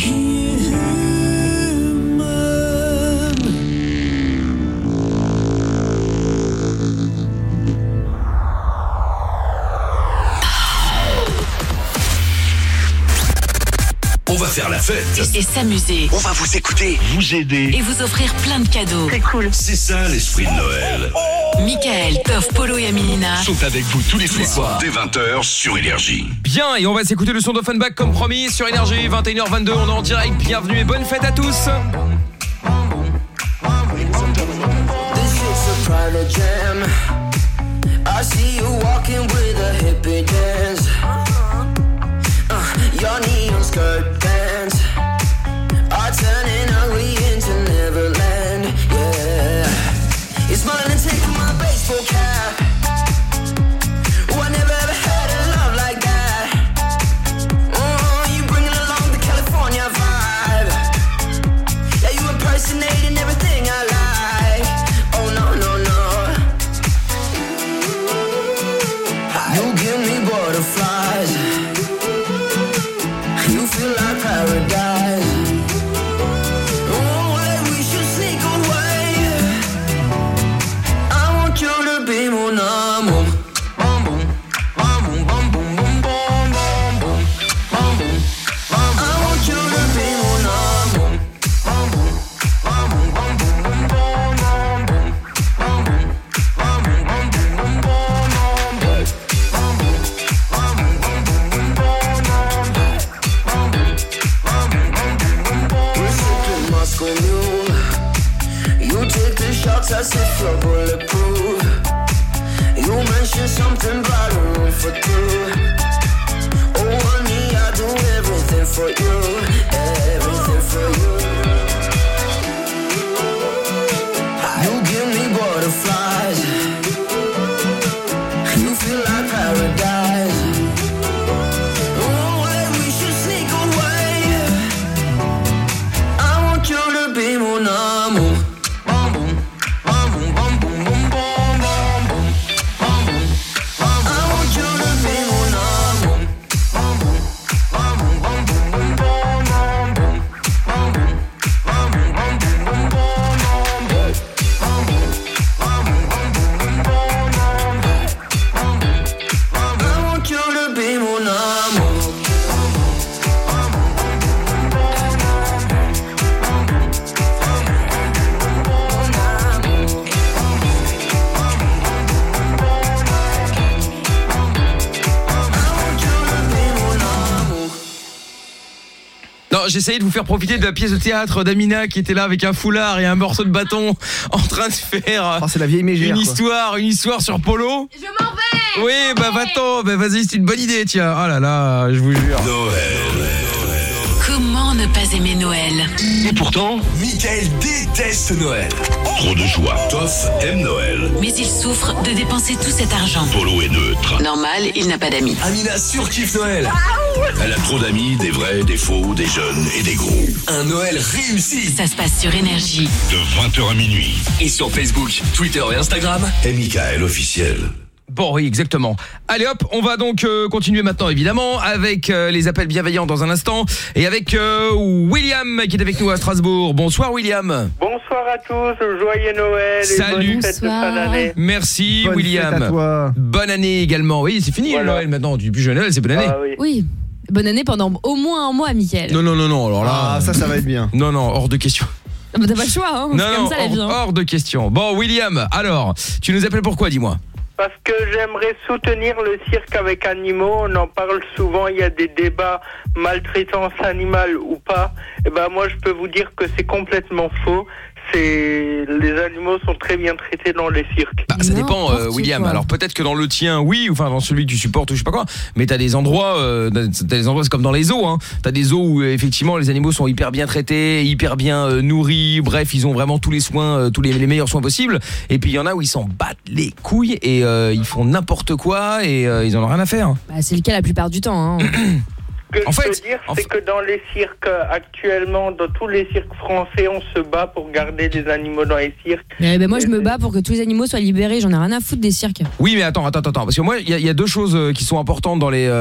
On va faire la fête. Et s'amuser. On va vous écouter, vous aider. Et vous offrir plein de cadeaux. C'est cool. C'est ça l'esprit de Noël. Michael, Toff, Polo et Amina sont avec vous tous les soirs dès 20h sur Énergie. Bien, et on va s'écouter le son d'Offenbach comme promis sur Énergie, 21h22, on est en direct, bienvenue et bonne fête à tous. I see you walking with a hippie dance. Your neon skirt pants are turning ugly into Neverland. Yeah, you're smiling and taking my baseball cap. Oh, I never ever had a love like that. Oh, you bringing along the California vibe. Yeah, you impersonating everything I like. Oh no no no. You give me butterflies. You feel like paradise. Oh, wait, we should sneak away. I want you to be mon amour. Bum boom, bum boom, bum boom, boom, boom, boom, bum boom, bum boom. I want you to be mon amour. Bum boom, bum boom, bum boom, boom, boom, boom, bum boom, bum boom, bum boom, boom, boom, boom, bum boom, bum boom, bum boom, boom, boom. Moscow Mule. You take the shots as if you're bulletproof. You mention something about a room for two. Oh honey, I do everything for you, everything for you. You give me butterflies. You feel like paradise. Oh wait, we should sneak away. I want you to be mon amour. Bum boom, bum boom, bum boom, boom, boom, bum boom, bum boom, bum boom. I want you to be mon amour. Bum boom, bum boom, bum boom, boom, boom, bum boom, bum boom, bum boom, bum boom, boom, boom, bum boom, bum boom, bum boom, bum boom, bum boom, bum boom, bum boom, bum boom. I want you to be mon amour. Non, j'essayais de vous faire profiter de la pièce de théâtre d'Amina qui était là avec un foulard et un morceau de bâton en train de faire c'est la vieille mégère, une quoi. histoire sur Polo. Je m'en vais. Oui, bah va-t'en, bah vas-y, c'est une bonne idée, tiens. Oh là là, je vous jure. Comment ne pas aimer Noël? Et pourtant, Michael déteste Noël. Trop de joie. Toff aime Noël. Mais il souffre de dépenser tout cet argent. Polo est neutre. Normal, il n'a pas d'amis. Amina surkiffe Noël. Elle a trop d'amis, des vrais, des faux, des jeunes et des gros. Un Noël réussi. Ça se passe sur Énergie. De 20h à minuit. Et sur Facebook, Twitter et Instagram. Et Michael officiel. Bon, oui, exactement. Allez hop, on va donc continuer maintenant évidemment avec les appels bienveillants dans un instant et avec William qui est avec nous à Strasbourg. Bonsoir William. Bonsoir à tous, joyeux Noël. Salut. Et bonne fête de fin d'année. Merci Bonne William. fête à toi. Bonne année également. Oui, c'est fini Voilà. Noël maintenant. Tu plus jeune Noël, c'est bonne année. Ah oui. Oui. Bonne année pendant au moins un mois, Mickaël. Non, alors là. Ah, ça va être bien. Non, hors de question. Ah bah t'as pas le choix, hein. C'est comme ça la vie. Hein. Hors de question. Bon, William, alors, tu nous appelles pourquoi, dis-moi? Parce que j'aimerais soutenir le cirque avec animaux. On en parle souvent, il y a des débats maltraitance animale ou pas. Et ben moi je peux vous dire que c'est complètement faux. Les animaux sont très bien traités dans les cirques. Bah, ça dépend William. Alors peut-être que dans le tien oui, enfin dans celui que tu supportes ou je sais pas quoi, mais t'as des endroits c'est comme dans les zoos hein. T'as des zoos où effectivement les animaux sont hyper bien traités, hyper bien nourris, bref, ils ont vraiment tous les soins, tous les meilleurs soins possibles. Et puis il y en a où ils s'en battent les couilles et ils font n'importe quoi et ils en ont rien à faire. Bah, c'est le cas la plupart du temps hein. Ce que je peux dire, c'est que dans les cirques actuellement, dans tous les cirques français, on se bat pour garder des animaux dans les cirques. Moi, je me bats pour que tous les animaux soient libérés. J'en ai rien à foutre des cirques. Oui, mais attends, parce que moi, il y a deux choses qui sont importantes dans les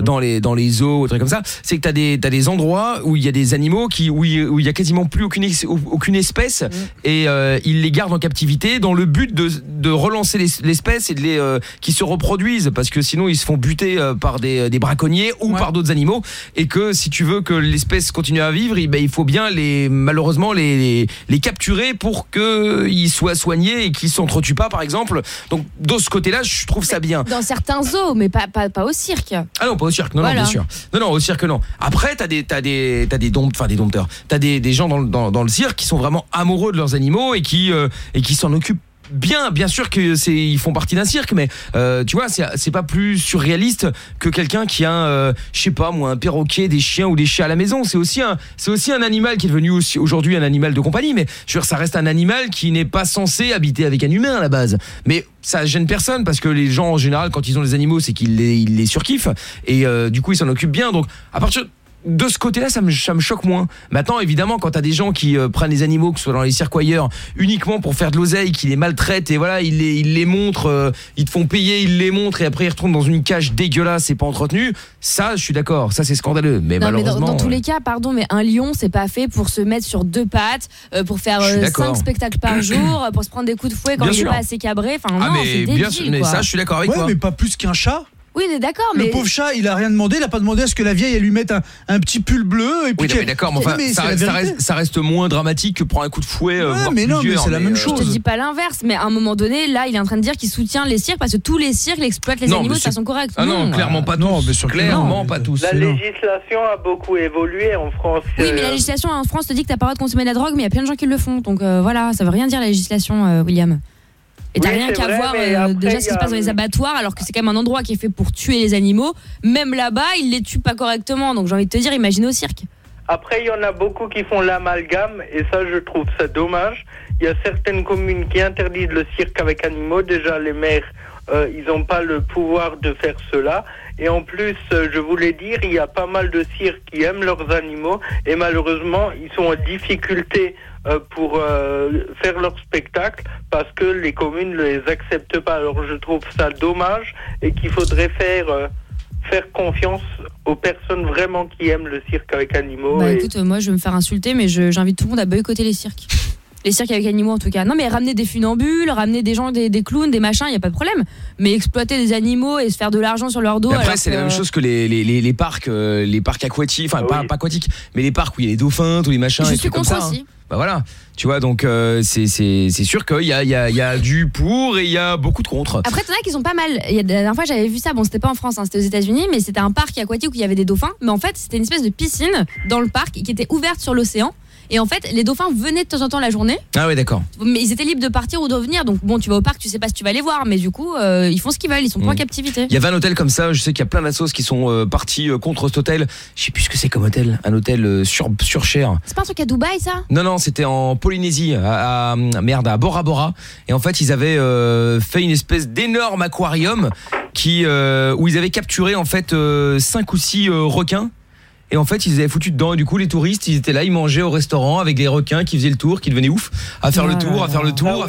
zoos, des trucs comme ça. C'est que t'as des endroits où il y a des animaux où il y a quasiment plus aucune espèce et ils les gardent en captivité dans le but de relancer l'espèce et de qui se reproduisent, parce que sinon ils se font buter par des braconniers ou par d'autres animaux, et que si tu veux que l'espèce continue à vivre, il faut bien malheureusement les capturer pour qu'ils soient soignés et qu'ils s'entretuent pas, par exemple. Donc de ce côté-là, je trouve ça bien. Dans certains zoos, mais pas au cirque. Ah non, pas au cirque, non, bien sûr. Non, au cirque, non. Après, t'as des dompteurs. T'as des gens dans le cirque qui sont vraiment amoureux de leurs animaux et qui s'en occupent bien sûr que ils font partie d'un cirque, mais tu vois, c'est pas plus surréaliste que quelqu'un qui a je sais pas moi, un perroquet, des chiens ou des chats à la maison. C'est aussi un animal qui est devenu aussi aujourd'hui un animal de compagnie, mais je veux dire, ça reste un animal qui n'est pas censé habiter avec un humain à la base. Mais ça gêne personne, parce que les gens en général, quand ils ont des animaux, c'est qu'ils les surkiffent, et du coup ils s'en occupent bien. Donc à partir de ce côté-là, ça me choque moins. Maintenant, évidemment, quand t'as des gens qui prennent les animaux, que ce soit dans les cirques ou ailleurs, uniquement pour faire de l'oseille, qui les maltraitent, et voilà, ils les montrent, ils te font payer, ils les montrent, et après ils retournent dans une cage dégueulasse et pas entretenue. Ça, je suis d'accord, ça c'est scandaleux. Mais non, malheureusement, mais dans tous les cas, pardon, mais un lion, c'est pas fait pour se mettre sur deux pattes, pour faire 5 spectacles par jour, pour se prendre des coups de fouet quand il est pas assez cabré. Enfin, non, c'est débile, bien sûr, mais ça, je suis d'accord avec toi. Mais pas plus qu'un chat. Oui, on est d'accord, mais... Le pauvre chat, il a rien demandé, il a pas demandé à ce que la vieille, elle lui mette un petit pull bleu, et puis... Oui, non, mais d'accord, mais enfin, ça reste moins dramatique que prendre un coup de fouet, voire mais non, mais c'est la même chose. Je te dis pas l'inverse, mais à un moment donné, là, il est en train de dire qu'il soutient les cirques, parce que tous les cirques exploitent les animaux de façon correcte. Ah non, clairement pas tous. Clairement pas tous. La législation a beaucoup évolué en France. Oui, mais la législation en France te dit que t'as pas le droit de consommer de la drogue, mais il y a plein de gens qui le font, donc voilà, ça veut rien dire la législation, William. Et t'as rien qu'à voir déjà ce qui se passe dans les abattoirs, alors que c'est quand même un endroit qui est fait pour tuer les animaux. Même là-bas, ils les tuent pas correctement. Donc j'ai envie de te dire, imagine au cirque. Après, il y en a beaucoup qui font l'amalgame, et ça, je trouve ça dommage. Il y a certaines communes qui interdisent le cirque avec animaux. Déjà, les maires, ils n'ont pas le pouvoir de faire cela. Et en plus, je voulais dire, il y a pas mal de cirques qui aiment leurs animaux, et malheureusement, ils sont en difficulté pour faire leur spectacle, parce que les communes ne les acceptent pas. Alors je trouve ça dommage, et qu'il faudrait faire confiance aux personnes vraiment qui aiment le cirque avec animaux. Écoute, moi je vais me faire insulter, mais j'invite tout le monde à boycotter les cirques. Les cirques avec animaux en tout cas. Non, mais ramener des funambules, ramener des gens, des clowns, des machins, il n'y a pas de problème. Mais exploiter des animaux et se faire de l'argent sur leur dos. Mais après, c'est la même chose que les parcs aquatiques, enfin pas aquatiques, mais les parcs où il y a les dauphins, tous les machins. Je suis contre aussi. Bah voilà, tu vois, donc c'est sûr qu'il y a du pour et il y a beaucoup de contre. Après, t'en as qui sont pas mal. La dernière fois, j'avais vu ça. Bon, c'était pas en France, c'était aux États-Unis, mais c'était un parc aquatique où il y avait des dauphins. Mais en fait, c'était une espèce de piscine dans le parc qui était ouverte sur l'océan. Et en fait, les dauphins venaient de temps en temps la journée. Ah ouais, d'accord. Mais ils étaient libres de partir ou de revenir. Donc bon, tu vas au parc, tu sais pas si tu vas les voir, mais du coup, ils font ce qu'ils veulent, ils sont pas en captivité. Il y avait un hôtel comme ça, je sais qu'il y a plein d'assos qui sont partis contre cet hôtel. Je sais plus ce que c'est comme hôtel, un hôtel sur cher. C'est pas un truc à Dubaï, ça? Non, c'était en Polynésie, à Bora Bora. Et en fait, ils avaient fait une espèce d'énorme aquarium où ils avaient capturé en fait 5 ou 6 requins. Et en fait, ils avaient foutu dedans. Et du coup, les touristes, ils étaient là, ils mangeaient au restaurant avec des requins qui faisaient le tour, qui devenaient ouf, à faire le tour, à faire le tour.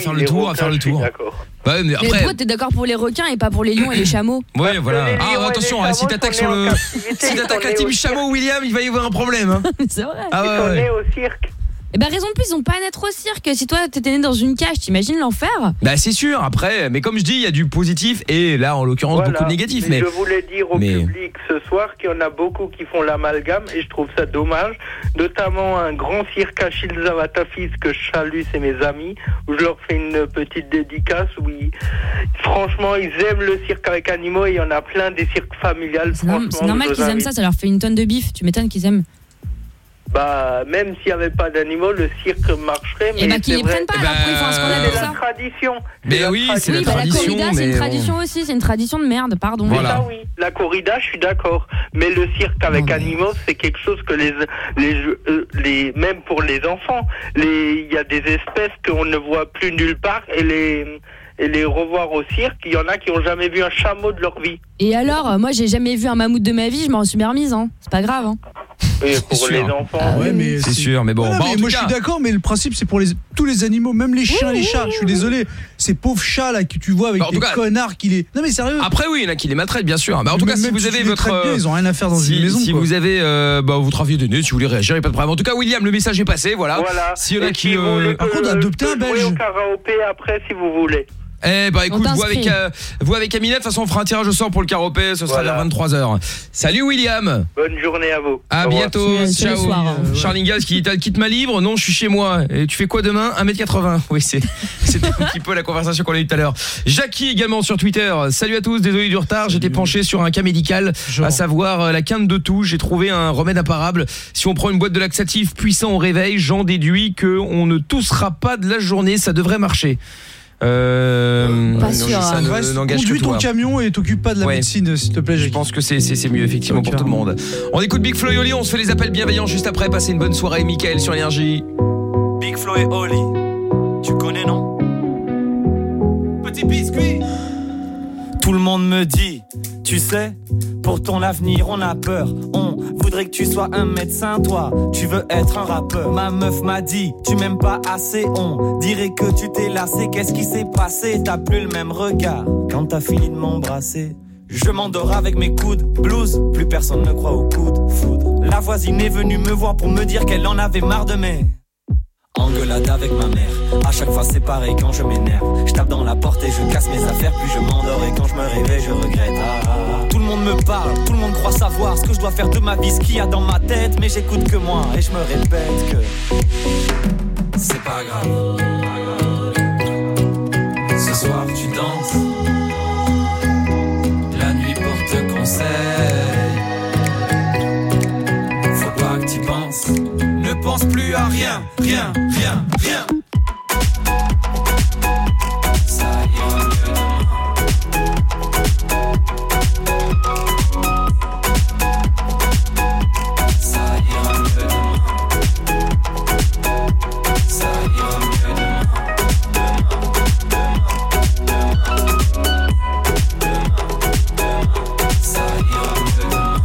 Ouais, mais après... pourquoi t'es d'accord pour les requins et pas pour les lions et les chameaux? Ouais, voilà. Ah, attention, si t'attaques la team chameau, William, il va y avoir un problème. Hein. C'est vrai. Ils sont nés au cirque. Eh ben raison de plus, ils ont pas à naître au cirque. Si toi t'étais né dans une cage, t'imagines l'enfer? Bah c'est sûr, après, mais comme je dis, il y a du positif et là en l'occurrence beaucoup de négatif. Mais je voulais dire au public ce soir qu'il y en a beaucoup qui font l'amalgame et je trouve ça dommage. Notamment un grand cirque à Chilzavatafis que je salue, c'est mes amis, où je leur fais une petite dédicace. Franchement, ils aiment le cirque avec animaux et il y en a plein des cirques familiales. C'est normal qu'ils aiment ça leur fait une tonne de bif. Tu m'étonnes qu'ils aiment. Bah, même s'il n'y avait pas d'animaux, le cirque marcherait. Mais qu'ils les prennent pas, alors pourquoi ils font un scandale de ça? C'est la tradition. Mais oui, c'est la tradition. La corrida, c'est une tradition aussi, c'est une tradition de merde, pardon. Voilà. Ça, oui, la corrida, je suis d'accord. Mais le cirque avec animaux, c'est quelque chose que même pour les enfants, il y a des espèces qu'on ne voit plus nulle part et et les revoir au cirque. Il y en a qui ont jamais vu un chameau de leur vie. Et alors, moi j'ai jamais vu un mammouth de ma vie, je m'en suis bien remise, hein. C'est pas grave, hein. Et pour les enfants. Ouais, mais c'est sûr, mais bon. Voilà, Bah, mais en tout moi cas, je suis d'accord, mais le principe c'est pour tous les animaux, même les chiens, les chats. Je suis désolé, ces pauvres chats là que tu vois avec Bah, en des tout cas- connards qui les. Non mais sérieux. Après oui, il y en a qui les maltraitent bien sûr. Bah, en tout cas, si Même vous si avez tu les votre traites bien, ils ont rien à faire dans si, une maison. si quoi. vous avez votre avis d'aîné, si vous voulez réagir, il n'y a pas de problème. En tout cas, William, le message est passé, voilà. S'il y en a Et qui si vous voulez Par contre, adopter un jouer au Belge. karaopé après si vous voulez. Eh bah écoute, On vous avec Aminette, de toute façon on fera un tirage au sort pour le karaopé, ce sera vers 23h. Salut William. Bonne journée à vous. À Au revoir. bientôt. C'est le Ciao. soir, hein. Charlingas qui t'as le kit main libre. Non, je suis chez moi. Et tu fais quoi demain? 1m80. Oui, c'était un petit peu la conversation qu'on a eue tout à l'heure. Jackie également sur Twitter. Salut à tous, désolé du retard. J'étais penché sur un cas médical, à savoir la quinte de toux. J'ai trouvé un remède imparable. Si on prend une boîte de laxatif puissant au réveil, j'en déduis qu'on ne toussera pas de la journée. Ça devrait marcher. Pas sûr. Ça n'engage que Conduis ton toi. camion et t'occupe pas de la Ouais. médecine, s'il te plaît. Je pense que c'est mieux effectivement pour tout le monde. On écoute Big Flo et Oli, on se fait les appels bienveillants juste après. Passez une bonne soirée, Mickaël sur Énergie. Big Flo et Oli, tu connais non? Petit biscuit. Tout le monde me dit, tu sais, pour ton avenir on a peur. On voudrait que tu sois un médecin, toi, tu veux être un rappeur. Ma meuf m'a dit, tu m'aimes pas assez, on dirait que tu t'es lassé. Qu'est-ce qui s'est passé? T'as plus le même regard quand t'as fini de m'embrasser. Je m'endors avec mes coudes, blues, plus personne ne croit aux coudes, foudre. La voisine est venue me voir pour me dire qu'elle en avait marre de mes engueulade avec ma mère. À chaque fois c'est pareil quand je m'énerve. Je tape dans la porte et je casse mes affaires. Puis je m'endors et quand je me réveille je regrette. Tout le monde me parle, tout le monde croit savoir ce que je dois faire de ma vie, ce qu'il y a dans ma tête. Mais j'écoute que moi et je me répète que c'est pas grave. Ce soir tu danses, la nuit porte conseil. Faut pas que t'y penses. Ne pense plus à rien, rien, rien, rien. Ça ira mieux demain. Ça ira mieux demain. Ça ira mieux demain. Ça ira mieux demain.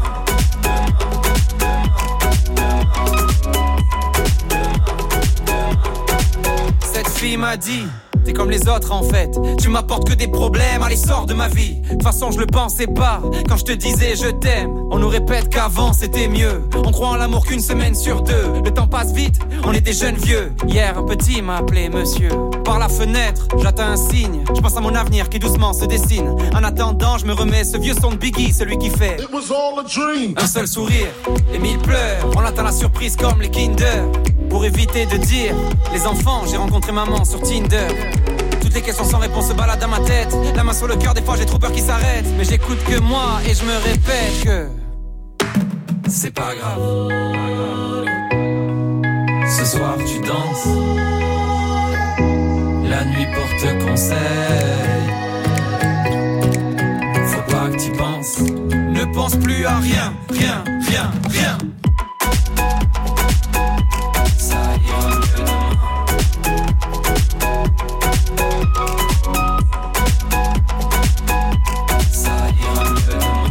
Cette fille m'a dit, t'es comme les autres en fait. Tu m'apportes que des problèmes, allez sors de ma vie. De toute façon je le pensais pas, quand je te disais je t'aime. On nous répète qu'avant c'était mieux. On croit en l'amour qu'une semaine sur deux. Le temps passe vite, on est des jeunes vieux. Hier un petit m'a appelé monsieur. Par la fenêtre, j'attends un signe. Je pense à mon avenir qui doucement se dessine. En attendant je me remets ce vieux son de Biggie, celui qui fait un seul sourire et 1000 pleurs. On attend la surprise comme les Kinder. Pour éviter de dire les enfants, j'ai rencontré maman sur Tinder. Toutes les questions sans réponse se baladent dans ma tête. La main sur le cœur, des fois j'ai trop peur qu'il s'arrête. Mais j'écoute que moi et je me répète que c'est pas grave. Ce soir tu danses, la nuit porte conseil. Faut pas que t'y penses. Ne pense plus à rien, rien, rien, rien. Ça ira mieux demain. Ça ira mieux demain.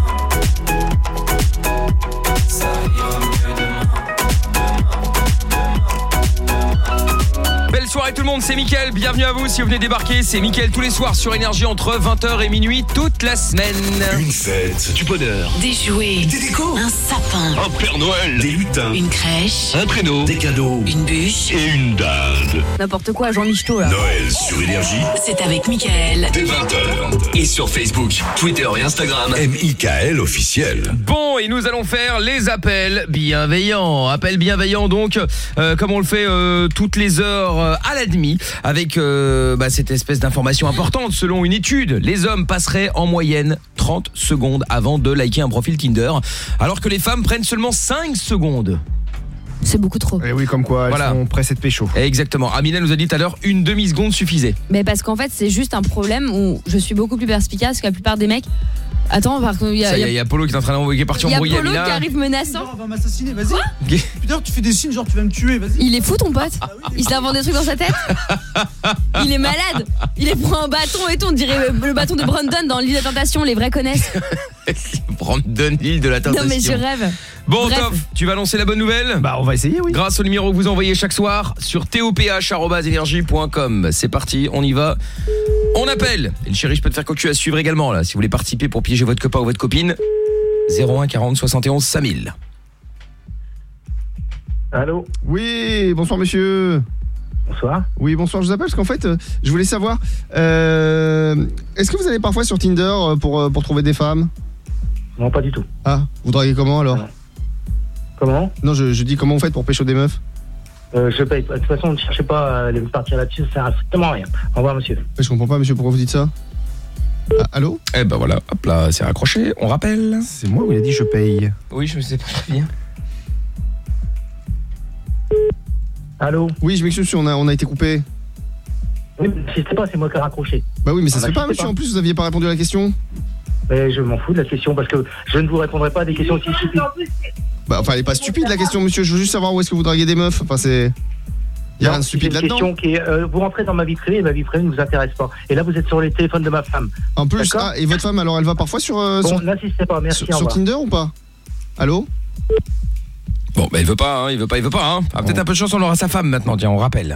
Ça ira mieux demain. Belle soirée tout le monde, c'est Mickaël, bienvenue à vous si vous venez débarquer, c'est Mickaël tous les soirs sur Énergie entre 20h et minuit toute la semaine. Une fête, du bonheur, Des jouets, des décos, un sapin, un Père Noël, des lutins, une crèche, un traîneau, des cadeaux, une bûche et une dinde. N'importe quoi, Jean Michto là. Noël sur Énergie, C'est avec Mickaël. dès 20h. Et sur Facebook, Twitter et Instagram. M.I.K.L. officiel. Bon, et nous allons faire les appels bienveillants. Appels bienveillants donc, comme on le fait toutes les heures à la demi, avec cette espèce d'information importante. Selon une étude, les hommes passeraient en moyenne 30 secondes avant de liker un profil Tinder, alors que les femmes prennent seulement 5 secondes. C'est beaucoup trop. Et oui, comme quoi, elles sont pressées de pécho. Exactement. Amina nous a dit tout à l'heure, une demi-seconde suffisait. Mais parce qu'en fait, c'est juste un problème où je suis beaucoup plus perspicace que la plupart des mecs. Attends, par contre, il y Ça y est, il y a Polo qui est en train d'envoyer, qui est parti il y a embrouiller Polo Amina. qui arrive menaçant. On va m'assassiner, vas-y. Putain, tu fais des signes genre tu vas me tuer, vas-y. Il est fou ton pote. Il s'invente des trucs dans sa tête. Il est malade. Il est prend un bâton et tout, on dirait le bâton de Brandon dans l'île de la Tentation, les vrais connaissent. Brandon, l'île de la Tentation. Non mais je rêve. Bon, Bref. Toff, tu vas lancer la bonne nouvelle? Bah, on va essayer, oui. Grâce au numéro que vous envoyez chaque soir sur toph@energie.com. C'est parti, on y va. On appelle. Et le chéri, je peux te faire cocu à suivre également là. Si vous voulez participer pour piéger votre copain ou votre copine, 01 40 71 5000. Allô? Oui, bonsoir monsieur. Bonsoir. Oui, bonsoir, je vous appelle parce qu'en fait, je voulais savoir, est-ce que vous allez parfois sur Tinder pour trouver des femmes? Non, pas du tout. Ah, vous draguez comment alors? Comment? Non, je dis comment vous faites pour pécho des meufs? Je paye. De toute façon, ne cherchez pas à partir là-dessus, ça sert à strictement rien. Au revoir, monsieur. Je comprends pas, monsieur, pourquoi vous dites ça? Ah, allô? Eh ben voilà, hop là, c'est raccroché, on rappelle. C'est moi où il a dit je paye. Oui, je sais pas très bien. Allô? Oui, je m'excuse, on a été coupé. Oui, mais n'insistez pas, c'est moi qui ai raccroché. Bah oui, mais ça Ah, se fait pas, n'insistez monsieur, en plus vous aviez pas répondu à la question. Mais je m'en fous de la question parce que je ne vous répondrai pas à des questions aussi stupides. Bah enfin, elle est pas stupide la question, monsieur, je veux juste savoir où est-ce que vous draguez des meufs. Enfin, c'est... Il y a rien de stupide là-dedans. C'est une question qui est, vous rentrez dans ma vie privée et ma vie privée ne vous intéresse pas. Et là, vous êtes sur les téléphones de ma femme. En plus, ah, et votre femme, alors elle va parfois sur... Bon, n'insistez pas, merci, sur Tinder ou pas? Allô? Bon, bah il veut pas, hein, il veut pas, hein. Ah, peut-être un peu de chance, on aura sa femme maintenant, tiens, on rappelle.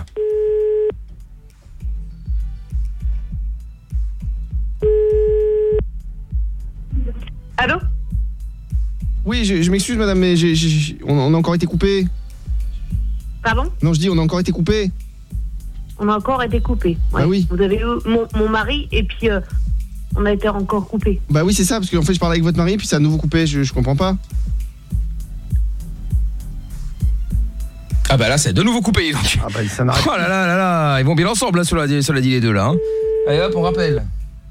Allô? Oui, je m'excuse madame, mais on a encore été coupé. Pardon? Non, je dis on a encore été coupé. On a encore été coupé. Ouais. Bah oui. Vous avez eu mon mari et puis on a été encore coupé. Bah oui, c'est ça, parce qu'en fait je parlais avec votre mari puis ça a à nouveau coupé, je comprends pas. Ah bah là c'est de nouveau coupé donc. Ah bah ça n'arrête pas. Oh là là là là, ils vont bien ensemble là, cela dit les deux là. Hein. Allez hop, on rappelle.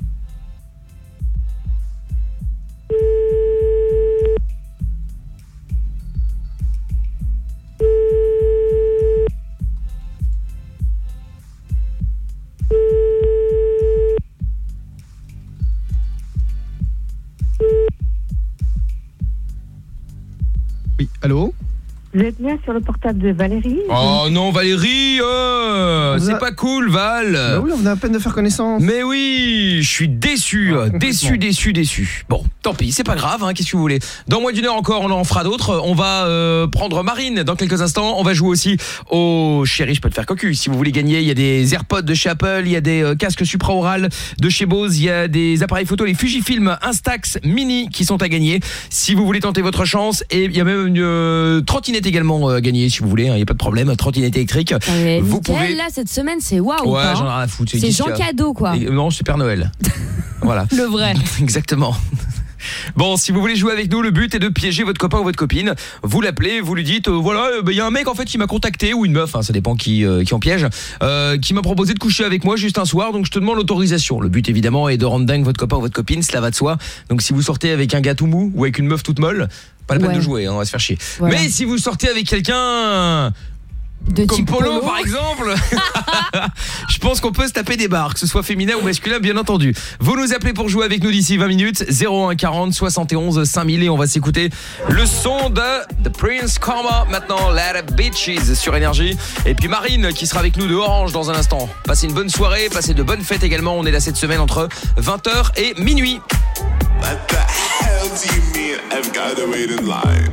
Oui, allô? Vous êtes bien sur le portable de Valérie? Oh non Valérie, c'est pas cool Val. Bah oui, on venait à peine de faire connaissance. Mais oui, je suis déçu, déçu. Bon, tant pis, c'est pas grave, hein, qu'est-ce que vous voulez. Dans moins d'une heure encore, on en fera d'autres. On va prendre Marine dans quelques instants. On va jouer aussi au chéri, je peux te faire cocu. Si vous voulez gagner, il y a des AirPods de chez Apple, il y a des casques supraoral de chez Bose, il y a des appareils photo, les Fujifilm Instax Mini qui sont à gagner. Si vous voulez tenter votre chance, et il y a même une trottinette également gagner si vous voulez, il n'y a pas de problème, trottinette électrique. Vous pouvez là cette semaine c'est waouh. Ouais, j'en ai rien à foutre. C'est Jean Cadeau quoi. Non, c'est Père Noël. Voilà. Le vrai. Exactement. Bon, si vous voulez jouer avec nous, le but est de piéger votre copain ou votre copine. Vous l'appelez, vous lui dites voilà, il y a un mec en fait qui m'a contacté ou une meuf, hein, ça dépend qui en piège, qui m'a proposé de coucher avec moi juste un soir, donc je te demande l'autorisation. Le but évidemment est de rendre dingue votre copain ou votre copine, cela va de soi. Donc si vous sortez avec un gars tout mou ou avec une meuf toute molle, pas la peine de jouer, hein, on va se faire chier. Voilà. Mais si vous sortez avec quelqu'un comme Polo par exemple, je pense qu'on peut se taper des barres, que ce soit féminin ou masculin bien entendu. Vous nous appelez pour jouer avec nous d'ici 20 minutes, 01 40 71 5000 et on va s'écouter le son de The Prince Karma maintenant, Let It Bitches sur Énergie. Et puis Marine qui sera avec nous de Orange dans un instant. Passez une bonne soirée, passez de bonnes fêtes également, on est là cette semaine entre 20h et minuit. What the hell do you mean I've got to wait in line?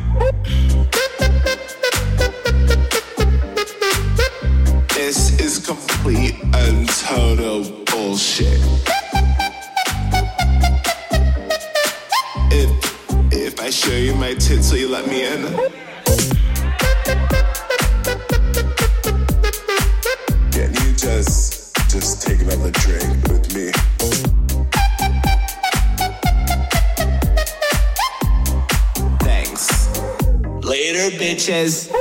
This is complete and total bullshit. If I show you my tits, will you let me in? Can you just take another drink with me? Thanks. Later, bitches.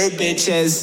Later, bitches.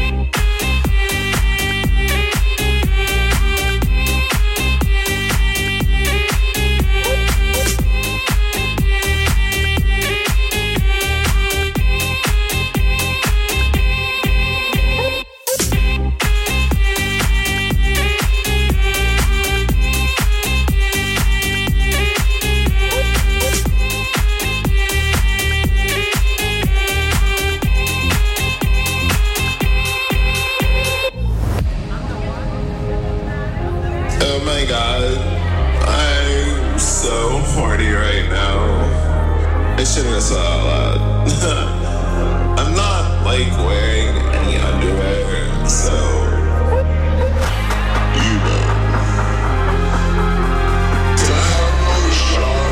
Oh my god, I'm so horny right now. I shouldn't have said out loud. I'm not like wearing any underwear, so you know. Can I have another shot?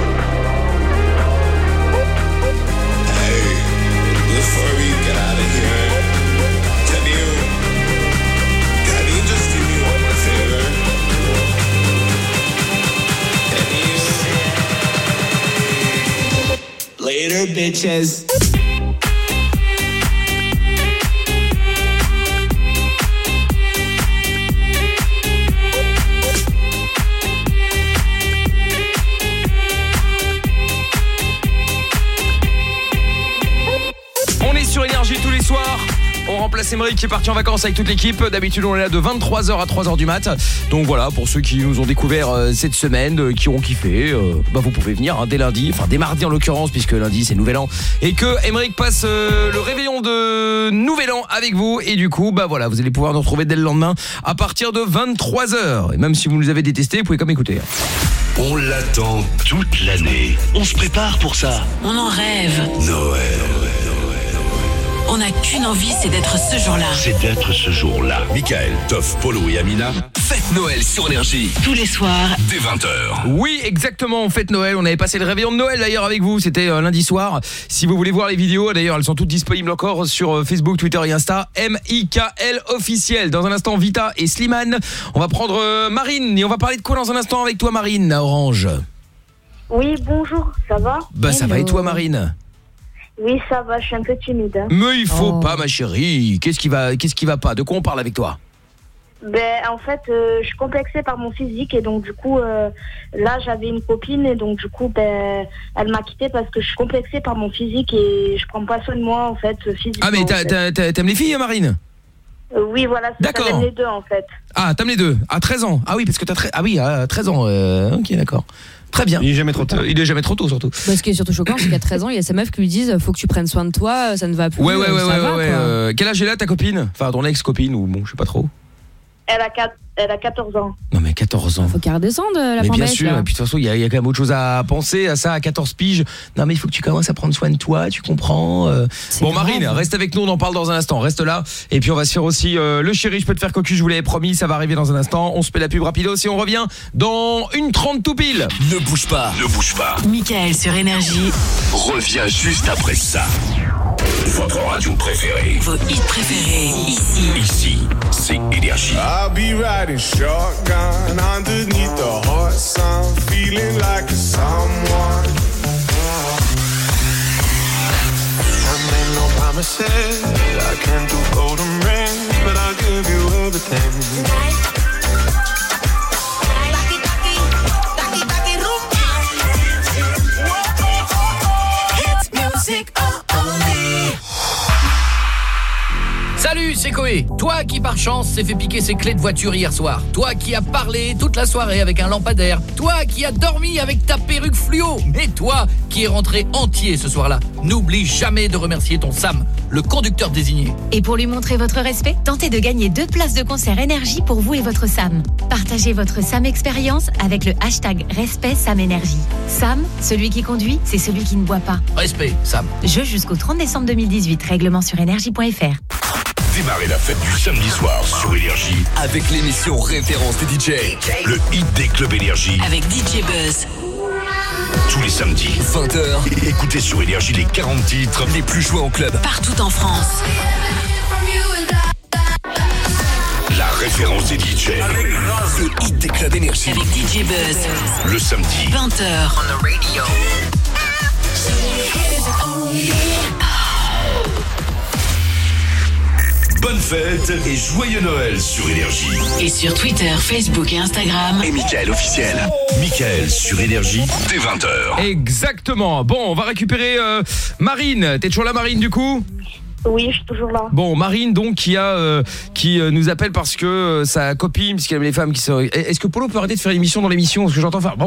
Hey, before we get out of here, can you just do me one more favor? Later, bitches. On est sur Énergie tous les soirs. On remplace Émeric qui est parti en vacances avec toute l'équipe. D'habitude on est là de 23h à 3h du mat. Donc voilà, pour ceux qui nous ont découvert cette semaine, qui ont kiffé, vous pouvez venir dès lundi, enfin dès mardi en l'occurrence, puisque lundi c'est Nouvel An. Et que Émeric passe le réveillon de Nouvel An avec vous. Et du coup, voilà, vous allez pouvoir nous retrouver dès le lendemain à partir de 23h. Et même si vous nous avez détestés, vous pouvez comme écouter. On l'attend toute l'année. On se prépare pour ça. On en rêve. Noël. On n'a qu'une envie, c'est d'être ce jour-là. C'est d'être ce jour-là. Michael, Toff, Polo et Amina. Fête Noël sur Énergie. Tous les soirs. Dès 20h. Oui, exactement, fête Noël. On avait passé le réveillon de Noël d'ailleurs avec vous. C'était lundi soir. Si vous voulez voir les vidéos, d'ailleurs, elles sont toutes disponibles encore sur Facebook, Twitter et Insta. MIKL officiel. Dans un instant, Vita et Slimane. On va prendre Marine. Et on va parler de quoi dans un instant avec toi, Marine, à Orange? Oui, bonjour, ça va? Ça va et toi, Marine? Oui, ça va, je suis un peu timide. Mais il faut pas, ma chérie. Qu'est-ce qui va pas? De quoi on parle avec toi? En fait, je suis complexée par mon physique et donc du coup, là j'avais une copine et donc du coup, elle m'a quittée parce que je suis complexée par mon physique et je prends pas soin de moi en fait, physiquement. Ah mais t'aimes les filles, Marine? Oui, voilà, d'accord. T'aimes les deux en fait. Ah, t'aimes les deux? À 13 ans? Ah oui, parce que à 13 ans. Ok, d'accord. Très bien. Il est jamais trop tôt. Il est jamais trop tôt, surtout. Ce qui est surtout choquant, c'est qu'à 13 ans, il y a ces meufs qui lui disent faut que tu prennes soin de toi, ça ne va plus. Ouais. Quel âge est là ta copine? Enfin, ton ex-copine ou bon, je sais pas trop. Elle a 14 ans. Non mais 14 ans. Faut qu'elle redescende la mais pandémie. Bien sûr, et puis de toute façon, il y a quand même autre chose à penser à ça à 14 piges. Non mais il faut que tu commences à prendre soin de toi, tu comprends. Bon grave. Marine, reste avec nous, on en parle dans un instant. Reste là et puis on va se faire aussi le chéri, je peux te faire cocu, je vous l'avais promis, ça va arriver dans un instant. On se fait la pub rapido et on revient dans 1:30 tout pile. Ne bouge pas. Michael sur Énergie. Reviens juste après ça. Votre radio préférée. Vos hits préférés, Ici, c'est Énergie. I'll be riding shotgun underneath the hot sun, feeling like a someone. I made no promises, I can't do golden rings, but I'll give you everything. Hits music only. Salut, c'est Koé. Toi qui par chance s'est fait piquer ses clés de voiture hier soir. Toi qui as parlé toute la soirée avec un lampadaire. Toi qui as dormi avec ta perruque fluo. Mais toi qui es rentré entier ce soir-là. N'oublie jamais de remercier ton Sam, le conducteur désigné. Et pour lui montrer votre respect, tentez de gagner 2 places de concert Énergie pour vous et votre Sam. Partagez votre Sam expérience avec le hashtag Respect Sam Énergie. Sam, celui qui conduit, c'est celui qui ne boit pas. Respect, Sam. Jeu jusqu'au 30 décembre 2018. Règlement sur énergie.fr. Démarrez la fête du samedi soir sur Énergie avec l'émission référence des DJ, le hit des clubs Énergie avec DJ Buzz. Tous les samedis, 20h, écoutez sur Énergie les 40 titres les plus joués en club. Partout en France. La référence des DJ, le hit des clubs Énergie avec DJ Buzz. Le samedi, 20h. On the radio. fêtes et joyeux Noël sur Énergie. Et sur Twitter, Facebook et Instagram. Et Mickaël officiel. Mickaël sur Énergie, dès 20h. Exactement. Bon, on va récupérer Marine. T'es toujours là, Marine, du coup ? Oui, je suis toujours là. Bon, Marine, donc, qui nous appelle parce que sa copine, puisqu'elle aime les femmes qui sont... Est-ce que Polo peut arrêter de faire l'émission dans l'émission ? Parce que j'entends faire...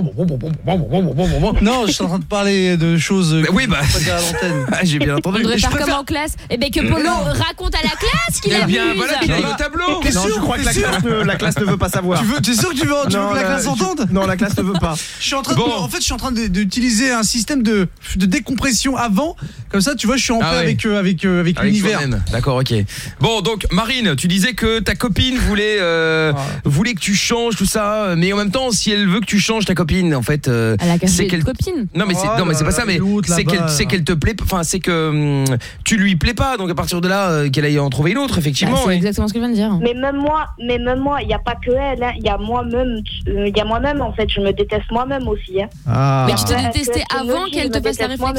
Non, je suis en train de parler de choses oui, bah... pas dire à l'antenne. J'ai bien entendu. On devrait faire comme en classe. Eh ben que Polo raconte à la classe qu'il Eh bien, abuse. voilà qu'il aille au tableau. Non, je crois que la classe ne veut pas savoir. Tu es sûr que tu veux que la classe entende ? Non, la classe ne veut pas. Je suis en train je suis en train d'utiliser un système de décompression avant. Comme ça, tu vois, je suis en paix avec l'univers. D'accord, ok. Bon, donc Marine, tu disais que ta copine voulait que tu changes tout ça, mais en même temps, si elle veut que tu changes ta copine, en fait, Elle a c'est caché qu'elle une copine. Non, mais c'est pas ça, mais c'est qu'elle te plaît, enfin c'est que tu lui plais pas, donc à partir de là, qu'elle aille en trouver une autre, effectivement. Bah, c'est exactement ce que je viens de dire. Mais même moi, il n'y a pas que elle, hein. Il y a moi-même, en fait, je me déteste moi-même aussi, hein. Mais tu te détestais avant qu'elle te fasse la réflexion ?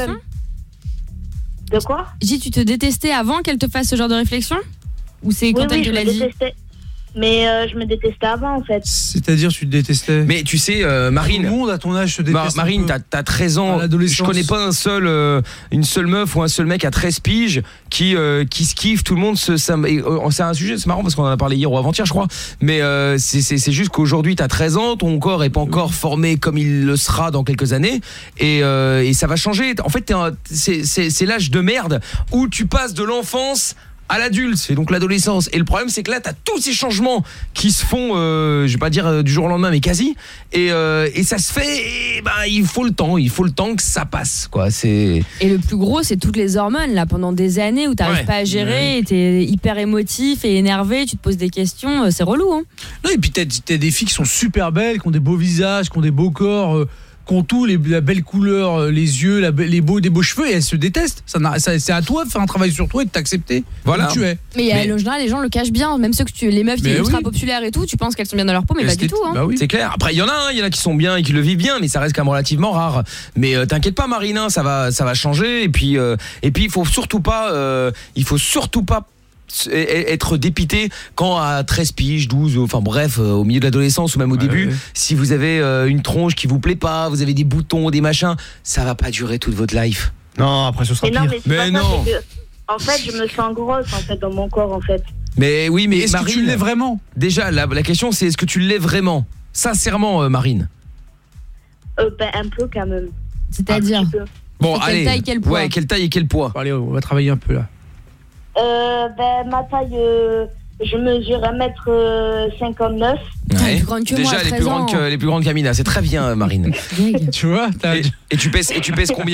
De quoi ? Tu te détestais avant qu'elle te fasse ce genre de réflexion ? Ou c'est quand elle te l'a dit ? Mais je me détestais avant, en fait. C'est-à-dire, tu te détestais ? Mais tu sais, Marine, tout le monde à ton âge se déteste. Marine, t'as 13 ans. Je connais pas une seule meuf ou un seul mec à 13 piges qui se kiffe. Tout le monde c'est un sujet, c'est marrant parce qu'on en a parlé hier ou avant-hier, je crois. Mais c'est juste qu'aujourd'hui, t'as 13 ans, ton corps est pas encore formé comme il le sera dans quelques années, et ça va changer. En fait, c'est l'âge de merde où tu passes de l'enfance à l'adulte, et donc l'adolescence. Et le problème, c'est que là, t'as tous ces changements qui se font, je vais pas dire du jour au lendemain, mais quasi. Et ça se fait, et il faut le temps que ça passe, quoi. Et le plus gros, c'est toutes les hormones, là, pendant des années où t'arrives pas à gérer, t'es hyper émotif et énervé, tu te poses des questions, c'est relou, hein. Non, et puis t'as des filles qui sont super belles, qui ont des beaux visages, qui ont des beaux corps, qui ont tout, la belle couleur, les yeux, des beaux cheveux, et elles se détestent. C'est à toi de faire un travail sur toi et de t'accepter comme tu es. Mais en général, les gens le cachent bien. Même ceux les meufs qui sont ultra populaires et tout, tu penses qu'elles sont bien dans leur peau, mais pas du tout, hein. C'est clair. Après, il y en a qui sont bien et qui le vivent bien, mais ça reste quand même relativement rare. Mais t'inquiète pas, Marine, ça va changer. Et puis il faut surtout pas être dépité quand à 13 piges, 12, enfin bref, au milieu de l'adolescence ou même au début, si vous avez une tronche qui vous plaît pas, vous avez des boutons, des machins, ça va pas durer toute votre life. Non, après ce sera pire. Mais non. En fait, je me sens grosse, en fait, dans mon corps, en fait. Mais oui, mais est-ce Marine, que tu l'es vraiment ? Déjà, la question c'est est-ce que tu l'es vraiment ? Sincèrement, Marine. Un peu quand même. C'est-à-dire Bon, allez. Quelle taille, quel poids ? Ouais, quelle taille et quel poids ? Allez, on va travailler un peu là. Ma taille, je mesure 1m59. Ouais. Plus grande que déjà moi, les plus grandes qu'Amina, c'est très bien, Marine. Tu vois, et tu pèses combien ?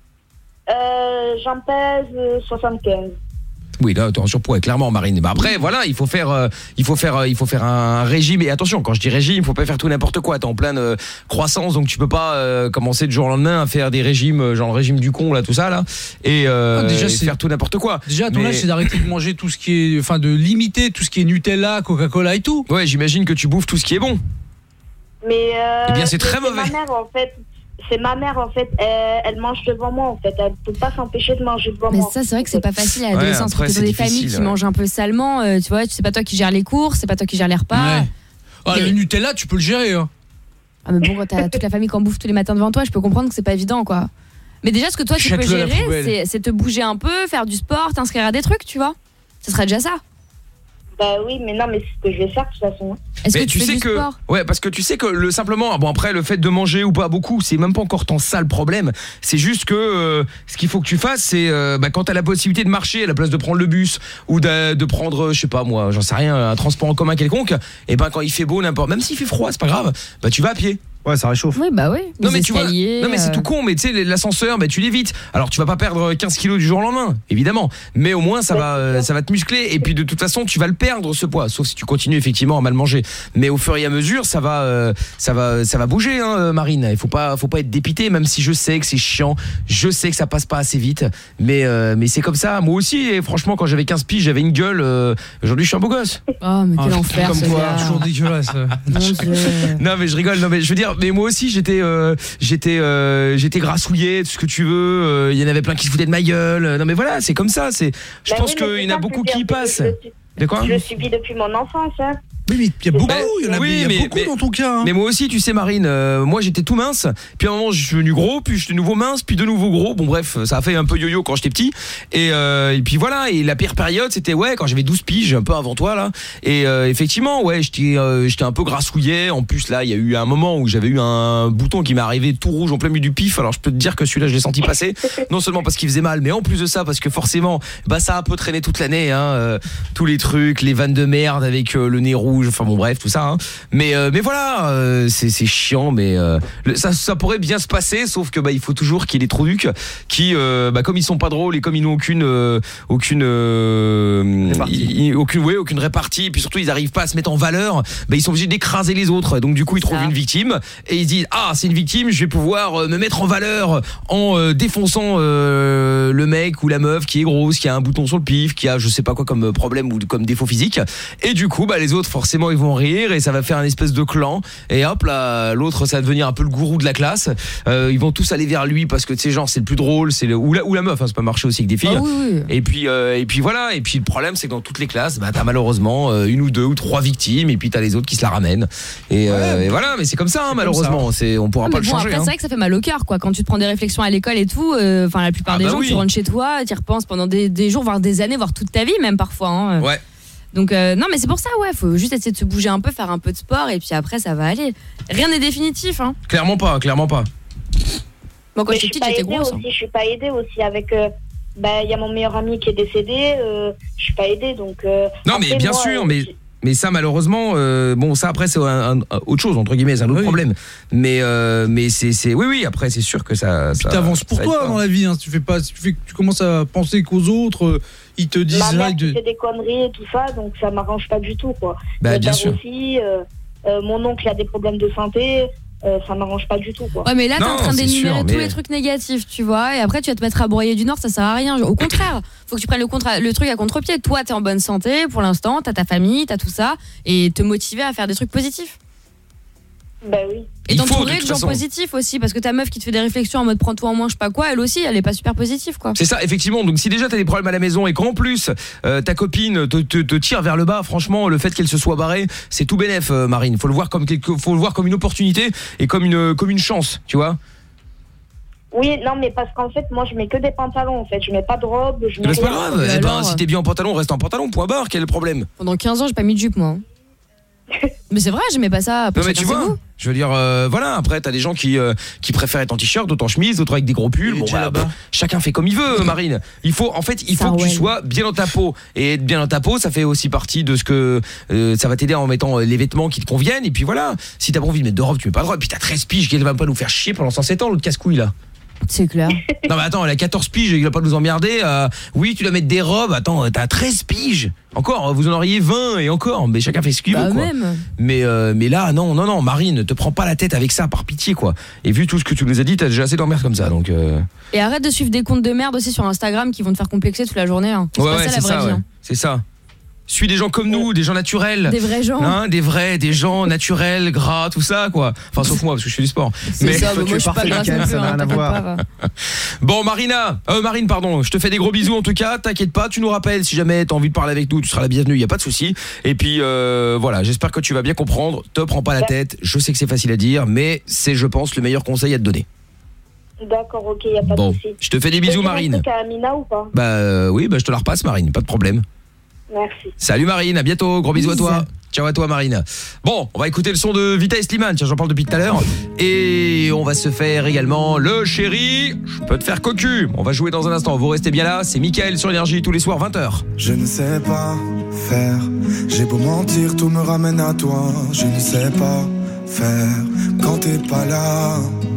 J'en pèse 75. Oui, là, t'es en surpoids, clairement, Marine. Bah après, voilà, il faut faire un régime. Et attention, quand je dis régime, il faut pas faire tout n'importe quoi. T'es en pleine croissance, donc tu peux pas commencer du jour au lendemain à faire des régimes, genre le régime du con, là, tout ça, là, et faire tout n'importe quoi. Déjà, à ton âge, c'est d'arrêter de manger tout ce qui est, enfin, de limiter tout ce qui est Nutella, Coca-Cola et tout. Ouais, j'imagine que tu bouffes tout ce qui est bon. Mais eh bien, c'est très mauvais. C'est ma mère, en fait, elle mange devant moi, en fait. Elle peut pas s'empêcher de manger devant moi. Mais ça, c'est vrai que c'est pas facile à l'adolescence. Parce que t'as des familles qui mangent un peu salement, tu vois, c'est pas toi qui gères les courses, c'est pas toi qui gères les repas. Ouais. Le Nutella, tu peux le gérer, hein. Ah, mais bon, quand t'as toute la famille qui en bouffe tous les matins devant toi, je peux comprendre que c'est pas évident, quoi. Mais déjà, ce que toi, tu peux gérer, c'est te bouger un peu, faire du sport, t'inscrire à des trucs, tu vois. Ce serait déjà ça. Bah oui, mais non, mais c'est ce que je vais faire de toute façon. Est-ce que tu fais du sport ? Ouais, parce que tu sais que simplement, bon après le fait de manger ou pas beaucoup, c'est même pas encore ton sale problème. C'est juste que ce qu'il faut que tu fasses, c'est quand t'as la possibilité de marcher à la place de prendre le bus ou de prendre, je sais pas moi, j'en sais rien, un transport en commun quelconque. Et quand il fait beau, n'importe, même s'il fait froid, c'est pas grave. Tu vas à pied. Ouais, ça réchauffe. Oui, bah oui. Non mais tu vois, non mais c'est tout con, mais tu sais l'ascenseur, tu l'évites. Alors tu vas pas perdre 15 kilos du jour au lendemain, évidemment, mais au moins ça va te muscler, et puis de toute façon tu vas le perdre ce poids, sauf si tu continues effectivement à mal manger. Mais au fur et à mesure, ça va bouger, hein, Marine. Il faut pas être dépité, même si je sais que c'est chiant, je sais que ça passe pas assez vite, mais c'est comme ça. Moi aussi, et franchement, quand j'avais 15 piges, j'avais une gueule. Aujourd'hui, je suis un beau gosse. Oh mais quel enfer, comme toi, toujours dégueulasse. Non mais je rigole, non mais je veux dire, mais moi aussi j'étais grassouillé, tout ce que tu veux, il y en avait plein qui se foutaient de ma gueule. Non mais voilà, c'est comme ça, je pense qu'il y en a beaucoup qui y passent. De quoi? Je le subis depuis mon enfance. Hein. Oui, mais il y a beaucoup, il y en a beaucoup dans ton cas. Hein. Mais moi aussi, tu sais, Marine, moi j'étais tout mince, puis à un moment je suis devenu gros, puis je suis de nouveau mince, puis de nouveau gros. Bon bref, ça a fait un peu yo-yo quand j'étais petit. Et puis voilà, et la pire période, c'était quand j'avais 12 piges, un peu avant toi là. Et effectivement, j'étais un peu grassouillet. En plus là, il y a eu un moment où j'avais eu un bouton qui m'est arrivé tout rouge en plein milieu du pif. Alors je peux te dire que celui-là, je l'ai senti passer. Non seulement parce qu'il faisait mal, mais en plus de ça, parce que forcément, ça a un peu traîné toute l'année. Tous les trucs, les vannes de merde avec le nez rouge. Enfin bon bref tout ça hein. Mais voilà c'est chiant mais ça pourrait bien se passer sauf que il faut toujours qu'il y ait des trouducs qui comme ils sont pas drôles et comme ils n'ont aucune répartie et puis surtout ils arrivent pas à se mettre en valeur ils sont obligés d'écraser les autres donc du coup ils trouvent une victime et ils disent c'est une victime je vais pouvoir me mettre en valeur en défonçant le mec ou la meuf qui est grosse qui a un bouton sur le pif qui a je sais pas quoi comme problème ou comme défaut physique et du coup les autres forcément ils vont rire et ça va faire une espèce de clan et hop là l'autre ça va devenir un peu le gourou de la classe ils vont tous aller vers lui parce que tu sais genre c'est le plus drôle c'est ou la meuf ça peut marcher aussi avec des filles oui. et puis voilà et puis le problème c'est que dans toutes les classes t'as malheureusement une ou deux ou trois victimes et puis t'as les autres qui se la ramènent et voilà mais c'est comme ça malheureusement on pourra pas le changer après, c'est vrai que ça fait mal au cœur quand tu te prends des réflexions à l'école et tout la plupart des gens tu rentres chez toi tu y repenses pendant des jours voire des années voire toute ta vie même parfois ouais. Donc non mais c'est pour ça faut juste essayer de se bouger un peu, faire un peu de sport et puis après ça va aller. Rien n'est définitif Clairement pas. Bon quand j'étais petite j'étais grosse. Je suis pas aidée aussi avec y a mon meilleur ami qui est décédé, je suis pas aidée donc non mais bien sûr mais ça malheureusement ça après c'est autre chose entre guillemets c'est un autre problème mais c'est oui après c'est sûr que ça t'avances pour toi dans la vie si tu commences à penser qu'aux autres ils te disent ma mère qui fait des conneries et tout ça donc ça m'arrange pas du tout quoi. Bien sûr aussi mon oncle a des problèmes de santé ça m'arrange pas du tout quoi. Ouais mais là t'es en train d'énumérer tous les trucs négatifs tu vois et après tu vas te mettre à broyer du nord ça sert à rien au contraire faut que tu prennes le truc à contre-pied toi t'es en bonne santé pour l'instant t'as ta famille t'as tout ça et te motiver à faire des trucs positifs. Oui. Et t'entourer de gens positifs aussi parce que ta meuf qui te fait des réflexions en mode prends toi en moins je sais pas quoi elle aussi elle est pas super positive quoi. C'est ça effectivement donc si déjà t'as des problèmes à la maison et qu'en plus ta copine te tire vers le bas franchement le fait qu'elle se soit barrée c'est tout bénef Marine faut le voir comme une opportunité et comme une chance tu vois. Oui, non, mais parce qu'en fait, moi, je mets que des pantalons, en fait. Je mets pas de robe, je mets c'est pas grave. Si t'es bien en pantalon, reste en pantalon, point barre. Quel est le problème? Pendant 15 ans, j'ai pas mis de jupe, moi. Mais c'est vrai, j'aimais pas ça. Non mais tu vois, je veux dire, voilà. Après, t'as des gens qui préfèrent être en t-shirt, d'autres en chemise, d'autres avec des gros pulls. Chacun fait comme il veut, Marine. Il faut que tu sois bien dans ta peau. Et être bien dans ta peau, ça fait aussi partie de ce que ça va t'aider en mettant les vêtements qui te conviennent. Et puis voilà. Si t'as pas envie de mettre de robe, tu mets pas de robe. Puis t'as 13 piges, qu'elle va pas nous faire chier pendant 107 ans, l'autre casse-couille là. C'est clair. Non mais attends, elle a 14 piges, il va pas nous emmerder. Oui, tu dois mettre des robes. Attends, t'as 13 piges. Encore, vous en auriez 20 et encore, mais chacun fait ce qu'il veut quoi. Même. Mais là non, Marine, te prends pas la tête avec ça par pitié quoi. Et vu tout ce que tu nous as dit, t'as déjà assez d'emmerde comme ça donc Et arrête de suivre des comptes de merde aussi sur Instagram qui vont te faire complexer toute la journée C'est pas ça la vraie vie. C'est ça. Suis des gens comme nous, des gens naturels. Des vrais gens. Des gens naturels, gras, tout ça, quoi. Enfin, sauf moi, parce que je fais du sport. Mais ça, moi, je suis pas grasse non plus, ça n'a rien à voir. Bon, Marine, pardon, je te fais des gros bisous en tout cas. T'inquiète pas, tu nous rappelles si jamais t'as envie de parler avec nous, tu seras la bienvenue, y a pas de souci. Et puis, voilà, j'espère que tu vas bien comprendre. Te prends pas la tête. Je sais que c'est facile à dire, mais c'est, je pense, le meilleur conseil à te donner. D'accord, ok, y a pas de souci. Je te fais des bisous, Marine. Tu as Amina ou pas? Oui, je te la repasse, Marine, pas de problème. Merci. Salut Marine, à bientôt, gros bisous à toi. Ciao à toi Marine. Bon, on va écouter le son de Vita et Slimane, tiens j'en parle depuis tout à l'heure. Et on va se faire également le chéri, je peux te faire cocu. On va jouer dans un instant, vous restez bien là, c'est Mickaël sur Énergie tous les soirs 20h. Je ne sais pas faire, j'ai beau mentir, tout me ramène à toi. Je ne sais pas faire quand t'es pas là.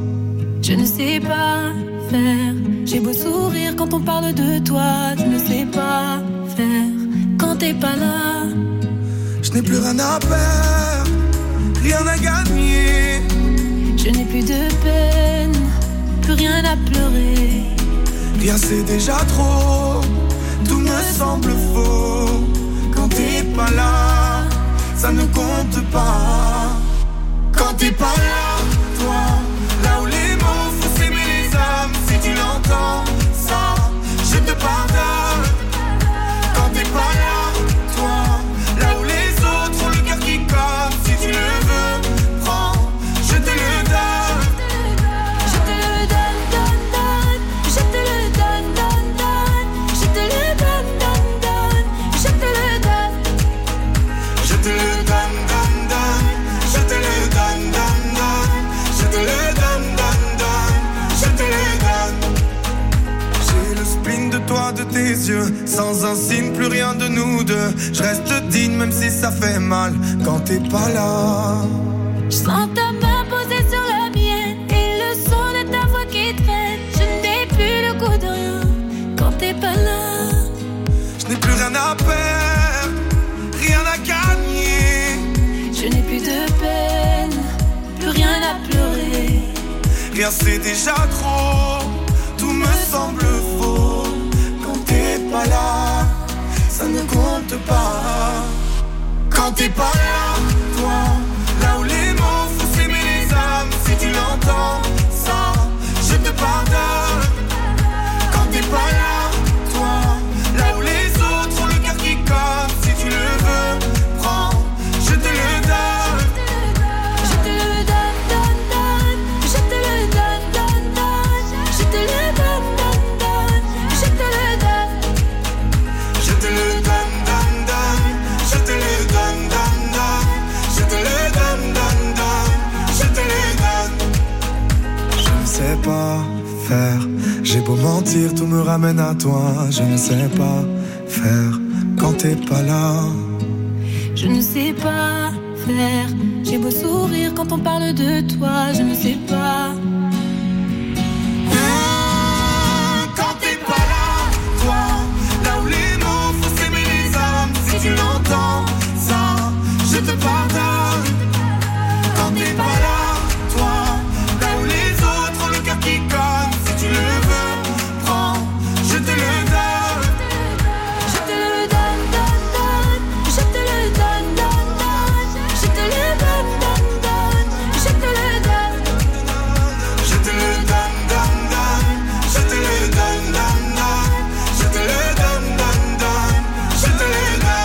Je ne sais pas faire, j'ai beau sourire quand on parle de toi. Je ne sais pas faire quand t'es pas là. Je n'ai plus rien à perdre, rien à gagner. Je n'ai plus de peine, plus rien à pleurer. Rien c'est déjà trop, tout me semble faux. Quand t'es pas là, ça ne compte pas. Quand t'es pas là, toi, là où les mots font s'aimer les âmes. Si tu l'entends, ça, je te pardonne. Quand t'es pas là, toi, loin de tes yeux, sans un signe, plus rien de nous deux. Je reste digne même si ça fait mal quand t'es pas là. Je sens ta main posée sur la mienne et le son de ta voix qui traîne. Je n'ai plus le goût de rien quand t'es pas là. Je n'ai plus rien à perdre, rien à gagner. Je n'ai plus de peine, plus rien à pleurer. Rien c'est déjà trop, tout me semble faux. Quand t'es pas là, ça ne compte pas. Quand t'es pas là, toi, là où les mots font s'aimer les âmes. Si tu l'entends, ça, je te pardonne. Quand t'es pas là, toi, là où les autres ont le cœur qui cogne. Si tu le veux, prends, je te le donne. Je te le donne, donne, donne. Je te le donne, donne, donne. Je te le donne, donne, donne. Je te le donne. Je te le donne, donne, donne. Je te le donne, donne, donne. Je te le donne, donne, donne. Je te le donne. Je ne sais pas faire. J'ai beau mentir, tout me ramène à toi. Je ne sais pas faire quand t'es pas là. Je ne sais pas faire. J'ai beau sourire quand on parle de toi. Je ne sais pas. Quand t'es pas là, toi, là où les mots font s'aimer les âmes. Si tu l'entends, ça, je te pardonne. Quand t'es pas là, toi, là où les autres ont le cœur qui cogne. Si tu le veux, prends, je te le donne. Je te le donne, donne, donne. Je te le donne, donne, donne. Je te le donne, donne, donne. Je te le donne. Je te le donne, donne, donne. Je te le donne, donne, donne. Je te le donne, donne, donne. Je te le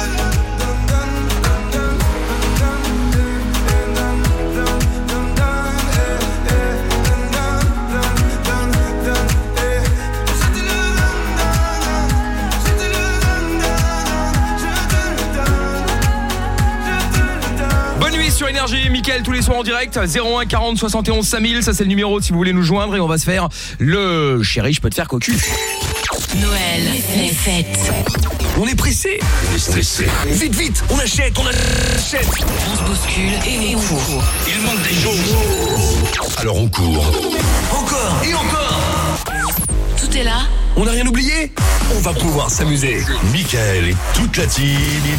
Bonne nuit sur Énergie, Mickaël tous les soirs en direct, 01 40 71 5000, ça c'est le numéro si vous voulez nous joindre et on va se faire le chéri, je peux te faire cocu. Noël, les fêtes. On est pressé, on est stressé. Vite, vite, on achète. On se bouscule et on court. Il manque des choses. Alors on court. Encore et encore. Tout est là. On n'a rien oublié. On va pouvoir s'amuser. Mickaël et toute la team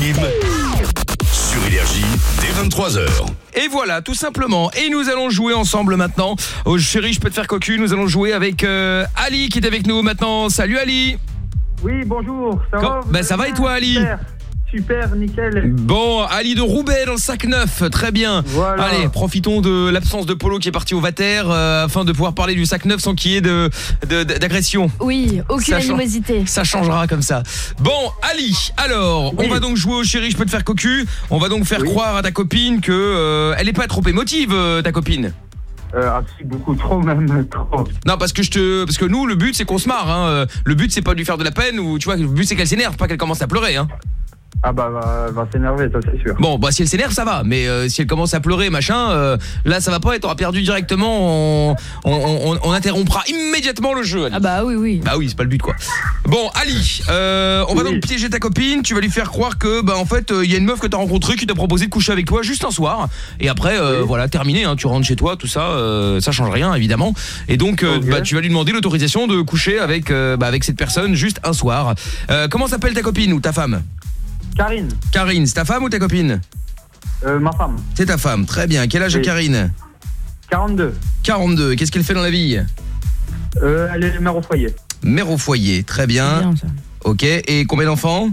sur Énergie dès 23h. Et voilà, tout simplement. Et nous allons jouer ensemble maintenant au chéri, je peux te faire cocu. Nous allons jouer avec Ali qui est avec nous maintenant. Salut Ali. Oui, bonjour, ça va? Ben ça va et toi Ali? Super, nickel. Bon, Ali de Roubaix dans le sac 9, très bien. Voilà. Allez, profitons de l'absence de Polo qui est parti au Vater afin de pouvoir parler du sac 9 sans qu'il y ait d'agression. Oui, aucune animosité. Ça changera comme ça. Bon, Ali, alors, on va donc jouer au chéri, je peux te faire cocu. On va donc faire croire à ta copine que elle est pas trop émotive, ta copine. Si, beaucoup trop même, trop. Non, parce que nous, le but c'est qu'on se marre. Hein. Le but c'est pas de lui faire de la peine ou tu vois, le but c'est qu'elle s'énerve, pas qu'elle commence à pleurer. Hein. Ah bah elle va s'énerver, ça c'est sûr. Bon, bah si elle s'énerve ça va, mais si elle commence à pleurer machin, là ça va pas, et t'auras perdu directement. On interrompra immédiatement le jeu. Ali. Ah bah oui. Bah oui, c'est pas le but quoi. Bon Ali, on va donc piéger ta copine. Tu vas lui faire croire que bah en fait il y a une meuf que t'as rencontrée qui t'a proposé de coucher avec toi juste un soir. Et après voilà, terminé. Hein, tu rentres chez toi, tout ça, ça change rien évidemment. Et donc bah tu vas lui demander l'autorisation de coucher avec avec cette personne juste un soir. Comment s'appelle ta copine ou ta femme? Karine. Karine, c'est ta femme ou ta copine? Ma femme. C'est ta femme, très bien. Quel âge a Karine? 42. 42, qu'est-ce qu'elle fait dans la vie? Elle est mère au foyer. Mère au foyer, très bien. Bien, ça. Ok, et combien d'enfants?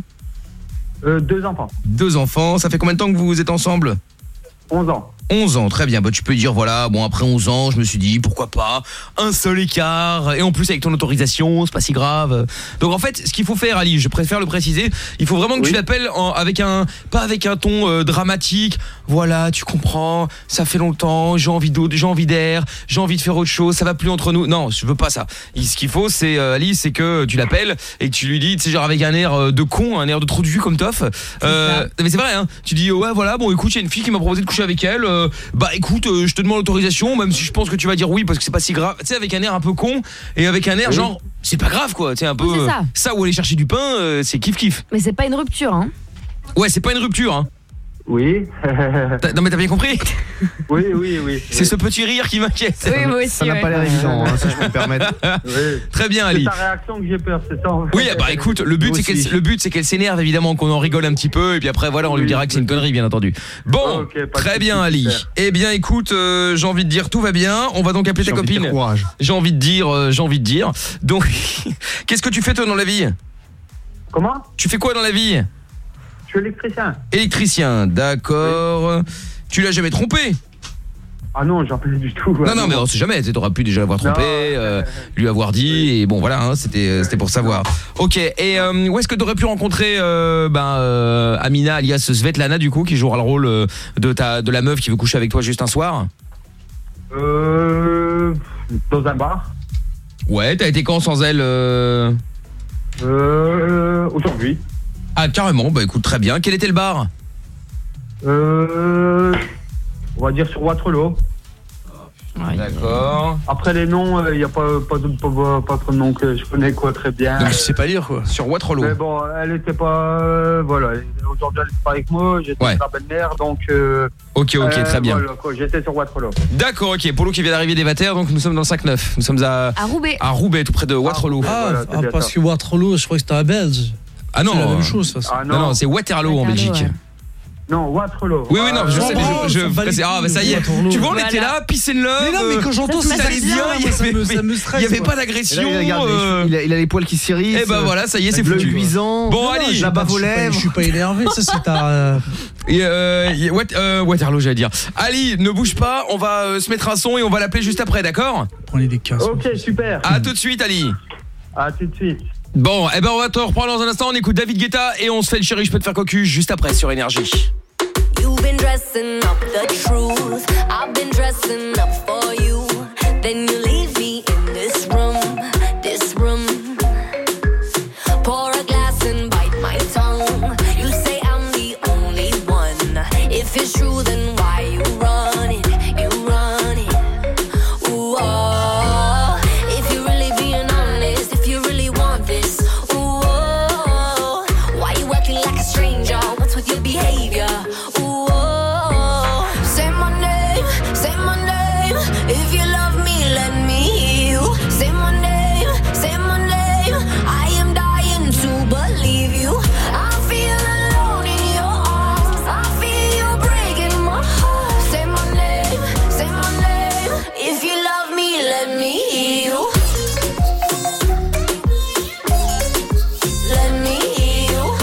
2 enfants. 2 enfants, ça fait combien de temps que vous êtes ensemble? 11 ans. 11 ans, très bien. Bah, tu peux dire, voilà, bon, après 11 ans, je me suis dit, pourquoi pas, un seul écart, et en plus avec ton autorisation, c'est pas si grave. Donc en fait, ce qu'il faut faire, Ali, je préfère le préciser, il faut vraiment que tu l'appelles pas avec un ton dramatique, voilà, tu comprends, ça fait longtemps, j'ai envie d'air, j'ai envie de faire autre chose, ça va plus entre nous. Non, je veux pas ça. Ce qu'il faut, c'est, Ali, c'est que tu l'appelles, et que tu lui dis, tu sais, genre avec un air de con, un air de trou de vue comme Toff, mais c'est vrai, hein, tu dis, ouais, voilà, bon, écoute, il y a une fille qui m'a proposé de coucher avec elle, bah écoute, je te demande l'autorisation, même si je pense que tu vas dire oui parce que c'est pas si grave, tu sais, avec un air un peu con et avec un air genre c'est pas grave quoi, tu sais un peu. Oui, c'est ça. Ça ou aller chercher du pain, c'est kiff. Mais c'est pas une rupture, hein. Ouais, c'est pas une rupture, hein. Oui. Non mais t'as bien compris. Oui. C'est ce petit rire qui m'inquiète. Oui, moi aussi. Ça n'a pas l'air évident, hein, si je peux me permettre. Oui. Très bien, Ali. C'est ta réaction que j'ai peur, c'est ça. Oui, bah écoute, le but c'est qu'elle s'énerve évidemment, qu'on en rigole un petit peu et puis après voilà, on lui dira que c'est une connerie bien entendu. Bon, Okay, très bien Ali. Eh bien écoute, j'ai envie de dire tout va bien. On va donc appeler ta copine. J'ai envie de dire. Donc qu'est-ce que tu fais toi dans la vie? Comment? Tu fais quoi dans la vie? Je suis électricien. Électricien, d'accord. Oui. Tu l'as jamais trompé? Ah non, j'en peux du tout. Non, mais on sait jamais, tu aurais pu déjà l'avoir trompé, lui avoir dit, et bon voilà, hein, c'était pour savoir. Ok, et où est-ce que tu aurais pu rencontrer Amina alias Svetlana du coup, qui jouera le rôle de la meuf qui veut coucher avec toi juste un soir? Dans un bar. Ouais, t'as été quand sans elle Aujourd'hui. Ah carrément, bah écoute très bien. Quel était le bar? On va dire sur Waterloo. D'accord. Après les noms, il n'y a pas trop de noms que je connais quoi très bien. Donc je sais pas lire quoi. Sur Waterloo. Mais bon, elle était pas voilà, aujourd'hui elle était pas avec moi, j'étais sa belle-mère donc OK, très bien. Voilà, quoi, j'étais sur Waterloo. D'accord, OK, pour nous qui vient d'arriver des Vatères, donc nous sommes dans le 5-9. Nous sommes à Roubaix. À Roubaix, tout près de Waterloo. Parce que Waterloo, je crois que c'était à Belge. Ah non, c'est la même chose ça. Non, c'est Waterloo en Belgique. Ouais. Non, Waterloo. Oui, non, je sais, mais ça y est. Tu vois, on était là, peace and love. Mais non, mais quand j'entends ça allait bien, ça me stresse. Il y avait pas d'agression. Il a les poils qui s'irrissent. Et ben voilà, ça y est, c'est bleu foutu. Luisant. Bon, Ali, la bave aux lèvres. Je suis pas énervé, ça c'est ta Waterloo, j'allais dire. Ali, ne bouge pas, on va se mettre un son et on va l'appeler juste après, d'accord? Prenez des casques. OK, super. À tout de suite, Ali. À tout de suite. Bon, eh ben on va te reprendre dans un instant, on écoute David Guetta et on se fait le chéri, je peux te faire cocu juste après sur Énergie. You've been dressing up the truth. I've been dressing up for you. Then you leave me in this room. Pour a glass and bite my tongue. You say I'm the only one. If it's true, then why you run it? Ooh, oh. If you're really being honest, if you really want this, ooh, oh. Why you acting like a stranger? What's with your behavior? If you love me, let me hear you. Say my name, I am dying to believe you. I feel alone in your arms. I feel you breaking my heart. Say my name, if you love me, let me hear you. Let me hear you.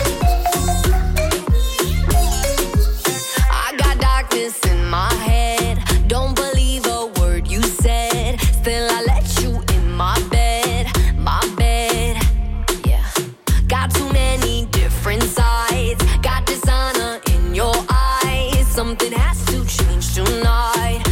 I got darkness in my head. Don't believe a word you said. Still I let you in my bed. Yeah. Got too many different sides. Got dishonor in your eyes. Something has to change tonight.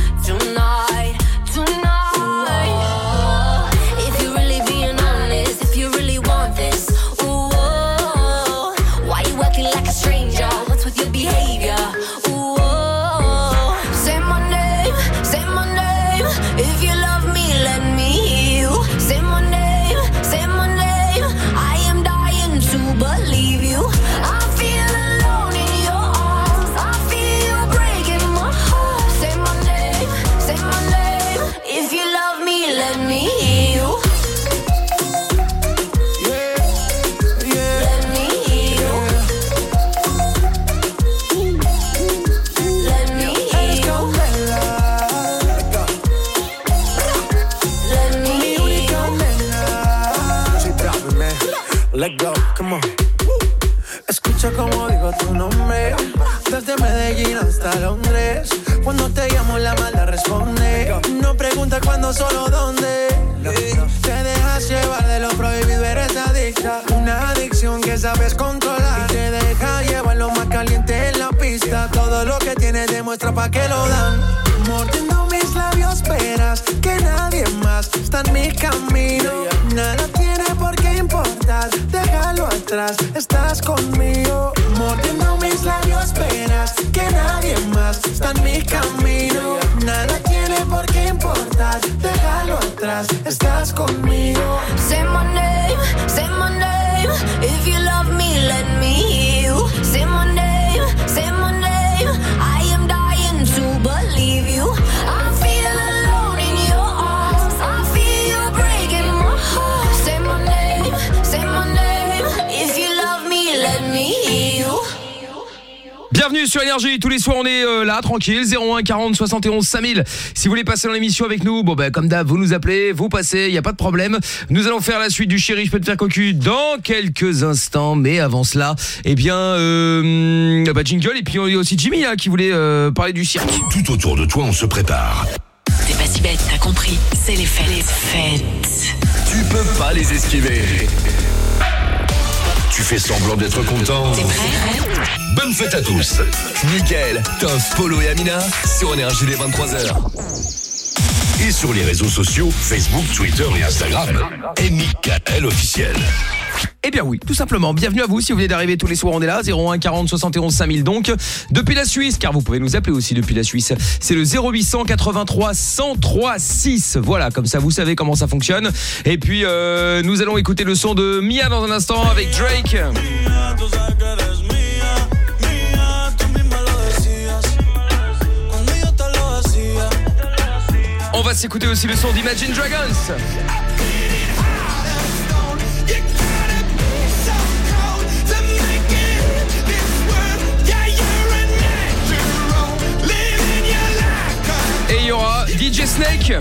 Ooh, if you're really being honest, if you really want this, ooh, why you acting like a stranger? What's with your behavior? Ooh, say my name, if you love me, let me hear you. Say my name, I am dying to believe you. I feel alone in your arms. I feel you breaking my heart. Say my name, if you love me, let me hear you. Let me hear you. Let me hear you. Let go, come on. Escucha como digo tu nombre. Desde Medellín hasta Londres. Cuando te llamo la mala responde. No pregunta cuándo, solo dónde. Te dejas llevar de lo prohibido, eres adicta. Una adicción que sabes controlar. Y te deja llevar lo más caliente en la pista. Todo lo que tienes demuestra pa' que lo dan. Mordiendo mis labios, verás que nadie más está en mi camino. Nada tiene por qué importar, déjalo atrás, estás conmigo. Mordiendo mis labios, verás que nadie más está en mi camino. Nada tiene por qué importar, déjalo atrás, estás conmigo. Say bienvenue sur Énergie. Tous les soirs on est là tranquille, 01 40 71 5000. Si vous voulez passer dans l'émission avec nous, bon bah comme d'hab, vous nous appelez, vous passez, il y a pas de problème. Nous allons faire la suite du Chéri, je peux te faire cocu dans quelques instants, mais avant cela, eh bien jingle, et puis il y a aussi Jimmy là qui voulait parler du cirque. Tout autour de toi, on se prépare. T'es pas si bête, t'as compris. C'est les fêtes. Les fêtes. Tu peux pas les esquiver. Tu fais semblant d'être content. T'es prêt? Bonne fête à tous. Mickaël, Toff, Polo et Amina sur Énergie dès 23h. Et sur les réseaux sociaux, Facebook, Twitter et Instagram. Et Mickaël officiel. Eh bien oui, tout simplement. Bienvenue à vous si vous venez d'arriver tous les soirs, on est là, 01 40 71 5000 donc. Depuis la Suisse, car vous pouvez nous appeler aussi depuis la Suisse. C'est le 0800 83 103 6. Voilà, comme ça vous savez comment ça fonctionne. Et puis nous allons écouter le son de Mia dans un instant avec Drake. On va s'écouter aussi le son d'Imagine Dragons. Et il y aura DJ Snake.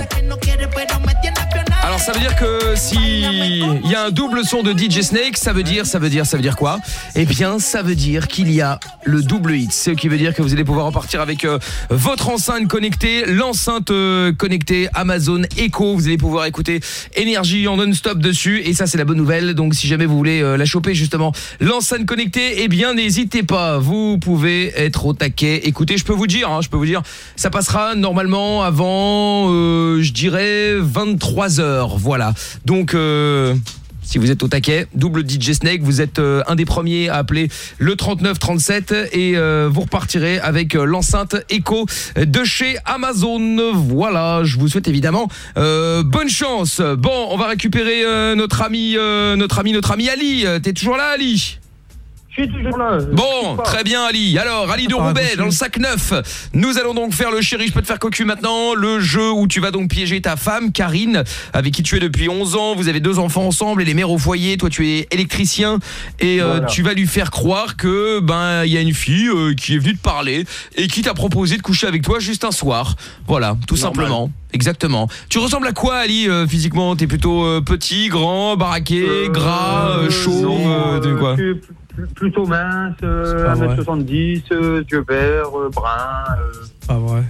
Alors ça veut dire que si il y a un double son de DJ Snake, ça veut dire quoi? Eh bien, ça veut dire qu'il y a le double hit. Ce qui veut dire que vous allez pouvoir repartir avec votre enceinte connectée, l'enceinte connectée Amazon Echo. Vous allez pouvoir écouter Énergie en non-stop dessus. Et ça, c'est la bonne nouvelle. Donc, si jamais vous voulez la choper justement, l'enceinte connectée, eh bien, n'hésitez pas. Vous pouvez être au taquet. Écoutez, je peux vous dire, ça passera normalement avant, je dirais 23h. Voilà. Donc si vous êtes au taquet, double DJ Snake, vous êtes un des premiers à appeler le 3937 et vous repartirez avec l'enceinte Echo de chez Amazon. Voilà, je vous souhaite évidemment bonne chance. Bon, on va récupérer notre ami Ali. T'es toujours là, Ali? Je suis toujours là. Bon, très bien Ali. Alors, Ali de Roubaix dans le sac 9. Nous allons donc faire le Chéri, je peux te faire cocu maintenant. Le jeu où tu vas donc piéger ta femme, Karine, avec qui tu es depuis 11 ans. Vous avez 2 enfants ensemble, elle est mère au foyer. Toi, tu es électricien. Et voilà. Tu vas lui faire croire que il y a une fille qui est venue te parler et qui t'a proposé de coucher avec toi juste un soir. Voilà, tout simplement. Exactement. Tu ressembles à quoi, Ali, physiquement? T'es plutôt petit, grand, baraqué, gras, chauve, quoi? Plutôt mince, 1m70, yeux verts, brun. Pas vrai.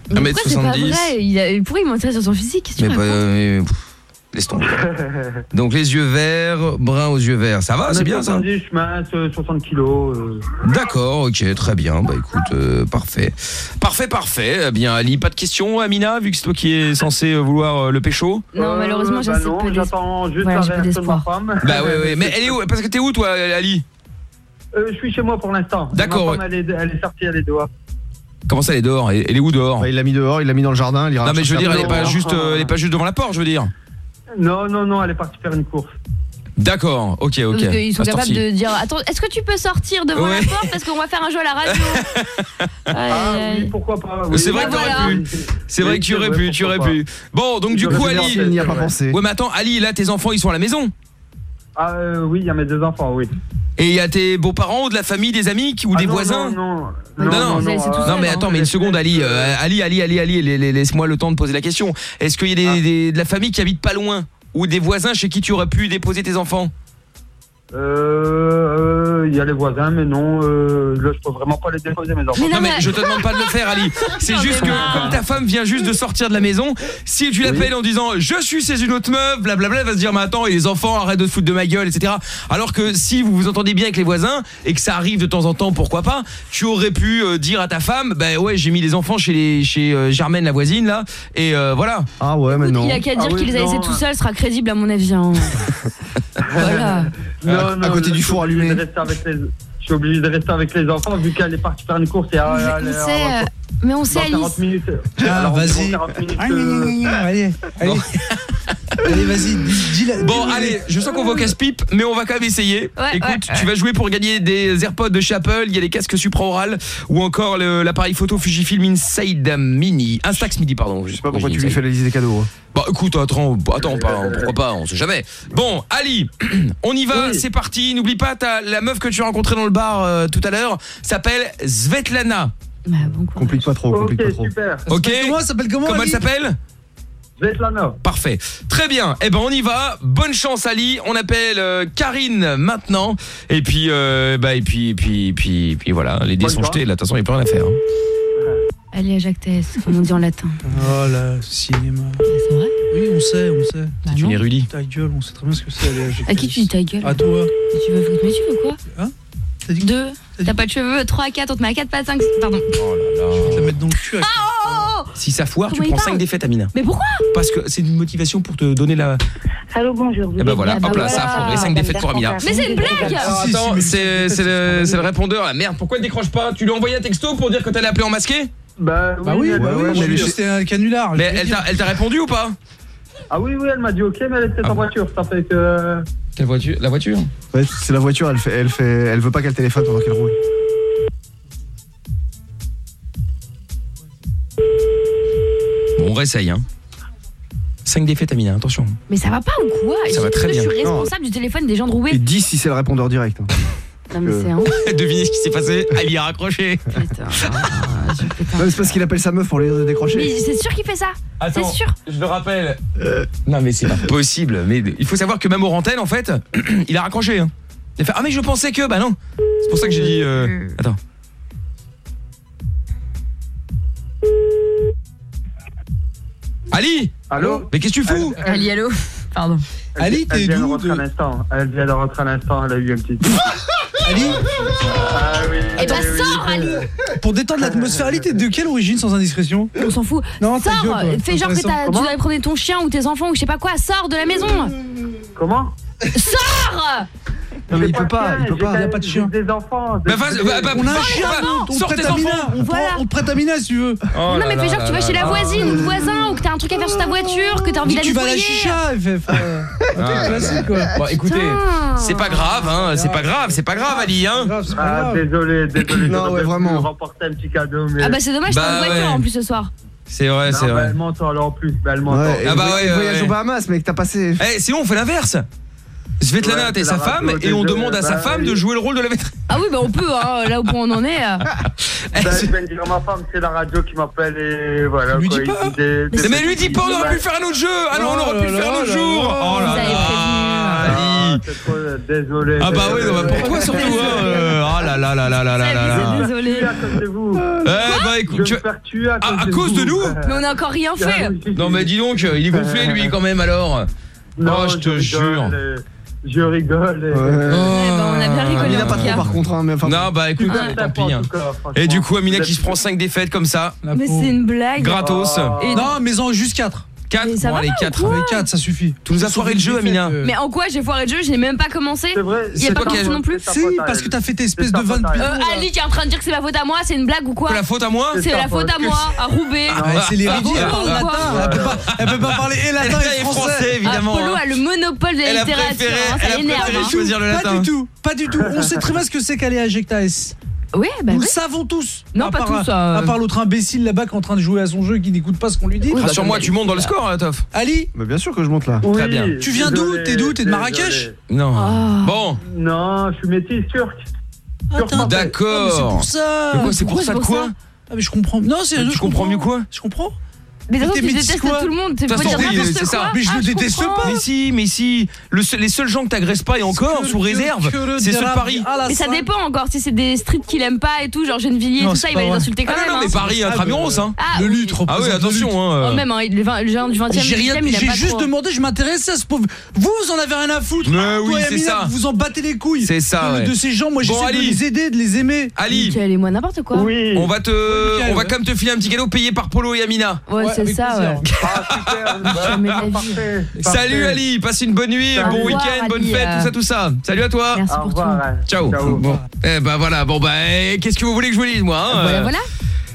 1m70. Pourquoi il mentait sur son physique? Mais laisse tomber. Donc les yeux verts, brun aux yeux verts, ça va, c'est bien ça? 1m70, mince, 60 kilos. D'accord, ok, très bien. Bah écoute, parfait. Parfait. Eh bien Ali, pas de questions, Amina, vu que c'est toi qui es censé vouloir le pécho? Non, malheureusement, j'ai assez peu j'attends juste la réaction de ma femme. Bah ouais, mais elle est où? Parce que t'es où toi, Ali? Je suis chez moi pour l'instant. D'accord. Ma femme, elle est sortie, elle est dehors. Comment ça, elle est dehors? Elle est où dehors? Il l'a mis dehors, il l'a mis dans le jardin. Non mais je veux dire, elle est pas juste devant la porte, je veux dire. Non, elle est partie faire une course. D'accord, ok. Donc, ils sont capables de dire attends, est-ce que tu peux sortir devant la porte parce qu'on va faire un jeu à la radio. Oui, pourquoi pas. Oui. C'est vrai que t'aurais pu. C'est vrai que tu aurais pu. Bon, donc du coup Ali, il n'y a pas pensé. Ouais, mais attends, Ali, là tes enfants, ils sont à la maison? Oui, il y a mes 2 enfants, oui. Et il y a tes beaux-parents ou de la famille, des amis ou des voisins? Non, mais attends, mais une seconde, Ali, laisse-moi le temps de poser la question. Est-ce qu'il y a de la famille qui habite pas loin ou des voisins chez qui tu aurais pu déposer tes enfants? Il y a les voisins, mais non, là je peux vraiment pas les déposer mes enfants. Non mais je te demande pas de le faire, Ali. C'est juste que comme ta femme vient juste de sortir de la maison, si tu l'appelles en disant je suis chez une autre meuf, blablabla, elle va se dire mais attends, et les enfants arrêtent de se foutre de ma gueule, etc. Alors que si vous vous entendez bien avec les voisins et que ça arrive de temps en temps, pourquoi pas, tu aurais pu dire à ta femme ouais, j'ai mis les enfants chez Germaine, la voisine là, et voilà. Ah ouais, mais non. Il a qu'à dire qu'il les a laissés tout seul, sera crédible à mon avis. Voilà. Non, à côté du four allumé. Je suis obligé de rester avec les enfants vu qu'elle est partie faire une course et on sait Alice. 40 minutes. Vas-y. Allez. Allez, vas-y, dis-la. Bon, allez, je sens qu'on va au casse-pipe, mais on va quand même essayer. Ouais, Écoute, tu vas jouer pour gagner des AirPods de chez Apple, il y a les casques supraoral ou encore l'appareil photo Fujifilm Inside Mini. Instax Mini, pardon. Je sais pas pourquoi tu lui fais la liste des cadeaux. Bah écoute, attends, pourquoi pas, on sait jamais. Bon, Ali, on y va, c'est parti. N'oublie pas, la meuf que tu as rencontrée dans le bar tout à l'heure s'appelle Svetlana. Complique pas trop, complique pas trop. Super. Ok. Comment elle s'appelle Comment elle s'appelle? Svetlana. Parfait. Très bien. Eh ben on y va. Bonne chance Ali. On appelle Karine maintenant. Et puis puis voilà. Les dés sont jetés. Là, de toute façon, il n'y a plus rien à faire. Allez à Jacques Tess, comme on dit en latin. Oh là, cinéma. C'est vrai? Oui, on sait. T'es une érudite. Ta gueule, on sait très bien ce que c'est. À qui tu dis ta gueule? À toi. Mais tu veux quoi? Hein? 2. T'as pas de cheveux. 3, 4, on te met à 4 pas 5. Pardon. Oh là là. Je vais te la mettre dans le cul. Si ça foire, Comment tu il prends parle 5 défaites, Amina. Mais pourquoi? Parce que c'est une motivation pour te donner la... Allô, bonjour. Et ben voilà, hop là, ça a foiré 5 défaites pour Amina. Mais c'est une blague! Alors, attends, c'est le répondeur là. Merde, pourquoi il décroche pas? Tu lui as envoyé un texto pour dire que t'allais appeler en masqué? Bah oui, mais c'était un canular. Mais elle t'a répondu ou pas? Ah oui, elle m'a dit ok, mais elle était en voiture. Ça fait que... Quelle voiture? La voiture? Ouais, c'est la voiture, elle veut pas qu'elle téléphone pendant qu'elle roule. Bon, on réessaye, hein. 5 défaites, Amina, attention. Mais ça va pas ou quoi? Ça va très bien. Je suis responsable du téléphone des gens de Roubaix. Et 10 si c'est le répondeur direct. Non mais c'est un... Devinez ce qui s'est passé. Ali a raccroché. Putain. C'est parce qu'il appelle sa meuf pour lui décrocher. Mais c'est sûr qu'il fait ça. Attends, c'est sûr. je le rappelle. Non mais c'est pas possible. Mais il faut savoir que même au antenne, en fait, il a raccroché. Hein. Il a fait, ah mais je pensais que... Bah non. C'est pour ça que j'ai dit... Attends. Ali. Allô? Mais qu'est-ce que tu fous? Ali, allô. Pardon. Ali, t'es d'où? Elle vient de rentrer à l'instant, elle a eu un petit... Ali? Ah oui. Eh ben sors, Ali. Pour détendre l'atmosphère, Ali, t'es de quelle origine sans indiscrétion? On s'en fout. Non, ta sors, gueule, quoi. fais genre que tu Comment dois prendre ton chien ou tes enfants ou je sais pas quoi, sors de la maison. Comment? Sors. Non mais il peut pas, il y a pas de chien. Des enfants. Bah, on a un chien, on sors prête tes Amina, enfants. on te prête Amina si tu veux. Non mais fais genre que tu vas chez la voisine ou le voisin ou que t'as un truc à faire sur ta voiture, que t'as envie d'aller Tu vas à la nettoyer. chicha, un truc classique quoi. Bon, écoutez, c'est pas grave, hein, c'est pas grave, Ali, hein. Ah, désolé. Non, ouais, vraiment. Remporter un petit cadeau, mais... Ah bah c'est dommage, t'as une voiture ouais. en plus ce soir. C'est vrai, Non, c'est vrai. Elle m'entend alors en plus, elle m'entend. Ouais, Ah bah ouais, voyage ouais. aux Bahamas, mec, t'as passé. Eh, sinon on fait l'inverse. Svetlana, Ouais, t'es c'est sa la femme radio, et on désolé, demande à sa bah femme oui. de jouer le rôle de la maîtresse. Ah oui bah on peut hein, là où on en est. Je vais dire à ma femme, c'est la radio qui m'appelle et voilà. Lui quoi, dis pas. Mais lui dis pas, on aurait pu faire un autre jeu. Alors on aurait pu le faire un autre jour. Oh là là, Ali. C'est trop, désolé. Ah bah oui, non, bah pour toi surtout. Oh là là là là là là là. Désolé. À cause de vous. Bah écoute, Je vais me faire tuer à cause de nous. Mais on a encore rien fait. Non mais dis donc, il est gonflé lui quand même alors. Non, Oh je te jure. Je rigole. Oh. On a bien rigolé. Amina en pas tout trop cas. par contre, hein, mais enfin. Non bah écoute, tant pis. Hein. Et du coup Amina qui se prend 5 défaites comme ça. Mais c'est une blague. Gratos. Et Non, mais en juste 4. 4, Mais ça bon va allez pas ou 4. quoi Avec 4, ça suffit. Tu nous as foiré le jeu Amina. Mais en quoi j'ai foiré le jeu? Je n'ai même pas commencé. C'est vrai. Il y a pas commencé non plus. Si, parce que t'as fait tes espèces de 20 Ali qui est en train de dire que c'est ma faute à moi, c'est une blague ou quoi? La faute à moi? C'est la faute à moi, à Roubaix. C'est les ridicules, elle Ah, parle quoi latin. Elle peut pas parler et latin et français. évidemment. Apollo a le monopole de la Elle a littérature, préféré, hein, ça elle a l'énerve. préféré hein. choisir le latin. Pas du tout. On sait très bien ce que c'est qu'aller à Jecta S. Oui, bah Nous oui. savons tous. Non, À pas part- tous, À part l'autre imbécile là-bas qui est en train de jouer à son jeu qui n'écoute pas ce qu'on lui dit. Rassure-moi, tu montes dans le score, Toff. Ali, Mais bien sûr que je monte là. Très bien. tu viens d'où? T'es d'où? T'es de Marrakech? Non. Ah. Bon, Non, je suis métis turc. Attends, d'accord. c'est pour ça. Mais quoi, c'est pour Pourquoi ça de c'est pour quoi? ça Ah mais je comprends. Non, c'est Tu comprends mieux quoi? Je comprends. Mais de toute T'es façon, tu métis détestes quoi? tout le monde. Tu De peux toute dire façon, oui, n'importe c'est ça. quoi. Mais je Ah, le déteste comprends. pas. Mais si. Les seuls gens que t'agresses pas et encore, sous réserve, c'est ceux de Paris. Mais ça dépend encore si c'est des streets qu'il aime pas et tout, genre Gennevilliers et Non, tout c'est ça, il pas va les vrai. insulter quand Ah même. non, hein. mais Paris, intramuros, hein. Ah, Le oui. lutte Ah oui, représente le attention, lutte. hein. Oh, même hein, le genre du 20e, J'ai rien, il aime j'ai pas juste trop. demandé, je m'intéresse à ce pauvre. Vous en avez rien à foutre. Mais oui, Toi et c'est Amina, ça. vous en battez les couilles. C'est ça, ouais. De ces gens, moi Bon, j'essaie de Ali. les aider, de les aimer. Ali, Michael et moi n'importe quoi. Oui. on va Michael, quand même te filer un petit cadeau payé par Polo et Amina. Ouais, c'est avec ça, plaisir. ouais. Ah, super. Jamais de la vie. Parfait. Salut Ali, passe une bonne nuit, Au bon revoir, week-end, bonne Ali. fête, tout ça. Salut à toi. Merci Au pour tout. revoir. Ciao. Ciao. Bon. Eh ben voilà, bon bah qu'est-ce que vous voulez que je vous dise moi hein, Voilà.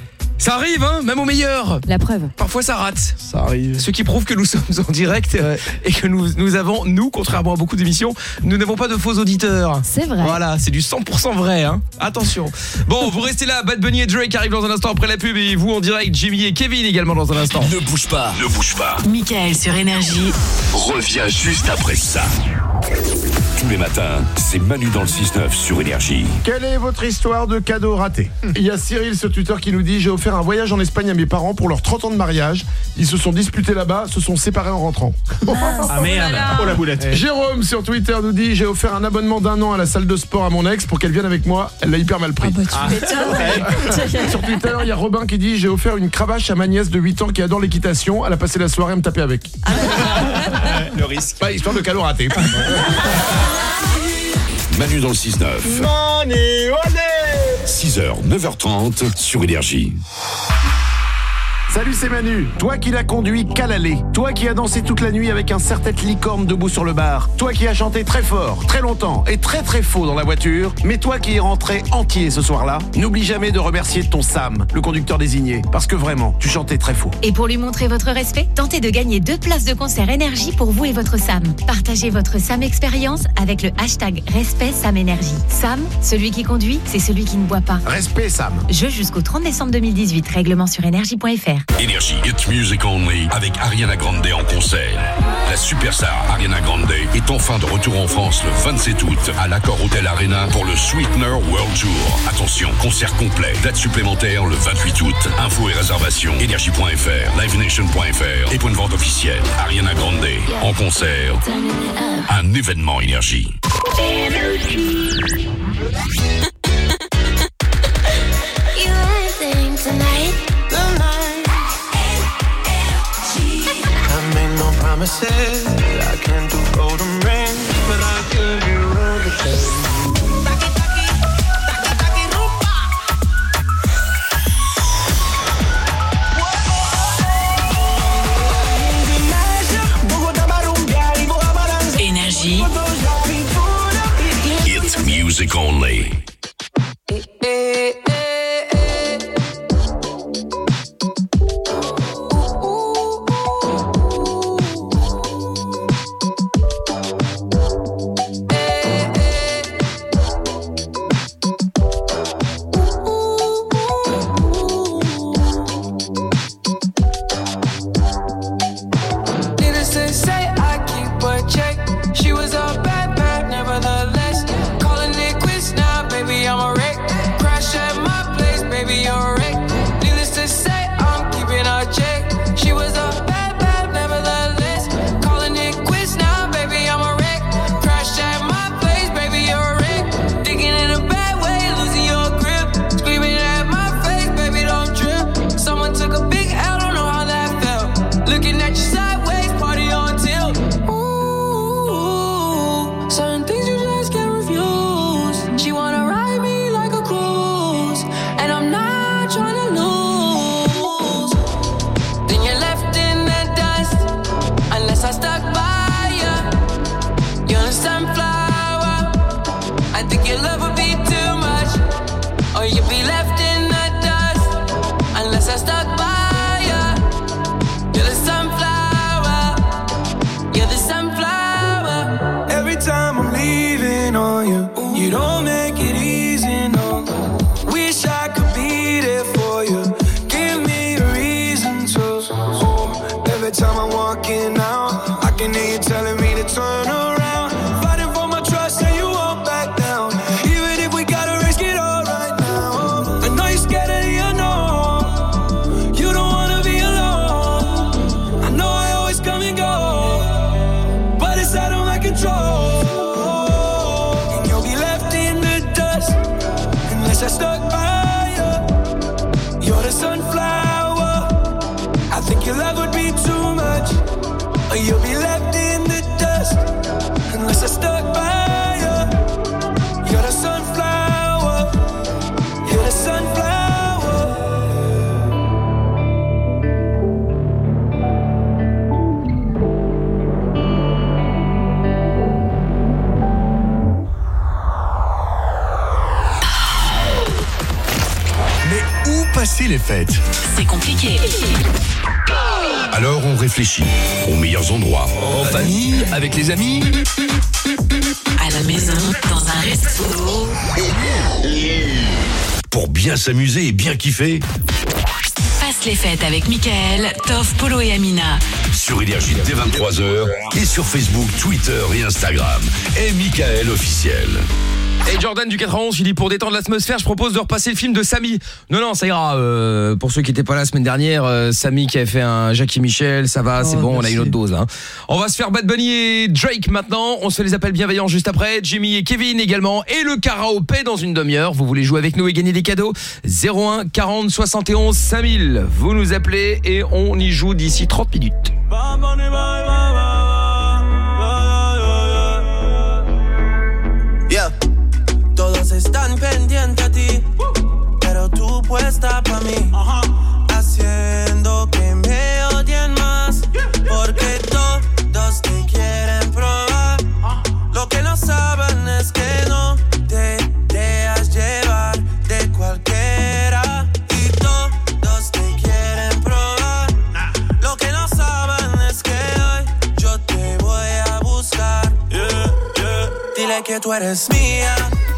Ça arrive, hein, même au meilleur. La preuve. Parfois ça rate. Ça arrive. Ce qui prouve que nous sommes en direct et que nous avons, contrairement à beaucoup d'émissions, nous n'avons pas de faux auditeurs. C'est vrai. Voilà, c'est du 100% vrai, hein. Attention. Bon, vous restez là, Bad Bunny et Drake arrivent dans un instant après la pub et vous en direct, Jimmy et Kevin également dans un instant. Ne bouge pas. Ne bouge pas. Mickaël sur Énergie. Reviens juste après ça. Tous les matins, c'est Manu dans le 6-9 sur Énergie. Quelle est votre histoire de cadeau raté? Il y a Cyril sur Twitter qui nous dit: j'ai offert un voyage en Espagne à mes parents pour leurs 30 ans de mariage. Ils se sont disputés là-bas, se sont séparés en rentrant. Ah merde. Oh la boulette. Jérôme sur Twitter nous dit: j'ai offert un abonnement d'1 an à la salle de sport à mon ex pour qu'elle vienne avec moi. Elle l'a hyper mal pris. Sur Twitter, il y a Robin qui dit: j'ai offert une cravache à ma nièce de 8 ans qui adore l'équitation. Elle a passé la soirée à me taper avec. Le risque. Pas histoire de cadeau raté. Manu dans le 6-9. Manu, allez 6h, 9h30 sur Énergie. Salut, c'est Manu. Toi qui l'as conduit qu'à l'aller. Toi qui as dansé toute la nuit avec un serre-tête licorne debout sur le bar. Toi qui as chanté très fort, très longtemps et très très faux dans la voiture. Mais toi qui es rentré entier ce soir-là, n'oublie jamais de remercier ton Sam, le conducteur désigné. Parce que vraiment, tu chantais très faux. Et pour lui montrer votre respect, tentez de gagner 2 places de concert Énergie pour vous et votre Sam. Partagez votre Sam expérience avec le hashtag Respect Sam Énergie. Sam, celui qui conduit, c'est celui qui ne boit pas. Respect Sam. Jeu jusqu'au 30 décembre 2018. Règlement sur énergie.fr. Énergie Hit Music Only avec Ariana Grande en concert. La superstar Ariana Grande est enfin de retour en France le 27 août à l'Accor Hotel Arena pour le Sweetener World Tour. Attention, concert complet, date supplémentaire le 28 août. Infos et réservations, énergie.fr, livenation.fr et point de vente officiel. Ariana Grande en concert. Un événement Énergie. Promises, I can't do golden rings, but I'll give you everything. Énergie. Hit Music Only. Every time I'm leaving c'est les fêtes. C'est compliqué. Alors on réfléchit aux meilleurs endroits. En famille, avec les amis. À la maison, dans un resto. Pour bien s'amuser et bien kiffer. Passe les fêtes avec Mickaël, Toff, Polo et Amina. Sur Énergie dès 23h et sur Facebook, Twitter et Instagram. Et Mickaël officiel. Et Jordan du 91, il dit pour détendre l'atmosphère, je propose de repasser le film de Samy. Non, ça ira. Pour ceux qui n'étaient pas là la semaine dernière, Samy qui avait fait un Jackie Michel, ça va, c'est bon, merci. On a une autre dose. Hein. On va se faire Bad Bunny et Drake maintenant. On se fait les appels bienveillants juste après. Jimmy et Kevin également. Et le karaopé dans une demi-heure. Vous voulez jouer avec nous et gagner des cadeaux 01 40 71 5000. Vous nous appelez et on y joue d'ici 30 minutes. Yeah. Todos están pendientes a ti, pero tú puesta pa' mí, haciendo que me odien más, porque todos te quieren probar. Lo que no saben es que no te dejas llevar de cualquiera, y todos te quieren probar. Lo que no saben es que hoy yo te voy a buscar. Dile que tú eres mía.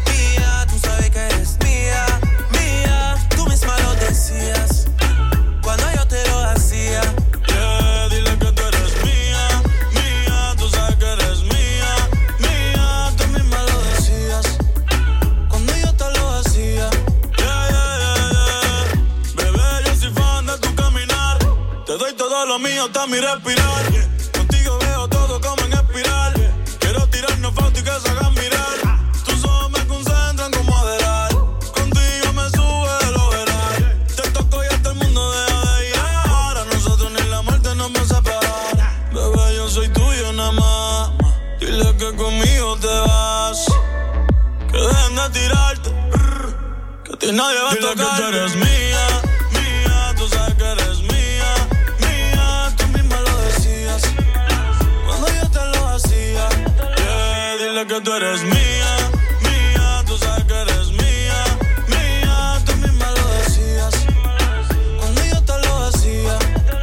Cuando yo te lo hacía, yeah, dile que tú eres mía, mía, tú sabes que eres mía, mía, tú misma lo decías, cuando yo te lo hacía, yeah. Bebé, yo soy fan de tu caminar, te doy todo lo mío hasta mi respirar, contigo veo todo como en espiral, quiero tirarnos fotos y que se hagan mirar, tus ojos me concentran como Adderall, contigo me sube de lo veral, te toco y hasta el mundo deja de llegar, a nosotros ni la muerte nos va a separar, bebé yo soy tuyo nada más, dile que conmigo te vas, que dejen de tirarte, que a ti nadie va a tocar, dile que tú eres mía, mía, tú sabes que eres mía, mía, tú misma lo decías, cuando yo te lo hacía, yeah, dile que tú eres mía, mía, tú sabes que eres mía, mía, tú misma lo decías, cuando yo te lo hacía.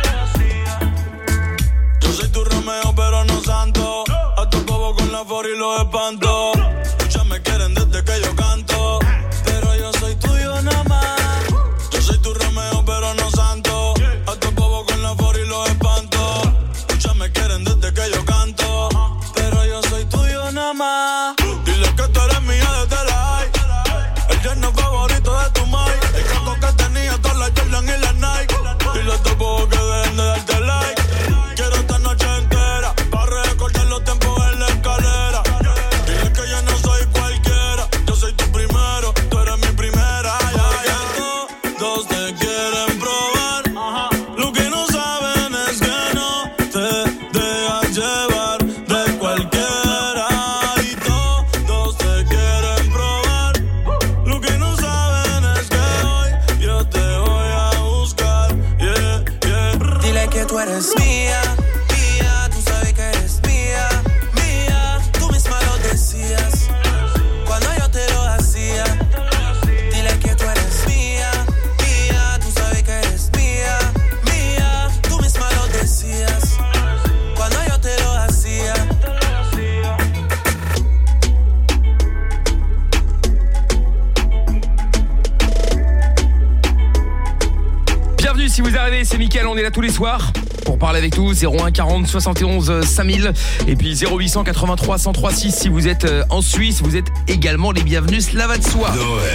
Yo soy tu Romeo pero no santo, a tu bobo con la for y los espanto, muchas me quieren desde que yo canto, pero yo soy tuyo nada más. Yo soy tu Romeo pero no santo, a tu bobo con la for y los espanto, muchas me quieren desde que yo canto, pero yo soy tuyo nada más. Dile que tú eres mía desde la high, el yerno favorito de tu mai, el caco que tenía todas las Jordan y las Nike. Dile a tu bobo que dejen de darte like, quiero esta noche entera para recortar los tiempos en la escalera. Dile que yo no soy cualquiera, yo soy tu primero, tú eres mi primera. Todos te quieren probar, lo que no saben es que no te dejas llevar de cualquiera, y todos te quieren probar, lo que no saben es que hoy yo te voy a buscar, yeah, yeah. Dile que tú eres mía, mía, tú sabes que eres mía, mía, tú misma lo decías, cuando yo te lo hacía, dile que tú eres mía, mía, tú sabes que eres mía, mía, tú misma lo decías, cuando yo te lo hacía. Bienvenue si vous arrivez, c'est Mickaël, on est là tous les soirs pour parler avec nous, 01 40 71 5000 et puis 0800 83 103 6 si vous êtes en Suisse, vous êtes également les bienvenus, cela va de soi.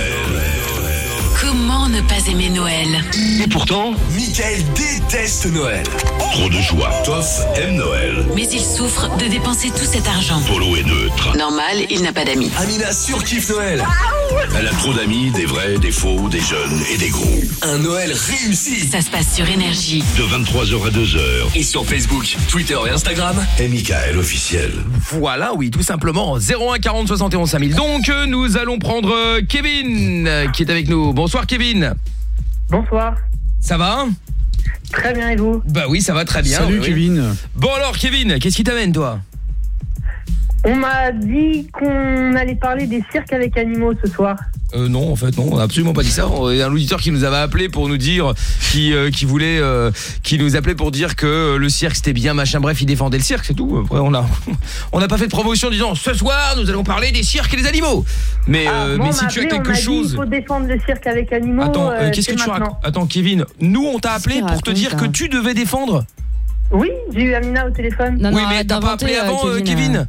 Comment ne pas aimer Noël? Et pourtant, Mickaël déteste Noël. Trop de joie. Toff aime Noël. Mais il souffre de dépenser tout cet argent. Polo est neutre. Normal, il n'a pas d'amis. Amina surkiffe Noël. Elle a trop d'amis, des vrais, des faux, des jeunes et des gros. Un Noël réussi. Ça se passe sur Énergie. De 23h à 2h. Et sur Facebook, Twitter et Instagram. Et Mickaël officiel. Voilà, oui, tout simplement. 01 40 71 5000. Donc, nous allons prendre Kevin qui est avec nous. Bonsoir Kevin. Bonsoir. Ça va? Très bien, et vous? Bah oui, ça va très bien. Salut oui. Kevin. Bon alors Kevin, qu'est-ce qui t'amène toi? On m'a dit qu'on allait parler des cirques avec animaux ce soir. Non, en fait, non, on n'a absolument pas dit ça. Il y a un auditeur qui nous avait appelé pour nous dire, qui nous appelait pour dire que le cirque c'était bien, machin, bref, il défendait le cirque, c'est tout. Après, on n'a pas fait de promotion en disant ce soir nous allons parler des cirques et des animaux. Mais si tu as quelque chose, il faut défendre le cirque avec animaux. Attends, qu'est-ce que tu racontes ? Attends, Kevin, nous on t'a appelé pour te dire que tu devais défendre. Oui, j'ai eu Amina au téléphone. Oui, mais t'as pas appelé avant, Kevin.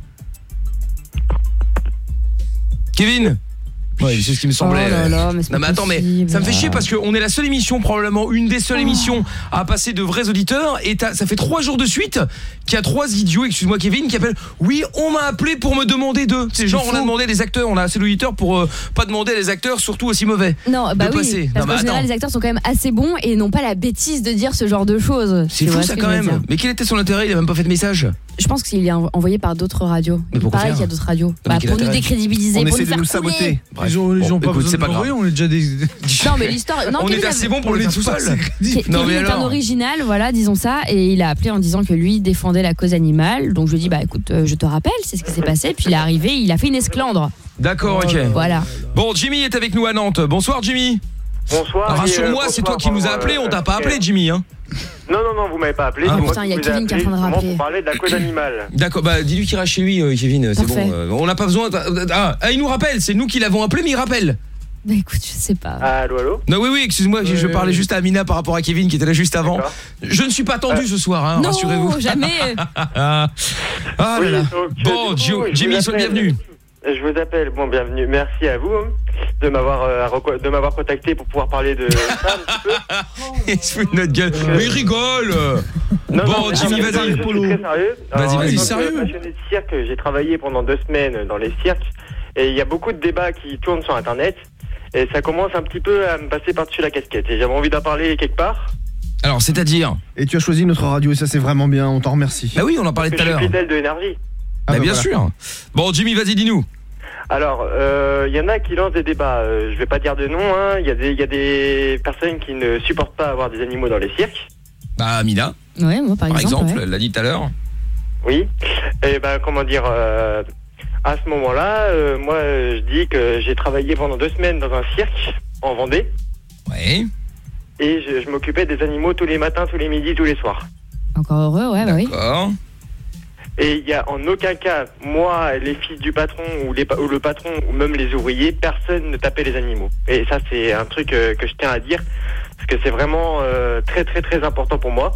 Kevin. Ouais, c'est ce qui me semblait. Oh là là, mais non mais attends, mais ça me fait chier parce qu'on est la seule émission, probablement une des seules émissions à passer de vrais auditeurs, et ça fait 3 jours de suite qu'il y a 3 idiots, excuse-moi Kevin, qui appellent. Oui, on m'a appelé pour me demander c'est genre on a demandé des acteurs, on a assez d'auditeurs pour pas demander à des acteurs surtout aussi mauvais. Non, bah oui, parce qu'en général les acteurs sont quand même assez bons et n'ont pas la bêtise de dire ce genre de choses. C'est fou ça quand même. Mais quel était son intérêt? Il a même pas fait de message. Je pense qu'il est envoyé par d'autres radios. Mais pourquoi pareil qu'il y a d'autres radios. Pour nous décrédibiliser, pour nous faire saboter. Ils ont pas besoin de l'envoyer, on est déjà des... Non mais l'histoire... On est assez bon pour le faire tout seul. Kevin est un original, voilà, disons ça, et il a appelé en disant que lui défendait la cause animale. Donc je lui ai dit, bah écoute, je te rappelle, c'est ce qui s'est passé. Puis il est arrivé, il a fait une esclandre. D'accord, ok. Voilà. Bon, Jimmy est avec nous à Nantes. Bonsoir Jimmy. Bonsoir. Rassure-moi, c'est toi qui nous as appelé, on t'a pas appelé Jimmy, hein. Non, vous m'avez pas appelé. Putain, il y a Kevin qui est en train de rappeler. Pour parler de la cause animale. D'accord, bah dis-lui qu'il reste chez lui, Kevin, c'est bon. On n'a pas besoin. Il nous rappelle, c'est nous qui l'avons appelé, mais il rappelle. Bah écoute, je sais pas. Allô. Non, oui, excuse-moi, je parlais juste à Amina par rapport à Kevin qui était là juste avant. Je ne suis pas tendu ce soir, hein, non, rassurez-vous. Non, jamais. Là là. Bon, Jimmy, sois le bienvenu. Je vous appelle, bienvenue. Merci à vous de m'avoir contacté pour pouvoir parler de ça un petit peu. Il se fout de notre gueule. Mais il rigole. Bon, Jimmy, vas-y. Je suis très sérieux. Vas-y, sérieux. Je suis passionné de cirque. J'ai travaillé pendant 2 semaines dans les cirques. Et il y a beaucoup de débats qui tournent sur Internet. Et ça commence un petit peu à me passer par-dessus la casquette. Et j'avais envie d'en parler quelque part. Alors, c'est-à-dire? Et tu as choisi notre radio et ça c'est vraiment bien, on t'en remercie. Bah oui, on en parlait tout à l'heure. Je suis fidèle de Énergie. Bien sûr. Bon, Jimmy, vas-y, dis-nous. Alors, il y en a qui lancent des débats. Je vais pas dire de nom. Il y a des personnes qui ne supportent pas avoir des animaux dans les cirques. Bah, Amina. Ouais, moi par exemple. Elle l'a dit tout à l'heure. Oui. Et comment dire, à ce moment-là, moi, je dis que j'ai travaillé pendant 2 semaines dans un cirque en Vendée. Ouais. Et je m'occupais des animaux tous les matins, tous les midis, tous les soirs. Encore heureux, ouais, bah oui. D'accord. Et il y a en aucun cas, moi, les fils du patron ou le patron ou même les ouvriers, personne ne tapait les animaux. Et ça, c'est un truc que je tiens à dire parce que c'est vraiment très très très important pour moi.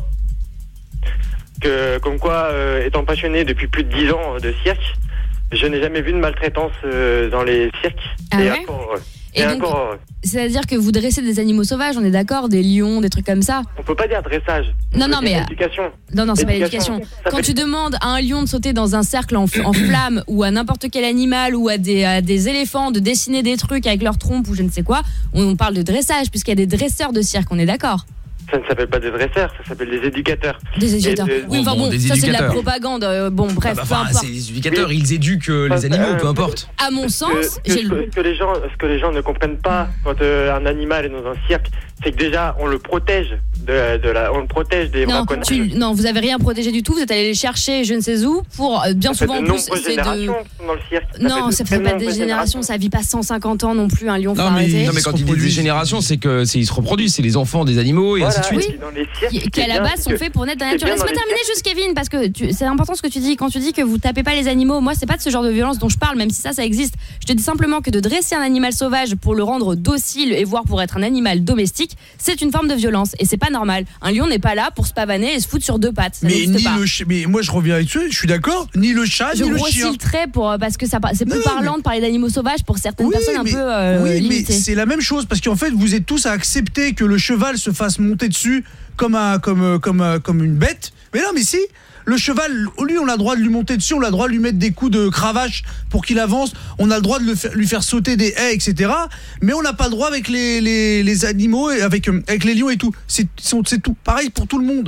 Que comme quoi, étant passionné depuis plus de 10 ans de cirque, je n'ai jamais vu de maltraitance dans les cirques. Ah ouais et donc, c'est-à-dire que vous dressez des animaux sauvages, on est d'accord, des lions, des trucs comme ça. On peut pas dire dressage. Non, mais éducation. Non, c'est pas l'éducation. Quand tu demandes à un lion de sauter dans un cercle en flamme ou à n'importe quel animal ou à des éléphants de dessiner des trucs avec leur trompe ou je ne sais quoi, on parle de dressage puisqu'il y a des dresseurs de cirque, on est d'accord. Ça ne s'appelle pas des dresseurs, ça s'appelle des éducateurs. Des éducateurs. Oui, enfin bon, ça c'est de la propagande. Bref, peu importe. C'est les éducateurs, ils éduquent les animaux, peu importe. À mon sens, ce que les gens ne comprennent pas quand un animal est dans un cirque, c'est que déjà on le protège on le protège des braconnages. Non, vous avez rien protégé du tout, vous êtes allé les chercher je ne sais où pour bien souvent en plus c'est dans le cirque. Non, ça fait pas des générations, ça vit pas 150 ans non plus un lion, faut arrêter. Non mais quand il dit des générations, c'est que ils se reproduisent, c'est les enfants des animaux et ainsi de suite. Qui à la base sont faits pour naître de la nature. Laisse-moi terminer juste Kevin parce que c'est important ce que tu dis. Quand tu dis que vous tapez pas les animaux, moi c'est pas de ce genre de violence dont je parle, même si ça existe. Je te dis simplement que de dresser un animal sauvage pour le rendre docile et voire pour être un animal domestique, c'est une forme de violence et c'est pas normal. Un lion n'est pas là pour se pavaner et se foutre sur 2 pattes. Ça n'existe pas. Mais moi je reviens avec ça, je suis d'accord, ni le chat ni le chien. Je grossis le trait parce que c'est plus parlant de parler d'animaux sauvages pour certaines personnes un peu limitées. Mais c'est la même chose parce qu'en fait vous êtes tous à accepter que le cheval se fasse monter dessus comme une bête. Mais non, mais si, le cheval, lui, on a le droit de lui monter dessus, on a le droit de lui mettre des coups de cravache pour qu'il avance, on a le droit de lui faire sauter des haies, etc. Mais on n'a pas le droit avec les animaux, avec les lions et tout. C'est tout. Pareil pour tout le monde.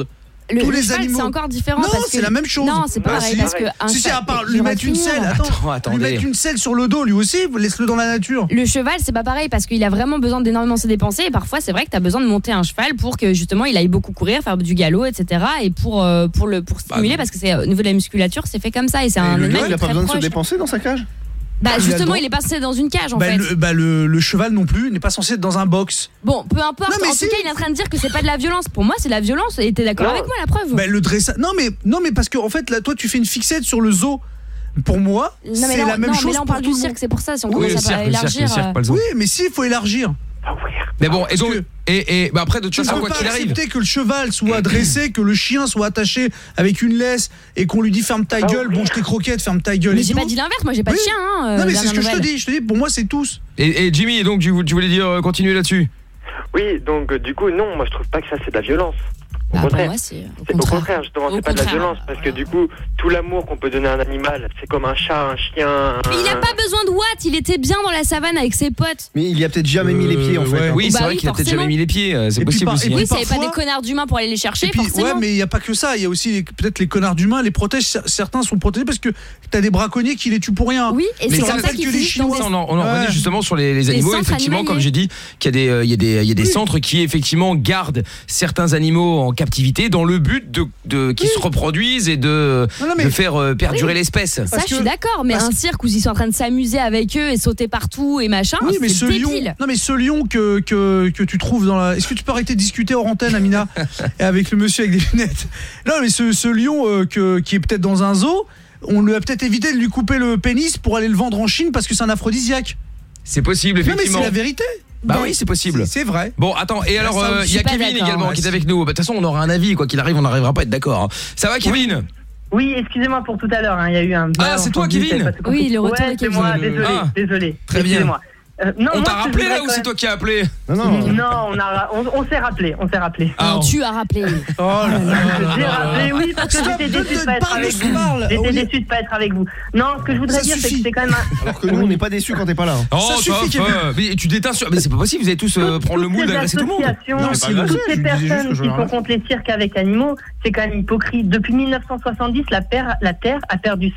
tous les cheval, animaux. c'est encore différent. Non, parce c'est que... la même chose. Non, c'est pas pareil. Parce que si, à part lui mettre une selle, lui mettre une selle sur le dos, lui aussi, laisse-le dans la nature. Le cheval, c'est pas pareil parce qu'il a vraiment besoin d'énormément se dépenser. Et parfois, c'est vrai que tu as besoin de monter un cheval pour que justement il aille beaucoup courir, faire du galop, etc. Et pour stimuler, parce que c'est au niveau de la musculature, c'est fait comme ça. Et c'est un le animal lion, il a pas très besoin de se proche. dépenser dans sa cage. Bah Il a le justement, droit. il est passé dans une cage en fait. Le cheval non plus n'est pas censé être dans un box. Bon, peu importe. Non, mais En tout cas, il est en train de dire que c'est pas de la violence. Pour moi, c'est de la violence. Et t'es d'accord avec moi, la preuve? Le dressage. Non mais parce que en fait là, toi tu fais une fixette sur le zoo. Pour moi, c'est la même chose. Mais là, on parle du cirque, c'est pour ça. Si on Oui, commence le à cirque, élargir. le cirque, pas le zoo. Oui, mais si, il faut élargir. Mais bon, et donc, bah après, de toute façon, quoi qu'il arrive. Accepter que le cheval soit dressé, que le chien soit attaché avec une laisse et qu'on lui dit ferme ta gueule, bon je t'ai croquette, ferme ta gueule. Mais et j'ai tout. pas dit l'inverse, moi j'ai pas de chien. Hein, non mais c'est ce que dernière je te nouvelle. dis, pour moi c'est tous. Et Jimmy, donc tu voulais dire continuer là-dessus? Oui, donc du coup, non, moi je trouve pas que ça c'est de la violence. Au Pour contraire, moi, c'est au contraire, justement, c'est pas de la violence parce que du coup, tout l'amour qu'on peut donner à un animal, c'est comme un chat, un chien. Mais il a pas besoin de Watt, il était bien dans la savane avec ses potes. Mais il y a peut-être jamais mis les pieds en fait. Oui, c'est Bah vrai oui, qu'il a peut-être forcément. jamais mis les pieds, c'est Et puis possible par- aussi. et Oui, puis ça avait pas parfois- des connards d'humains pour aller les chercher, Et puis, forcément. ouais, mais il y a pas que ça, il y a aussi peut-être les connards d'humains, les protègent, certains sont protégés parce que t'as des braconniers qui les tuent pour rien. Oui, et Mais c'est ça, comme ça qu'ils finissent dans des... on en revenait justement sur les animaux, centres effectivement, animaliers. comme j'ai dit, qu'il y a des centres qui effectivement gardent certains animaux en captivité dans le but de qu'ils se reproduisent et de faire perdurer l'espèce. Ça, je suis d'accord, mais un cirque où ils sont en train de s'amuser avec eux et sauter partout et machin, Oui, mais ce c'est lion, débile. non mais ce lion que tu trouves dans la. Est-ce que tu peux arrêter de discuter hors antenne, Amina, et avec le monsieur avec des lunettes? Non, mais ce lion qui est peut-être dans un zoo, on lui a peut-être évité de lui couper le pénis pour aller le vendre en Chine parce que c'est un aphrodisiaque. C'est possible, Non mais effectivement. c'est la vérité. Bah oui, c'est possible. C'est vrai. Bon, attends, et alors ça, il je y a suis pas Kevin d'accord. également qui est avec nous. Bah, de toute façon, on aura un avis, quoi qu'il arrive, on n'arrivera pas à être d'accord. hein. Ça va, Kevin? Oui, excusez-moi pour tout à l'heure, hein, il y a eu un... Ah, c'est toi, Kevin? Oui, le retour ouais, de c'est Kevin. moi, désolé, Ah, désolé. très bien. Excusez-moi. Non, On moi, t'a ce que rappelé je là voudrais ou c'est quand toi qui as appelé? Non, on s'est rappelé, Ah, Tu as rappelé. Oh là là. J'ai rappelé, oui, parce que j'étais déçu de pas être avec vous. J'étais déçu de pas être avec vous. Non, ce que je voudrais dire, c'est que c'est quand même un... Alors que nous on n'est pas déçus quand t'es pas là. Oh, Ça suffit, Toff, mais tu déteins sur. Mais c'est pas possible, vous allez tous prendre le moule d'agresser tout le monde. Non, c'est pas toutes grave, ces je disais juste personnes que je qui veux rien. sont contre les cirques avec animaux, c'est quand même hypocrite. Depuis 1970, la Terre a perdu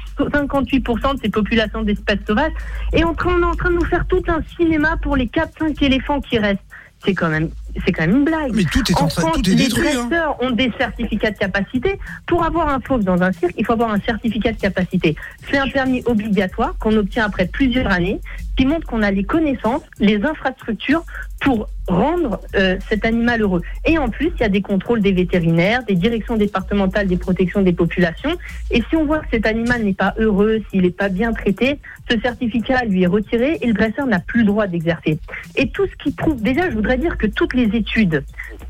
58% de ses populations d'espèces sauvages et on est en train de nous faire tout un cinéma pour les 4-5 éléphants qui restent. C'est quand même une blague. Mais tout est en train, France, tout est détruit. Les dresseurs ont des certificats de capacité. Pour avoir un fauve dans un cirque, il faut avoir un certificat de capacité. C'est un permis obligatoire qu'on obtient après plusieurs années, qui montre qu'on a les connaissances, les infrastructures pour rendre cet animal heureux. Et en plus, il y a des contrôles des vétérinaires, des directions départementales des protections des populations. Et si on voit que cet animal n'est pas heureux, s'il n'est pas bien traité, ce certificat lui est retiré et le dresseur n'a plus le droit d'exercer. Et tout ce qui prouve, déjà, je voudrais dire que toutes les études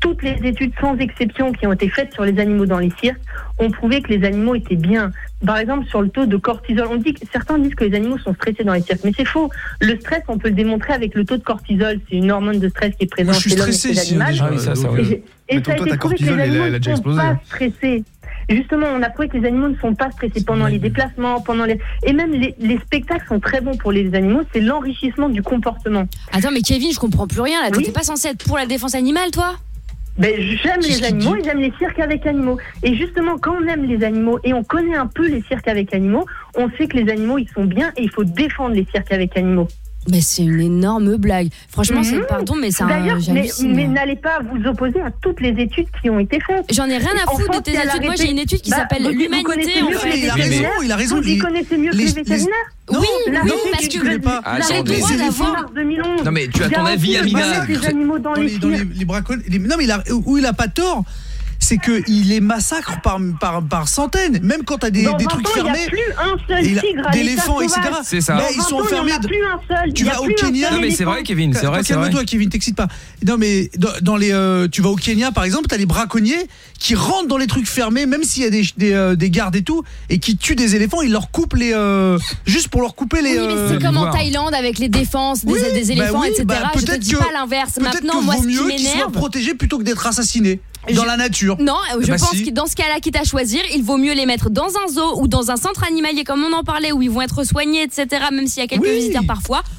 sans exception qui ont été faites sur les animaux dans les cirques ont prouvé que les animaux étaient bien. Par exemple, sur le taux de cortisol, certains disent que les animaux sont stressés dans les cirques, mais c'est faux. Le stress, on peut le démontrer avec le taux de cortisol. C'est une hormone de stress qui est présente Moi, je suis chez l'homme et stressé chez ici, l'animal. déjà, Et ça a été prouvé que les animaux ne sont pas stressés. Justement, on a prouvé que les animaux ne sont pas stressés pendant les déplacements, et même les spectacles sont très bons pour les animaux, c'est l'enrichissement du comportement. Attends, mais Kevin, je comprends plus rien là. T'étais pas censé être pour la défense animale, toi? Ben, j'aime les animaux et j'aime les cirques avec animaux. Et justement, quand on aime les animaux et on connaît un peu les cirques avec animaux, on sait que les animaux, ils sont bien et il faut défendre les cirques avec animaux. Mais c'est une énorme blague. Franchement, c'est pardon, mais c'est un. D'ailleurs, mais j'hallucine. n'allez pas vous opposer à toutes les études qui ont été faites. J'en ai rien à foutre de tes études. Moi, j'ai une étude qui s'appelle l'humanité. En fait, il a raison. Vous y connaissez mieux que les vétérinaires. Oui, parce que j'ai le droit d'avoir 2011. Non mais tu as ton avis, Amina. Les animaux dans les braconniers. Non mais il a pas tort. C'est qu'il les massacre par centaines, même quand t'as des trucs fermés. Il n'y a plus un seul tigre d'éléphants, etc. C'est ça. Mais ils sont enfermés. Tu vas au Kenya. Non mais c'est vrai, Kevin, c'est vrai. Calme-toi, Kevin, t'excites pas. Non mais dans les, tu vas au Kenya par exemple, t'as les braconniers qui rentrent dans les trucs fermés, même s'il y a des gardes et tout, et qui tuent des éléphants, ils leur coupent les, juste pour leur couper les. Oui, mais c'est comme en Thaïlande avec les défenses des éléphants, etc. Je te dis pas l'inverse. Maintenant, moi, ce qui vaut mieux qu'ils soient m'énerve. protégés plutôt que d'être assassinés dans la nature. Non, je Bah pense si. que dans ce cas-là, quitte à choisir, il vaut mieux les mettre dans un zoo ou dans un centre animalier comme on en parlait, où ils vont être soignés, etc. Même s'il y a quelques visiteurs parfois,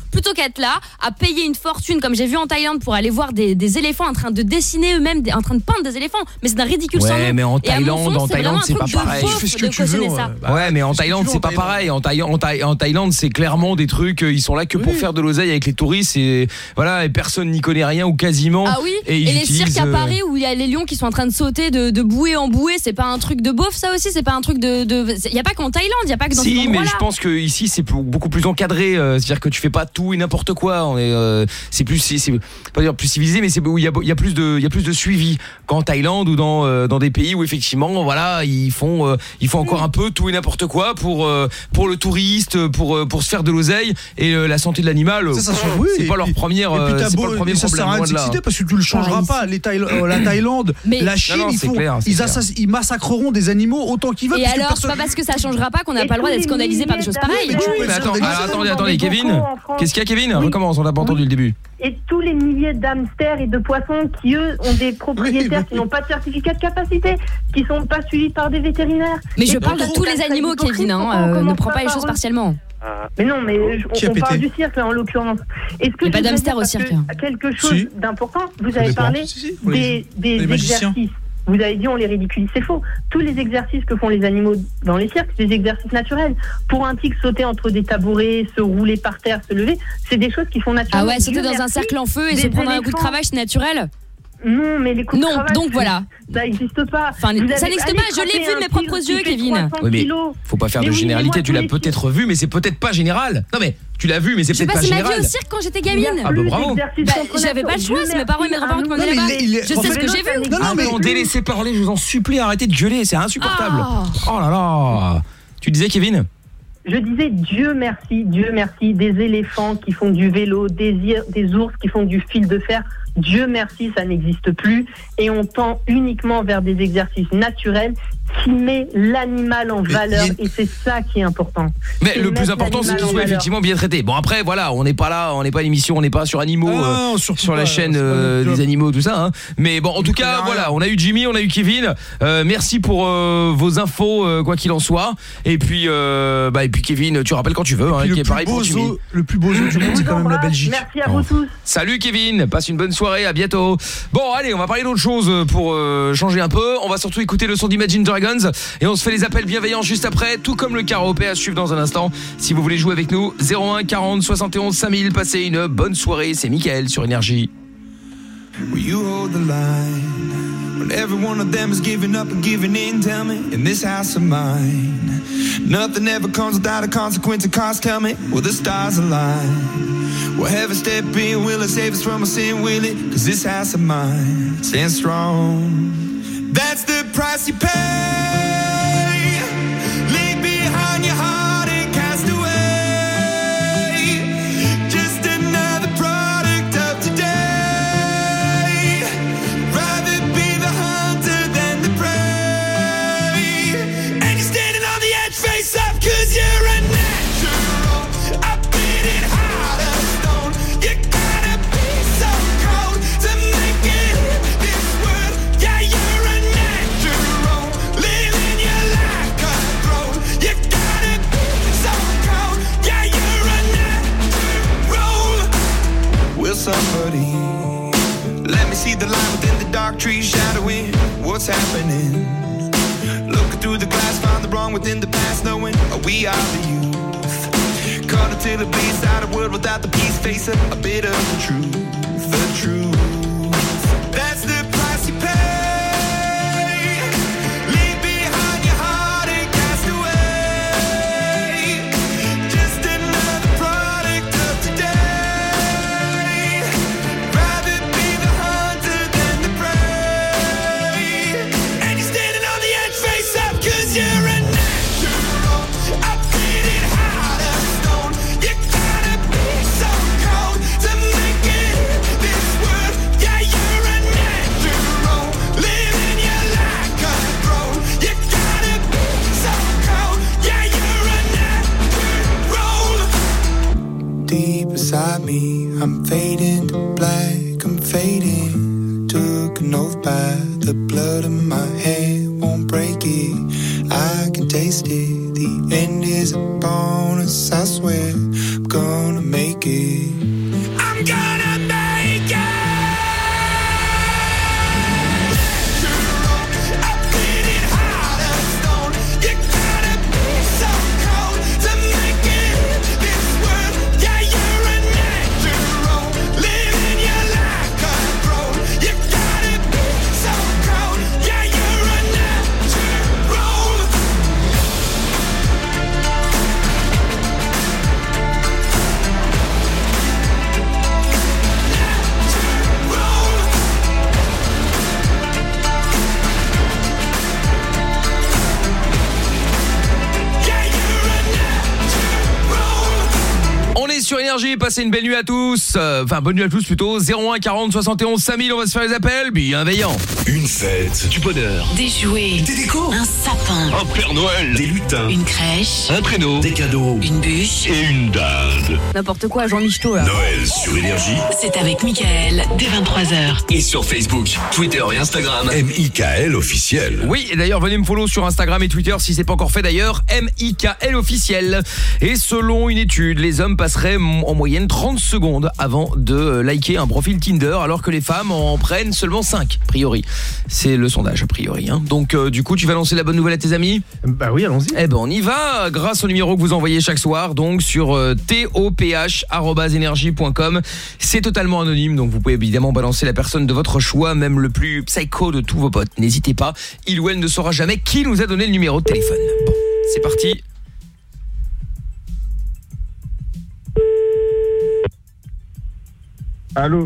plutôt qu'être là à payer une fortune comme j'ai vu en Thaïlande pour aller voir des éléphants en train de dessiner eux-mêmes, en train de peindre des éléphants. Mais c'est d'un ridicule sans nom. Ouais, mais en Et à mon Thaïlande, sens, c'est pas pareil. Tu fais ce que tu veux. Ouais, mais en Thaïlande, c'est pas pareil. En Thaïlande, c'est clairement des trucs. Ils sont là que pour faire de l'oseille avec les touristes et voilà, et personne n'y connaît rien ou quasiment. Ah oui. Et les cirques à Paris où il y a les lions qui sont en train de sauter de bouée en bouée, c'est pas un truc de beauf ça aussi, c'est pas un truc il y a pas qu'en Thaïlande, il y a pas que dans ces endroits-là. Si, mais je pense que ici c'est beaucoup plus encadré, c'est-à-dire que tu fais pas tout et n'importe quoi. C'est pas dire plus civilisé, mais c'est où il y a plus de suivi qu'en Thaïlande ou dans des pays où effectivement voilà, ils font encore un peu tout et n'importe quoi pour le touriste, pour se faire de l'oseille et la santé de l'animal. C'est pas leur première c'est pas le premier ça sert à rien de s'exciter parce que tu le changeras pas. La Thaïlande, la Chine, ils massacreront des animaux autant qu'ils veulent. Et alors, c'est pas parce que ça changera pas qu'on n'a pas le droit d'être scandalisé par des choses pareilles. Attendez, Kevin. Qu'est-ce qu'il y a, Kevin ? Recommence, on n'a pas entendu le début. Et tous les milliers d'hamsters et de poissons qui, eux, ont des propriétaires qui n'ont pas de certificat de capacité, qui sont pas suivis par des vétérinaires. Mais je parle de tous les animaux, Kevin, ne prends pas les choses partiellement. Mais non, mais on parle du cirque là, en l'occurrence. Est-ce que il n'y a pas d'hamster au cirque. Quelque chose d'important, vous avez parlé des exercices. Vous avez dit on les ridiculise, c'est faux. Tous les exercices que font les animaux dans les cirques, c'est des exercices naturels. Pour un tigre, sauter entre des tabourets, se rouler par terre, se lever, c'est des choses qui font naturellement. Ah ouais, sauter dans un cercle en feu et se prendre un coup de cravache, c'est naturel ? Non, mais les coups de cravache, donc voilà. Ça n'existe pas. Enfin, ça n'existe pas, je l'ai vu de mes propres yeux, Kevin. Oui, mais faut pas faire de généralité, tu l'as peut-être vu, mais c'est peut-être pas général. Non mais tu l'as vu, mais c'est peut-être pas général. J'ai passé ma vie au cirque quand j'étais gamine. Ah bah bravo. J'avais pas le choix, c'est mes parents et mes grands-parents qui m'ont mis là-bas. Je sais ce que j'ai vu. Attendez, laissez parler, je vous en supplie, arrêtez de gueuler, c'est insupportable. Oh là là. Tu disais, Kevin ? Je disais Dieu merci, des éléphants qui font du vélo, des ours qui font du fil de fer. Dieu merci, ça n'existe plus et on tend uniquement vers des exercices naturels qui met l'animal en valeur et c'est ça qui est important. Mais le plus important c'est qu'il soit effectivement bien traité. Bon après voilà, on n'est pas là, on n'est pas l'émission, on n'est pas sur animaux sur la chaîne des animaux tout ça hein. Mais bon en tout cas voilà, on a eu Jimmy, on a eu Kevin. Merci pour vos infos quoi qu'il en soit et puis Kevin, tu rappelles quand tu veux hein, qui est pareil pour Jimmy. Le plus beau zoo du monde c'est quand même la Belgique. Merci à vous tous. Salut Kevin, passe une bonne soirée, à bientôt. Bon allez, on va parler d'autre chose pour changer un peu. On va surtout écouter le son d'Imagine Dragons et on se fait les appels bienveillants juste après, tout comme le karaopé à suivre dans un instant. Si vous voulez jouer avec nous, 01 40 71 5000, passez une bonne soirée, c'est Mickaël sur Énergie. Will you hold the line when every one of them is giving up and giving in? Tell me, in this house of mine, nothing ever comes without a consequence and cost. Tell me, will the stars align? Will heaven step in? Will it save us from our sin? Will it? 'Cause this house of mine stands strong. That's the price you pay. Leave behind your heart and cast away. Just another product of today. Rather be the hunter than the prey. And you're standing on the edge, face up, 'cause you're a natural. I beat it hard as stone. You gotta be so cold to make it in this world. Yeah, you're a natural. Living your life cutthroat. You gotta be so cold. Yeah, you're a natural. Will somebody let me see the light within the dark trees shadowing what's happening? Looking through the glass, find the wrong within the past, knowing we are the youth. Caught until the bleeds out of world without the peace, facing a bit of the truth, the truth. That's the price you pay. Leave behind your heart and cast away. Just another product of today. Rather be the hunter than the prey. And you're standing on the edge, face up, 'cause you're a natural. I beat it hard as stone. You gotta be so cold to make it in this world. Yeah, you're a natural. Living your life cutthroat. You gotta be so cold. Yeah, you're a natural. Deep inside me, I'm fading to black. I'm fading. Took an oath by the blood in my head. Won't break it. I can taste it. The end is a bonus, I swear. I'm gonna make it. I'm gonna make it. Sur Énergie, passez une belle nuit à tous. Enfin, bonne nuit à tous plutôt. 01 40 71 5000, on va se faire les appels. Bienveillant. Une fête, du bonheur, Des jouets, des décos, un sapin, un Père Noël, des lutins, une crèche, un traîneau, des cadeaux, une bûche et une dinde. N'importe quoi, Jean Michto là. Noël sur Énergie. C'est avec Mickaël dès 23h. Et sur Facebook, Twitter et Instagram, MIKL officiel. Oui, et d'ailleurs, venez me follow sur Instagram et Twitter si c'est pas encore fait d'ailleurs, MIKL officiel. Et selon une étude, les hommes passeraient en moyenne 30 secondes avant de liker un profil Tinder, alors que les femmes en prennent seulement 5, a priori. C'est le sondage, a priori. Hein. Donc, du coup, tu vas lancer la bonne nouvelle à tes amis ? Bah oui, allons-y. Eh ben, on y va, grâce au numéro que vous envoyez chaque soir, donc sur toph@energie.com. C'est totalement anonyme, donc vous pouvez évidemment balancer la personne de votre choix, même le plus psycho de tous vos potes. N'hésitez pas, il ou elle ne saura jamais qui nous a donné le numéro de téléphone. Bon, c'est parti. Allô ?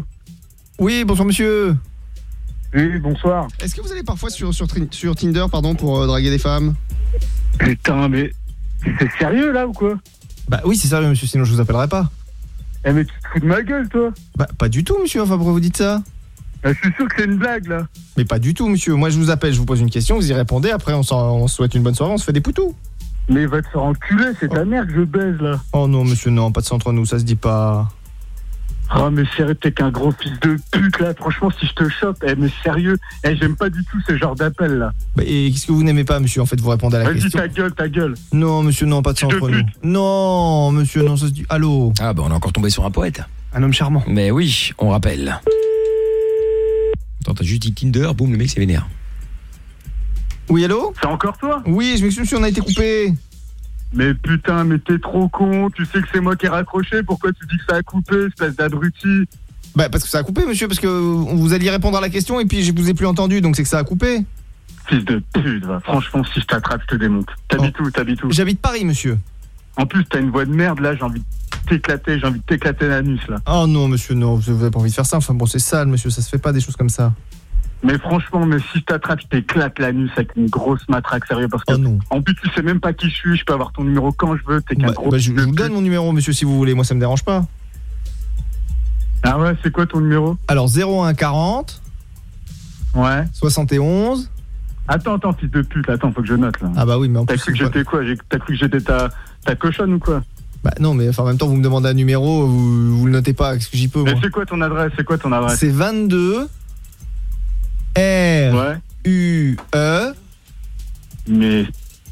Oui, bonsoir monsieur. Oui, bonsoir. Est-ce que vous allez parfois sur Tinder, pardon, pour draguer des femmes ? Putain, mais c'est sérieux là ou quoi ? Bah oui, c'est sérieux monsieur, sinon je vous appellerai pas. Eh mais tu te fous de ma gueule toi ? Bah pas du tout monsieur, enfin pourquoi vous dites ça ? Je suis sûr que c'est une blague là. Mais pas du tout monsieur, moi je vous appelle, je vous pose une question, vous y répondez, après on se souhaite une bonne soirée, on se fait des poutous. Mais va te faire enculer, c'est ta mère que je baise là. Oh non monsieur, non, pas de ça entre nous, ça se dit pas. Oh mais sérieux, t'es qu'un gros fils de pute là, franchement si je te chope, mais sérieux, j'aime pas du tout ce genre d'appel là. Bah, et qu'est-ce que vous n'aimez pas monsieur, en fait vous répondez à la question. Vas-y ta gueule. Non monsieur, non, pas de ça entre nous. Non monsieur, non, ça se dit. Allô. Ah bah on est encore tombé sur un poète. Un homme charmant. Mais oui, on rappelle. Attends, t'as juste dit Tinder, boum, le mec c'est vénère. Oui, allô ? C'est encore toi ? Oui, je m'excuse, on a été coupé. Mais putain, mais t'es trop con, tu sais que c'est moi qui ai raccroché, pourquoi tu dis que ça a coupé, espèce d'abruti ? Bah parce que ça a coupé monsieur, parce que vous alliez répondre à la question et puis je vous ai plus entendu, donc c'est que ça a coupé. Fils de pute, va. Franchement si je t'attrape, je te démonte. T'habites où ? J'habite Paris monsieur. En plus t'as une voix de merde là, j'ai envie de t'éclater l'anus là. Oh non monsieur, non, vous avez pas envie de faire ça, enfin bon c'est sale monsieur, ça se fait pas des choses comme ça. Mais franchement, mais si je t'attrape, je t'éclate l'anus avec une grosse matraque, sérieux, parce que en plus tu sais même pas qui je suis, je peux avoir ton numéro quand je veux, t'es qu'un gros... je vous donne mon numéro monsieur si vous voulez, moi ça me dérange pas. Ah ouais, c'est quoi ton numéro ? Alors 01 40 Ouais 71. Attends, fils de pute, attends, faut que je note là. Ah bah oui, mais en plus... T'as cru que j'étais quoi ? T'as cru que j'étais ta cochonne ou quoi ? Bah non, mais enfin en même temps vous me demandez un numéro, vous le notez pas, qu'est-ce que j'y peux moi ? Mais c'est quoi ton adresse ? C'est 22 R U E. Mais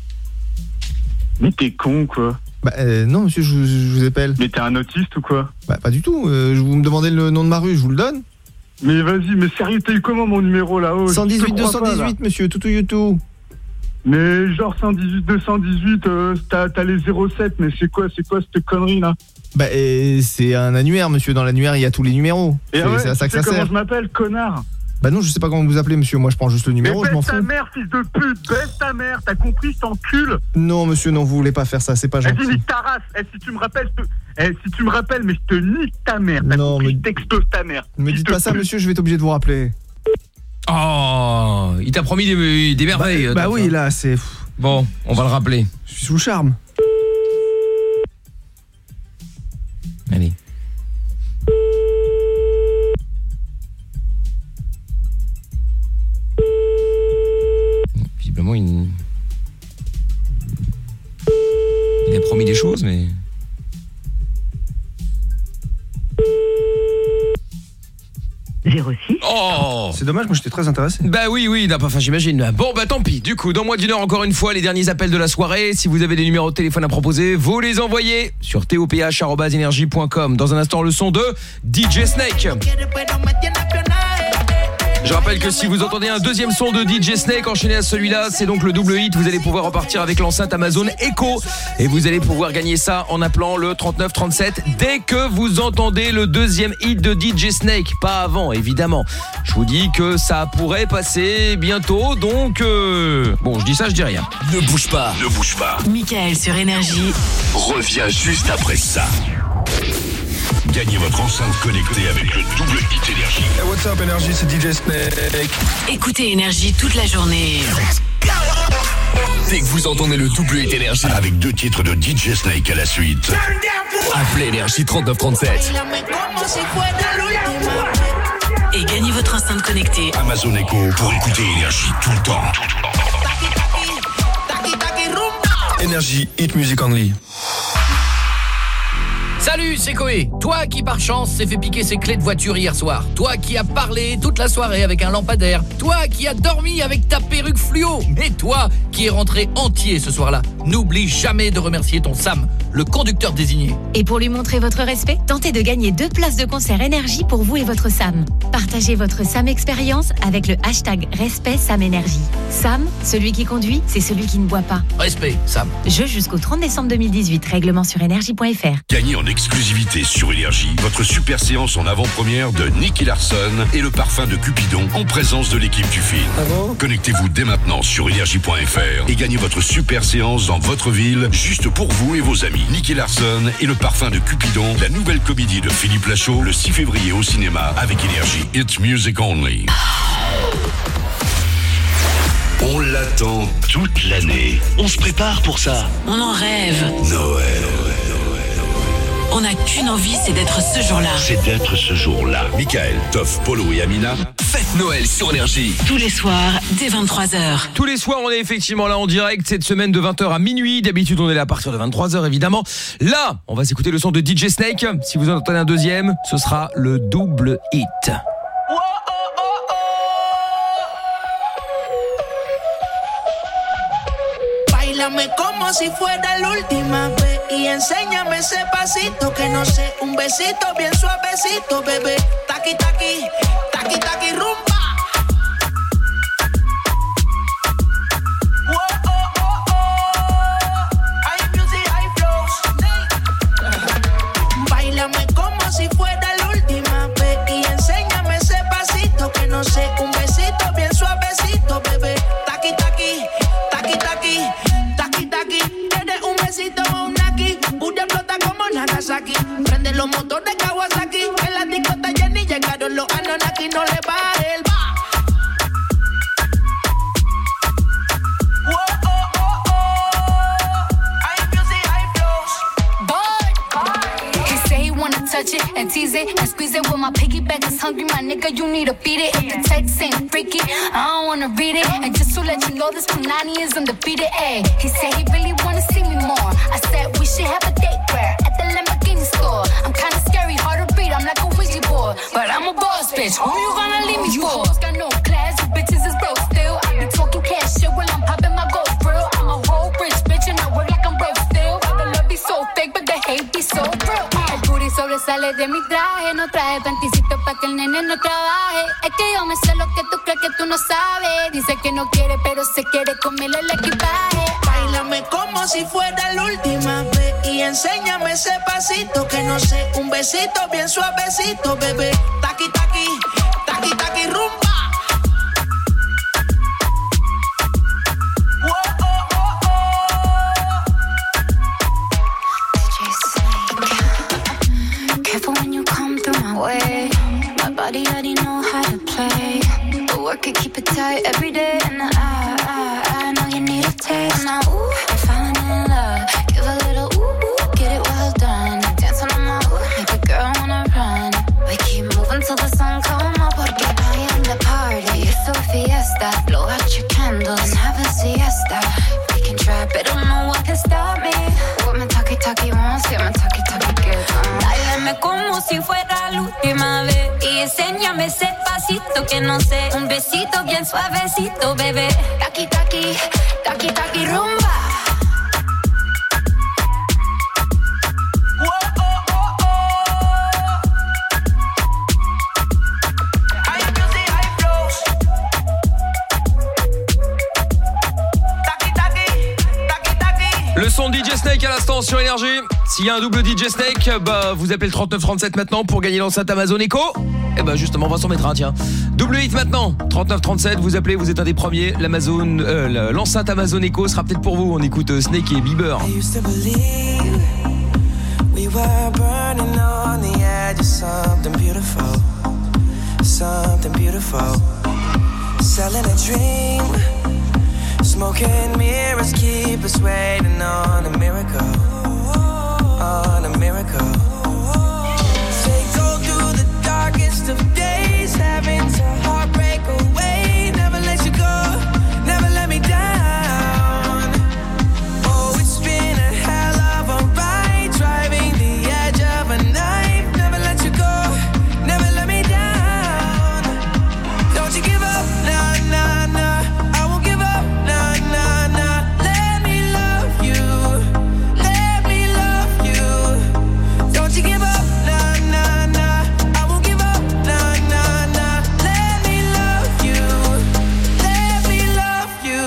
t'es con quoi. Bah non monsieur, je vous appelle. Mais t'es un autiste ou quoi? Bah pas du tout, vous me demandez le nom de ma rue, je vous le donne. Mais vas-y, mais sérieux, t'as eu comment mon numéro là-haut? 118 218 monsieur, toutou youtou. Mais genre 118 218, t'as les 07, mais c'est quoi cette connerie là? Bah c'est un annuaire monsieur, dans l'annuaire il y a tous les numéros. Et ouais, c'est à ça que ça comment sert. je m'appelle, connard? Bah non, je sais pas comment vous appelez monsieur, moi je prends juste le numéro, mais je m'en fous. baisse ta mère, fils de pute, baisse ta mère, t'as compris, je t'encule. Non monsieur, non, vous voulez pas faire ça, c'est pas gentil. Nique ta race, si tu me rappelles, mais je te nique ta mère, t'as compris, je t'explose ta mère. Me dites pas ça monsieur, je vais être obligé de vous rappeler. Oh, il t'a promis des merveilles. Bah oui, là c'est... Bon, on va le rappeler. Je suis sous le charme. Allez. Visiblement, il a promis des choses, mais... 06. Oh, c'est dommage, moi j'étais très intéressé. Bah oui, enfin j'imagine. Bon bah tant pis. Du coup, dans moins d'une heure encore une fois, les derniers appels de la soirée. Si vous avez des numéros de téléphone à proposer, vous les envoyez sur toph@energie.com. Dans un instant, le son de DJ Snake. Je rappelle que si vous entendez un deuxième son de DJ Snake enchaîné à celui-là, c'est donc le double hit. Vous allez pouvoir repartir avec l'enceinte Amazon Echo et vous allez pouvoir gagner ça en appelant le 3937 dès que vous entendez le deuxième hit de DJ Snake. Pas avant, évidemment. Je vous dis que ça pourrait passer bientôt, donc bon, je dis ça, je dis rien. Ne bouge pas. Mickaël sur Énergie. Reviens juste après ça. Gagnez votre enceinte connectée avec le double hit Énergie. Hey, what's up Énergie, c'est DJ Snake. Écoutez Énergie toute la journée. Dès que vous entendez le double hit Énergie avec 2 titres de DJ Snake à la suite, appelez Énergie 3937. Et gagnez votre enceinte connectée. Amazon Echo pour écouter Énergie tout le temps. Énergie, hit music only. Salut, c'est Koé. Toi qui par chance s'est fait piquer ses clés de voiture hier soir. Toi qui as parlé toute la soirée avec un lampadaire. Toi qui as dormi avec ta perruque fluo. Mais toi qui es rentré entier ce soir-là. N'oublie jamais de remercier ton Sam, le conducteur désigné. Et pour lui montrer votre respect, tentez de gagner 2 places de concert Énergie pour vous et votre Sam. Partagez votre Sam expérience avec le hashtag Respect Sam Énergie. Sam, celui qui conduit, c'est celui qui ne boit pas. Respect, Sam. Jeu jusqu'au 30 décembre 2018. Règlement sur énergie.fr. Gagnez en exclusivité sur Énergie votre super séance en avant-première de Nicky Larson et le parfum de Cupidon en présence de l'équipe du film. Connectez-vous dès maintenant sur énergie.fr et gagnez votre super séance dans votre ville juste pour vous et vos amis. Nicky Larson et le parfum de Cupidon, la nouvelle comédie de Philippe Lachaud le 6 février au cinéma avec Énergie. It's music only. On l'attend toute l'année. On se prépare pour ça. On en rêve. Noël. On n'a qu'une envie, c'est d'être ce jour-là. C'est d'être ce jour-là. Mickaël, Toff, Polo et Amina. Fête Noël sur Énergie. Tous les soirs, dès 23h. Tous les soirs, on est effectivement là en direct cette semaine de 20h à minuit. D'habitude, on est là à partir de 23h évidemment. Là, on va s'écouter le son de DJ Snake. Si vous en entendez un deuxième, ce sera le double hit. Báilame como si fuera la última vez y enséñame ese pasito que no sé, un besito bien suavecito, bebé. Taqui taqui, taqui taqui rumba. Báilame como si fuera la última vez y enséñame ese pasito que no sé, un besito bien suavecito, bebé. Taqui taqui, taqui taqui. Tienes un besito o un aquí. Bulla explota como Nagasaki. Prende los motores Kawasaki. En la disco está llena y llegaron los Anunnaki. No le baje el ba. Touch it and tease it and squeeze it. When my piggyback is hungry, my nigga, you need to beat it. If the text ain't freaky, I don't wanna read it. And just to let you know, this Punani is undefeated. Ayy, he said he really wanna see me more. I said we should have a date where at the Lamborghini store. I'm kinda scary, hard to read. I'm like a Ouija board, but I'm a boss bitch. Who you gonna leave me for? You hoes got no class, you bitches is broke still. I be talking cash shit while I'm popping my gold grill. I'm a whole rich bitch and I work like I'm broke still. The love be so fake, but the hate be so real. Sobresale de mi traje, no traje panticito pa' que el nene no trabaje. Es que yo me sé lo que tú crees que tú no sabes. Dice que no quiere, pero se quiere comerle el equipaje. Báilame como si fuera la última vez y enséñame ese pasito que no sé, un besito bien suavecito, bebé. Taqui taqui, taqui taqui rumba. Way. My body already know how to play. But work it, keep it tight every day. And I know you need a taste. Now, ooh, I'm falling in love. Give a little ooh, get it well done. Dance on my ooh, make a girl wanna run. We keep moving till the sun come up. Porque I am the party. It's a fiesta. Blow out your candles and have a siesta. We can try, but don't know what can stop me. What my talkie wants, yeah, my talkie good. Báilame como si fuera la última vez y enséñame ese pasito que no sé. Un besito bien suavecito, bebé. Taki, taki, taki, taki, rumba. Le son de DJ Snake à l'instant sur Énergie. S'il y a un double DJ Snake, bah vous appelez le 3937 maintenant pour gagner l'enceinte Amazon Echo. Et bah justement, on va s'en mettre un, tiens. Double hit maintenant, 3937, vous appelez, vous êtes un des premiers. L'enceinte Amazon Echo sera peut-être pour vous. On écoute Snake et Bieber. I used to believe we were burning on the edge of something beautiful, something beautiful. Selling a dream, smoking mirrors keep us waiting on a miracle, on a miracle. Say go through the darkest of days, having to heartbreak away. Never let you go, never let me down. Oh, it's been a hell of a ride, driving the edge of a knife. Never let you go, never let me down. Don't you give up, nah, nah, nah. I won't give up, nah, nah, nah. Let me love you, let me love you. Don't you give up, nah, nah, nah. I won't give up, nah, nah, nah. Let me love you, let me love you.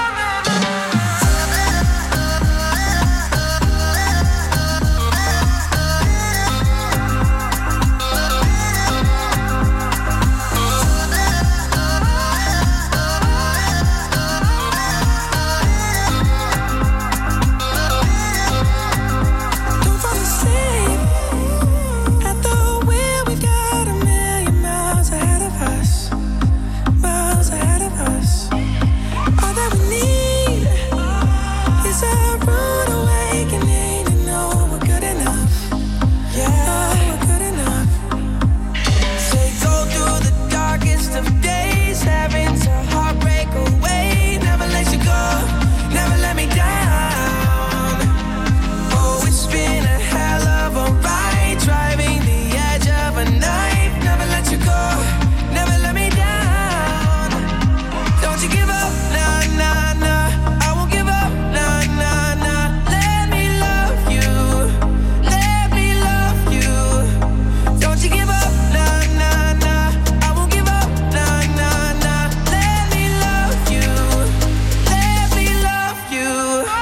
Don't fall asleep at the wheel. We've got a million miles ahead of us, miles ahead of us. All that we need is a rude awakening to know we're good enough. Yeah, we're good enough. Say go through the darkest of days, having to heartbreak away. Never let you go, never let me down. Oh, it's been a hell of a ride, driving the edge of a knife. Never let you go, never let me down. Don't you give up, nah, nah, nah. I won't give up, nah, nah, nah. Let me love you, let me love you. Don't you give up, nah, nah, nah. I won't give up, nah, nah, nah. Let me love you, let me love you.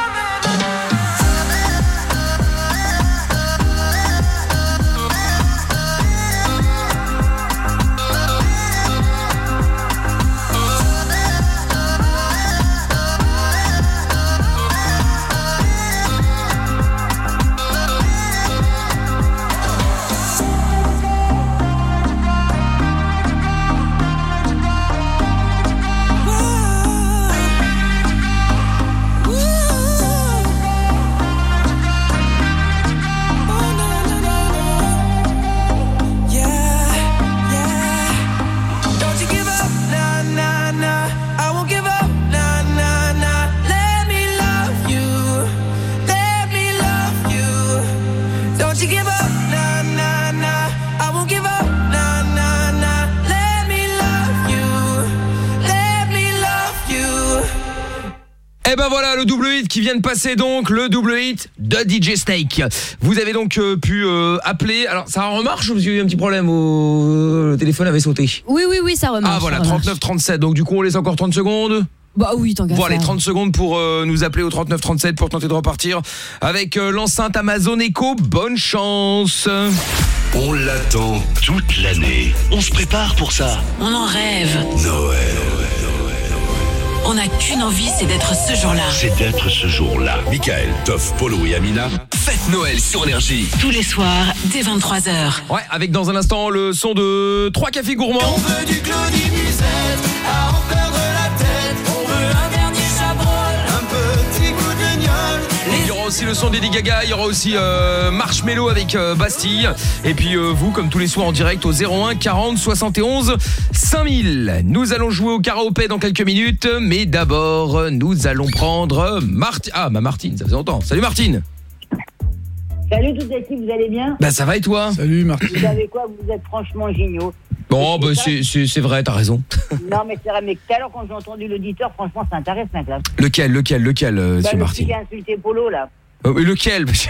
Don't you give up, nah, nah, nah. I won't give up, nah, nah, nah. Let me love you, let me love you. Don't you give up, nah, nah, nah. I won't give up, nah, nah, nah. Let me love you, let me love you. Et ben voilà le double hit qui vient de passer, donc le double hit de DJ Snake. Vous avez donc pu appeler. Alors ça remarche ou parce qu'il y a eu un petit problème le téléphone avait sauté? Oui, ça remarche. Ah voilà, ça remarche. 3937. Donc du coup on laisse encore 30 secondes. Bah oui, tant qu'à Voilà, les faire. 30 secondes pour nous appeler au 3937 pour tenter de repartir avec l'enceinte Amazon Echo. Bonne chance. On l'attend toute l'année. On se prépare pour ça. On en rêve. Noël. On n'a qu'une envie, c'est d'être ce jour-là. C'est d'être ce jour-là. Michael, Toff, Polo et Amina. Fête Noël sur Énergie. Tous les soirs, dès 23h. Ouais, avec dans un instant le son de 3 cafés gourmands. On veut du Claudie Musette à en perdre la tête. On veut un dernier chabrol, un petit coup de gnôle. Il y aura aussi le son d'Eddie Gaga, il y aura aussi Marshmello avec Bastille. Et puis vous, comme tous les soirs en direct au 01 40 71 5000. Nous allons jouer au karaopé dans quelques minutes, mais d'abord nous allons prendre Martine. Ah bah Martine, ça faisait longtemps. Salut Martine. Salut toute l'équipe, vous allez bien? Bah ça va et toi? Salut Martine. Vous savez quoi, vous êtes franchement géniaux. Bon, bah c'est vrai, t'as raison. Non, mais c'est vrai, mais tout à l'heure, quand j'ai entendu l'auditeur, franchement, ça intéresse, mec, là. Lequel, monsieur Martin? Celui qui a insulté Polo, là. Lequel, monsieur?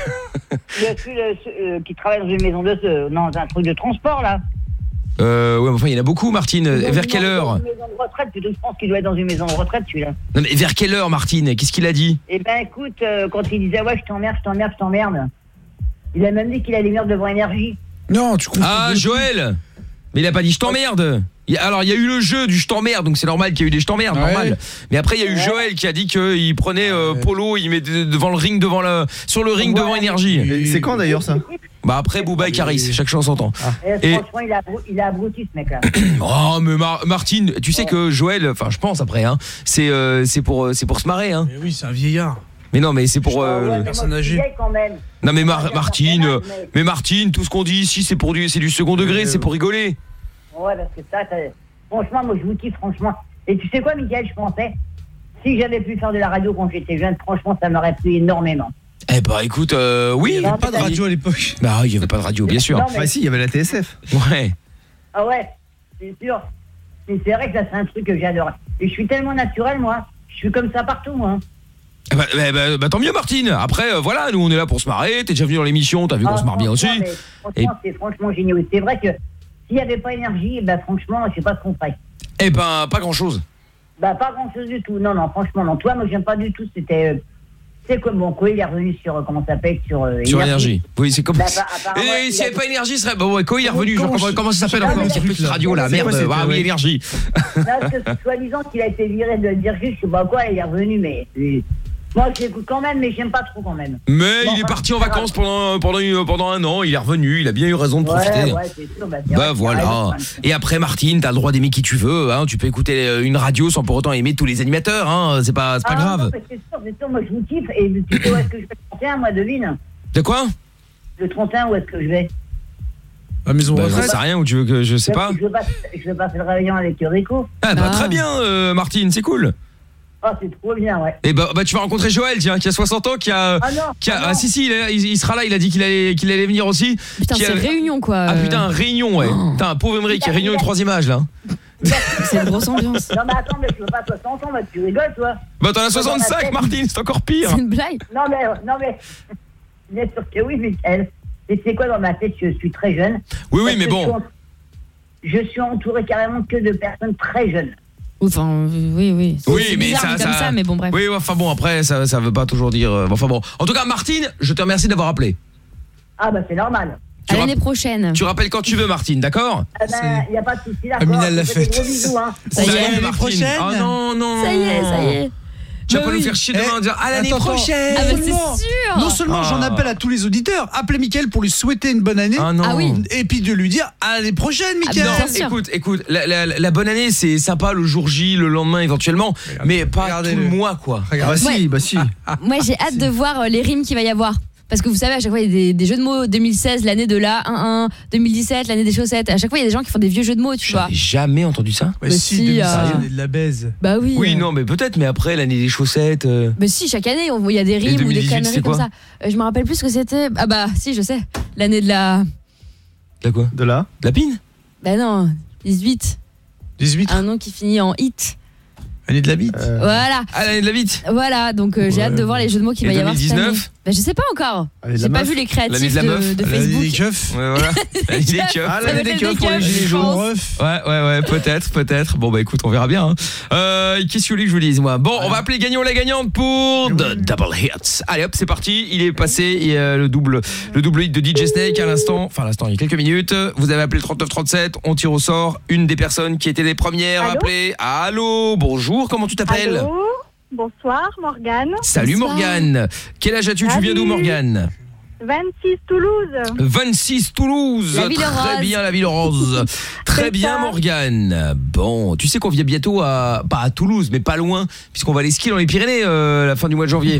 Celui qui travaille dans une maison dans un truc de transport, là. Ouais, mais enfin, il y en a beaucoup, Martine. Vers quelle heure? Dans une maison de retraite, je pense qu'il doit être dans une maison de retraite, celui-là. Non, mais vers quelle heure, Martine? Qu'est-ce qu'il a dit? Eh ben, écoute, quand il disait, ouais, je t'emmerde, il a même dit qu'il allait venir devant Énergie. Non, tu comprends. Ah, Joël! Mais il a pas dit je t'emmerde. Alors, il y a eu le jeu du je t'emmerde, donc c'est normal qu'il y a eu des je t'emmerde, normal. Mais après, il y a eu Joël qui a dit qu'il prenait Polo, il mettait devant le ring, sur le ring devant Énergie. Et c'est quand d'ailleurs ça? Bah après Booba et Caris, chaque chose s'entend. Et franchement, il a abruti ce mec-là. Oh mais Martine, tu sais que Joël, enfin je pense après, hein, c'est pour se marrer, hein. Mais oui, c'est un vieillard. Mais non, mais c'est pour personne âgée. Non mais Martine, tout ce qu'on dit ici c'est du second degré, c'est pour rigoler. Ouais, parce que ça, franchement, moi je vous kiffe, franchement. Et tu sais quoi, Mickaël, je pensais, si j'avais pu faire de la radio quand j'étais jeune, franchement, ça m'aurait plu énormément. Eh bah écoute, oui. Il n'y avait pas de radio à l'époque. Bah il n'y avait pas de radio, bien sûr. Ah si, il y avait la TSF. Ouais. Ah ouais, c'est sûr. Mais c'est vrai que ça, c'est un truc que j'adore. Et je suis tellement naturel, moi. Je suis comme ça partout, moi. Bah tant mieux, Martine. Après, voilà, nous on est là pour se marrer. T'es déjà venu dans l'émission, t'as vu qu'on se marre bien aussi. Franchement, c'est franchement génial. C'est vrai que s'il n'y avait pas Énergie, bah franchement, je sais pas ce qu'on ferait. Eh ben, pas grand-chose. Bah pas grand-chose du tout. Non, franchement, non. Toi, moi, j'aime pas du tout. C'était... c'est comme bon, quoi, il est revenu sur comment ça s'appelle sur Énergie. Oui, c'est comme. Bah, et s'il n'y avait pas Énergie, ce serait bon. Ouais, quoi, il est revenu. Comment ça s'appelle encore cette petite radio là? Merde. Ah oui, Énergie. Parce que soi-disant qu'il a été viré de Dirige, je sais pas quoi, il est revenu, mais moi je l'écoute quand même, mais j'aime pas trop quand même. Mais il est parti en vacances pendant un an. Il est revenu. Il a bien eu raison de profiter. Ouais, c'est sûr. Bah voilà. Et après, Martine, t'as le droit d'aimer qui tu veux. Hein. Tu peux écouter une radio sans pour autant aimer tous les animateurs. Hein. C'est pas grave. Non, c'est sûr, moi je vous kiffe. Et tu sais où est-ce que je vais le 31, moi, devine. De quoi? Le 31, où est-ce que je vais? À maison de retraite. Ça sert à rien, ou tu veux que je sais pas? Je vais passer le réveillon avec Rico. Ah bah très bien, Martine, c'est cool. Ah, c'est trop bien, ouais. Et bah tu vas rencontrer Joël, tiens, qui a 60 ans, qui a si il sera là, il a dit qu'il allait venir aussi. Putain, c'est réunion quoi. Ah putain, réunion, ouais. Putain, pauvre Emery qui est réunion de 3e âge là. C'est une grosse ambiance. Non mais attends, mais tu veux pas 60 ans, tu rigoles toi. Bah t'en as 65, Martine, c'est encore pire. C'est une blague. Non mais bien sûr que oui, Mickaël. Et c'est quoi, dans ma tête, je suis très jeune. Oui, mais bon. Je suis entouré carrément que de personnes très jeunes. Enfin, oui. Oui, c'est mais bizarre ça, mais bon, bref. Oui, enfin bon, après, ça veut pas toujours dire. Enfin bon. En tout cas, Martine, je te remercie d'avoir appelé. Ah bah c'est normal. À l'année prochaine. Tu rappelles quand tu veux, Martine, d'accord? Il n'y a pas de souci, d'accord. Amina l'a fait. Gros bisous, hein. Ça y est, l'année prochaine. Oh non. Ça y est. Tu vas pas nous faire chier demain en dire à l'année prochaine. Ah bah c'est sûr. Non seulement j'en appelle à tous les auditeurs, appelez Mickaël pour lui souhaiter une bonne année. Ah non. Ah oui. Et puis de lui dire à l'année prochaine, Mickaël. Non, écoute, la bonne année c'est sympa le jour J, le lendemain éventuellement, mais pas tout le mois quoi. Bah si. Moi j'ai hâte de voir les rimes qu'il va y avoir. Parce que vous savez, à chaque fois, il y a des jeux de mots. 2016, l'année de la 1-1. 2017, l'année des chaussettes. À chaque fois, il y a des gens qui font des vieux jeux de mots, tu vois. J'ai jamais entendu ça. Mais si, 2016, l'année de la baise. Bah oui. Oui, non, mais peut-être, mais après, l'année des chaussettes. Mais si, chaque année, il y a des rimes ou des conneries comme ça. Je me rappelle plus ce que c'était. Ah bah, si, je sais. L'année de la... De quoi? De la pine? Bah non, 18. Un nom qui finit en hit. L'année de la bite. Voilà. Ah, l'année de la bite. Voilà, donc j'ai hâte de voir les jeux de mots qu'il va y avoir cette année. 2019. Bah je sais pas encore. J'ai pas vu les créatifs de Facebook. L'année des keufs. Ouais, voilà. L'année des keufs. Ah, l'année des keufs pour les gilets jaunes. Ouais, peut-être. Bon bah écoute, on verra bien. Qu'est-ce que vous voulez que je vous dise moi? Bon, on va appeler gagnant la gagnante pour The Double Hits. Allez hop, c'est parti. Il est passé le double hit de DJ Snake à l'instant. Enfin, à l'instant, il y a quelques minutes. Vous avez appelé le 3937. On tire au sort une des personnes qui étaient les premières à appeler. Allô, bonjour. Comment tu t'appelles? Allô, bonsoir, Morgane. Salut Morgane. Quel âge as-tu? Tu viens d'où, Morgane? 26 Toulouse. 26 Toulouse. La ville Très rose. bien, la ville rose. Très bien, Morgane. Bon, tu sais qu'on vient bientôt pas à Toulouse, mais pas loin, puisqu'on va aller skier dans les Pyrénées la fin du mois de janvier.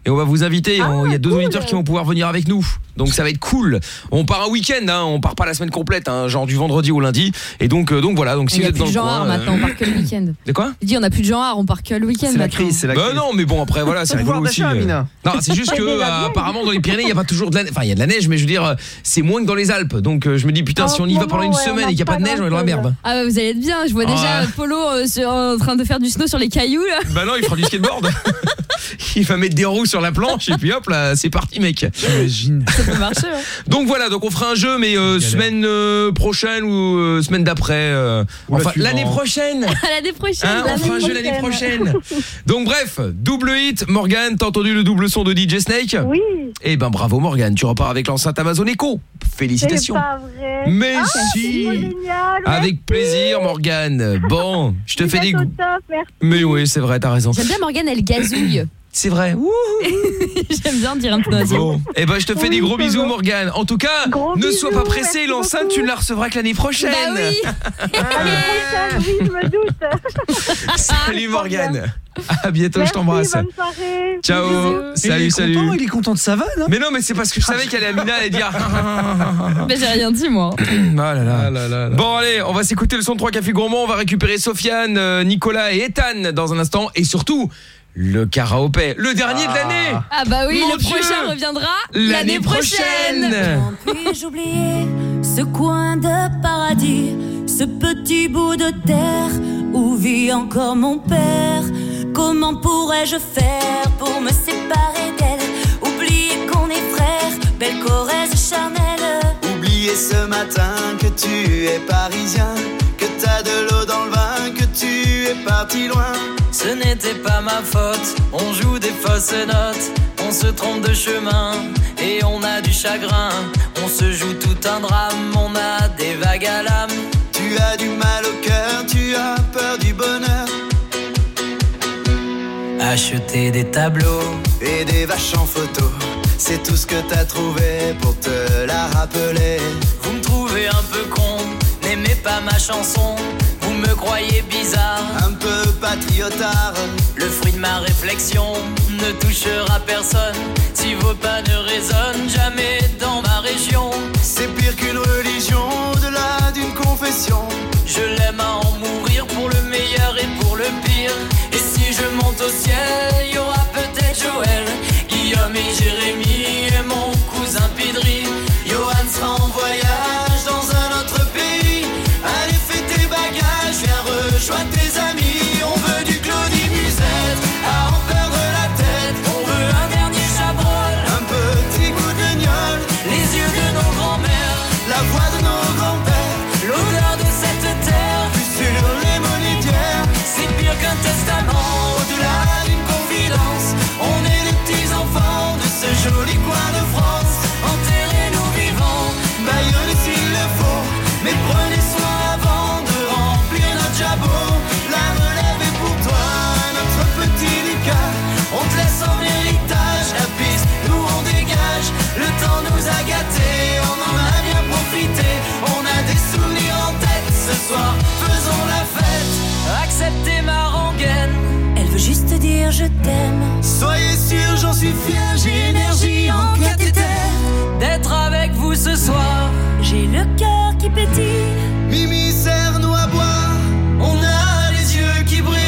et on va vous inviter. Il y a 2 auditeurs qui vont pouvoir venir avec nous. Donc ça va être cool. On part un week-end, hein, on part pas la semaine complète, hein, genre du vendredi au lundi. Et donc voilà. Donc si vous êtes dans le coin, maintenant, on part que le week-end. De quoi ? Je dis on a plus de genre, on part que le week-end. C'est la crise, c'est la crise. Non, mais bon après voilà, c'est rigolo aussi. Non, c'est juste que apparemment dans les Pyrénées, il y a pas toujours de la, enfin il y a de la neige, mais je veux dire, c'est moins que dans les Alpes. Donc je me dis putain, si on y va pendant une semaine et qu'il y a pas de neige, on est dans la merde. Ah bah vous allez être bien. Je vois déjà Polo en train de faire du snow sur les cailloux là. Bah non, il fera du skateboard. Il va mettre des roues sur la planche et puis hop là, c'est parti mec. J'imagine. Ça peut marcher. Hein. Donc voilà, donc on fera un jeu mais semaine prochaine ou semaine d'après enfin l'année prochaine. L'année prochaine. Hein, on fera un jeu l'année prochaine. Donc bref, double hit. Morgane, t'as entendu le double son de DJ Snake ? Oui. Eh ben bravo Morgane, tu repars avec l'enceinte Amazon Echo. Félicitations. C'est pas vrai. Mais c'est si. génial. Avec plaisir Morgane. Bon, je te fais des top, merci. Mais oui, c'est vrai, t'as raison. J'aime bien Morgane, elle gazouille. C'est vrai. J'aime bien dire un peu de bon. Eh ben je te fais des gros bisous Morgane. En tout cas, ne sois pas pressée, l'enceinte tu ne la recevras que l'année prochaine. Bah oui. L'année prochaine, oui, je me doute. Salut Morgane. À bientôt, merci, je t'embrasse. Bonne soirée. Ciao. Salut. Il est content de sa vanne. Hein, mais non, mais c'est parce que je savais qu'elle allait Amina allait dire. Mais j'ai rien dit moi. Oh là là. Bon allez, on va s'écouter le son de 3 cafés gourmands. On va récupérer Sofiane, Nicolas et Ethan dans un instant et surtout le karaopé, le dernier de l'année. Ah bah oui, mon le prochain reviendra l'année prochaine. Puis-je oublier ce coin de paradis, ce petit bout de terre où vit encore mon père? Comment pourrais-je faire pour me séparer d'elle? Oublier qu'on est frères, belle Corrèze charnelle. Oublier ce matin que tu es parisien, que t'as de l'eau dans le vin, que tu es parti loin. Ce n'était pas ma faute, on joue des fausses notes, on se trompe de chemin et on a du chagrin. On se joue tout un drame, on a des vagues à l'âme. Tu as du mal au cœur, tu as peur du bonheur. Acheter des tableaux et des vaches en photo, c'est tout ce que t'as trouvé pour te la rappeler. Vous me trouvez un peu con, n'aimez pas ma chanson. Vous me croyez bizarre, un peu patriotard. Le fruit de ma réflexion ne touchera personne si vos pas ne résonnent jamais dans ma région. C'est pire qu'une religion, au-delà d'une confession. Je l'aime à en mourir pour le meilleur et pour le pire. Et si je monte au ciel, il y aura peut-être Joël, Guillaume et Jérémy et mon cousin Pidri. Johan sera en voyage dans un autre pays. Allez fais tes bagages, viens rejoindre tes amis. On veut du Claudie Musette, à en perdre la tête. On veut un dernier Chabrol, un petit goût de gnôle. Les yeux de nos grands-mères, la voix de nos grands-pères, l'odeur de cette terre, vue sur les monétières. C'est pire qu'un testament, au-delà d'une confidence. On est les petits enfants de ce joli coin de France. Enterrez-nous vivants, baillonnez s'il le faut, mais prenez soin avant de remplir notre jabot. La relève est pour toi, notre petit Lucas. On te laisse en héritage la piste, nous on dégage. Le temps nous a gâtés, on en a bien profité. On a des souvenirs en tête, ce soir faisons la fête. Acceptez ma rengaine, elle veut juste dire je t'aime. Soyez sûr, j'en suis fier, j'ai énergie en cathéter. D'être avec vous ce soir, j'ai le cœur qui pétille. Mimi, serre-nous à boire, on a les yeux qui brillent.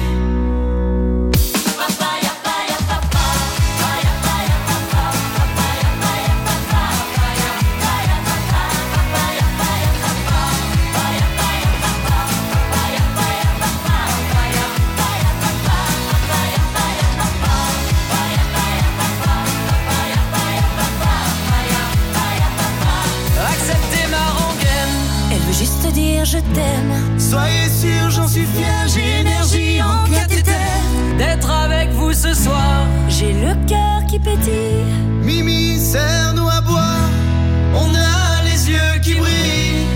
acceptez ma rengaine. Elle veut juste dire je t'aime. Soyez sûr, j'en suis fier, j'ai énergie en cathéter. D'être avec vous ce soir, j'ai le cœur qui pétille. Mimi, serre-nous à boire, on a les yeux qui brillent.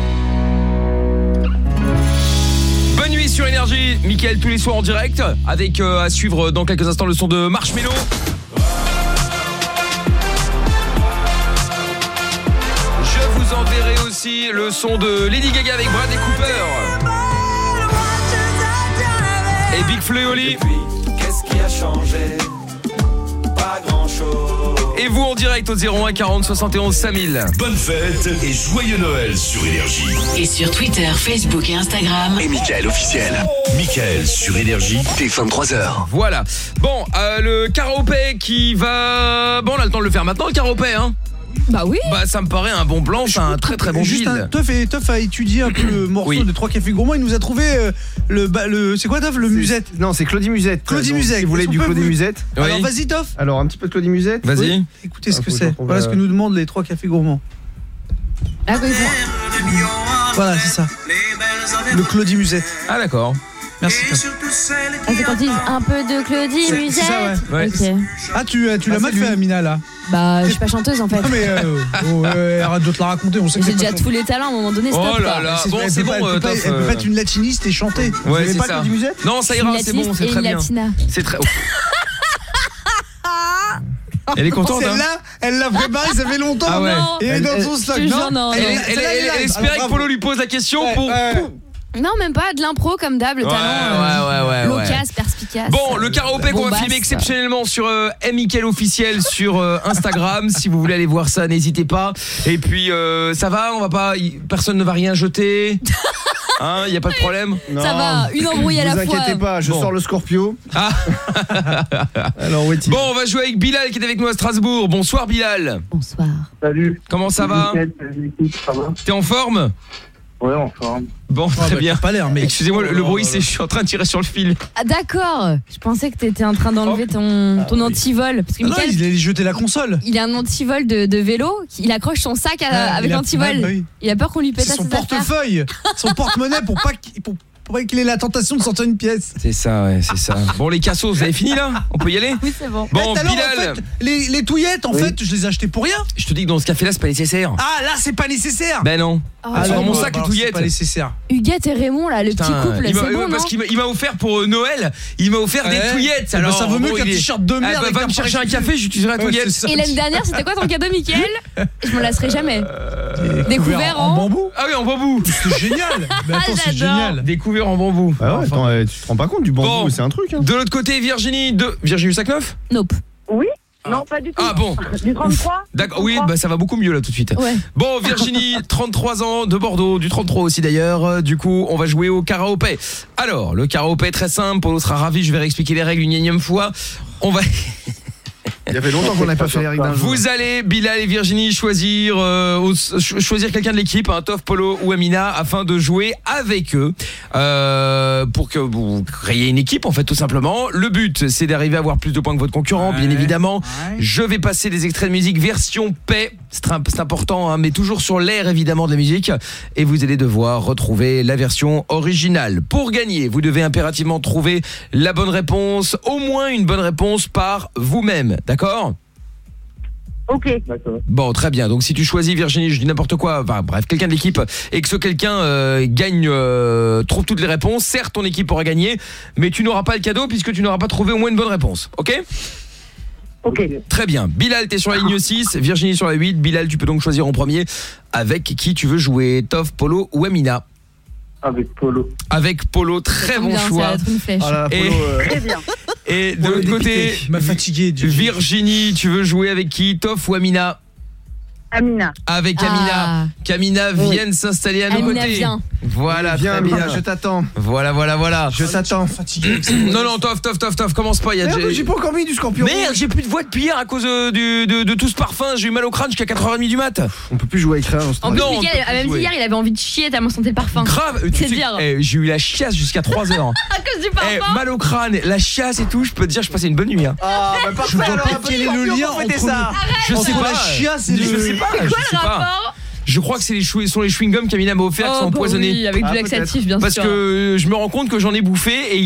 Bonne nuit sur Énergie, Mickaël tous les soirs en direct, avec à suivre dans quelques instants le son de Marshmello. Je vous enverrai aussi le son de Lady Gaga avec Bradley Cooper et Big Flo et Oli. Qu'est-ce qui a changé? pas grand chose. Et vous en direct au 01 40 71 5000. Bonne fête et joyeux Noël sur Énergie. Et sur Twitter, Facebook et Instagram. Et Mickaël officiel. Mickaël sur Énergie Dès 23h. Voilà. Bon, le karaopé qui va... Bon, on a le temps de le faire maintenant, le karaopé, hein. Bah oui. Bah ça me paraît un bon plan, c'est un très très bon Juste deal. Teuf a étudié un peu le morceau de 3 cafés gourmands. Il nous a trouvé c'est quoi Teuf, le Musette? Non, c'est Claudie Musette. Claudie Donc, Musette. Si vous voulez du Claudie Musette. Alors vas-y Teuf. Alors un petit peu de Claudie Musette. Vas-y. Oui. Écoutez ce que c'est. Voilà ce que nous demandent les 3 cafés gourmands. Ah oui, Voilà, c'est ça. Le Claudie Musette. Ah d'accord. Merci. Ah, c'est quand ils disent un peu de Claudie Musette. C'est ça, ouais. Ok. Ah, tu l'as mal fait, Amina, là. Bah, je suis pas chanteuse en fait. Non, mais arrête de te la raconter. On sait que j'ai t'es déjà pas tous les talents à un moment donné. Stop, Oh là quoi. là. Bon, c'est bon. Elle peut pas être une latiniste et chanter. Ouais, Vous c'est pas ça. Claudie Musette? Non, ça ira, c'est bon, c'est très bien. C'est très. Elle est contente, hein. Celle-là, elle l'a préparée, ça fait longtemps. Ah ouais. Et elle est dans son stock, non? Elle espérait que Polo lui pose la question pour. Non, même pas de l'impro comme d'hab, le talent. Ouais. Loquace, perspicace. Bon, le karaopé qu'on va bombasse. filmer exceptionnellement sur Mickaël officiel sur Instagram. Si vous voulez aller voir ça, n'hésitez pas. Et puis ça va, on va pas, personne ne va rien jeter. Hein, y a pas de problème. Non. Ça va, une embrouille à la fois. Ne vous inquiétez pas, je sors le Scorpio. Ah. Alors oui. Bon, on va jouer avec Bilal qui est avec nous à Strasbourg. Bonsoir Bilal. Bonsoir. Salut. Comment ça va? Ça va. T'es en forme? Ouais, en forme. Bon, très bah, bien. t'as pas l'air, mais excusez-moi, le bruit, c'est je suis en train de tirer sur le fil. Ah d'accord. Je pensais que t'étais en train d'enlever ton antivol. Parce que Non, Mickaël, il allait jeter la console. il a un antivol de vélo. Il accroche son sac avec l'antivol. bah oui. Il a peur qu'on lui pète C'est à son ses affaires. portefeuille, son porte-monnaie pour pas qu'il ait la tentation de sortir une pièce. C'est ça, ouais, c'est ça. Bon, les cassos, vous avez fini là? On peut y aller? Oui, c'est bon. Bon, Tout à l'heure, Bilal. en fait, les touillettes, en fait, je les ai achetées pour rien. Je te dis que dans ce café-là, c'est pas nécessaire. Ah, là, c'est pas nécessaire. Ben non. C'est dans mon sac, les C'est touillettes. pas nécessaire. Huguette et Raymond, là, le petit couple, c'est bon, non? parce qu'il m'a offert pour Noël, il m'a offert des touillettes. Eh ben, ça vaut mieux qu'un il est- t-shirt de merde Ah, bah, avec va un me chercher un parachute. café, j'utiliserai la Ouais, touillette. c'est ça. Et l'année dernière, c'était quoi ton cadeau, Mickaël? Je m'en lasserai jamais. Découvert en bambou. Ah oui, en bambou. C'est génial. Mais attends, c'est J'adore. génial. Découvert en bambou. Ah ouais, attends, tu te rends pas compte du bambou, Bon. c'est un truc. Hein. De l'autre côté, Virginie Sac-Neuf? Nope. Oui. Non, pas du tout. Ah bon. Du 33. D'accord, oui, bah ça va beaucoup mieux là tout de suite. Ouais. Bon, Virginie, 33 ans, de Bordeaux, du 33 aussi d'ailleurs. Du coup, on va jouer au karaopé. Alors, le karaopé est très simple, Polo sera ravi, je vais réexpliquer les règles une énième fois. On va... Il y avait longtemps qu'on n'avait pas fait les règles d'un jour. Vous allez, Bilal et Virginie, choisir quelqu'un de l'équipe, Toff, Polo ou Amina, afin de jouer avec eux pour que vous créiez une équipe, en fait, tout simplement. Le but, c'est d'arriver à avoir plus de points que votre concurrent, bien évidemment. Ouais. Je vais passer des extraits de musique version paix, c'est important, hein, mais toujours sur l'air, évidemment, de la musique. Et vous allez devoir retrouver la version originale. Pour gagner, vous devez impérativement trouver la bonne réponse, au moins une bonne réponse par vous-même. D'accord ? Ok. D'accord. Bon, très bien. Donc si tu choisis Virginie, je dis n'importe quoi, enfin bref, quelqu'un de l'équipe, et que ce quelqu'un gagne, trouve toutes les réponses, certes ton équipe aura gagné, mais tu n'auras pas le cadeau puisque tu n'auras pas trouvé au moins une bonne réponse. Ok ? Ok. Très bien. Bilal, t'es sur la ligne 6, Virginie sur la 8. Bilal, tu peux donc choisir en premier avec qui tu veux jouer, Toff, Polo ou Amina. Avec Polo. Avec Polo, très bon Bien, ça choix. va être une flèche. Ah là, Et- Polo, Très bien. Et de l'autre côté, Il m'a fatigué. Virginie, tu veux jouer avec qui, Toff ou Amina? Amina. Avec Amina. Ah. Qu'Amina vienne s'installer à nos Amina, côtés. viens. Voilà, Viens, très bien. Amina, je t'attends. Voilà. Je t'attends. Fatigué. Non, Toff, commence pas. J'ai pas encore mis du Scorpion. Merde, j'ai plus de voix depuis hier à cause de tout ce parfum. J'ai eu mal au crâne jusqu'à 4h30 du mat. On peut plus jouer avec rien. En plus, Non, on Mickaël peut a même dit jouer. hier, il avait envie de chier tellement sentait le parfum. Grave, C'est dire. j'ai eu la chiasse jusqu'à 3h. À cause du parfum. Mal au crâne, la chiasse et tout, je peux te dire, je passais une bonne nuit. Hein. Ah, bah Je parfait. vois alors, pas un peu quel de est le Scorpion lien pour fêter entre ça. Je Entre sais pas. la chiasse et Je le- sais pas. C'est je quoi sais le pas. rapport? Je crois que c'est les chewing-gums qu'Amina m'a offert qui sont Oh, bah empoisonnés. oui, avec du Ah, laxatif, bien Parce sûr. que je me rends compte que j'en ai bouffé et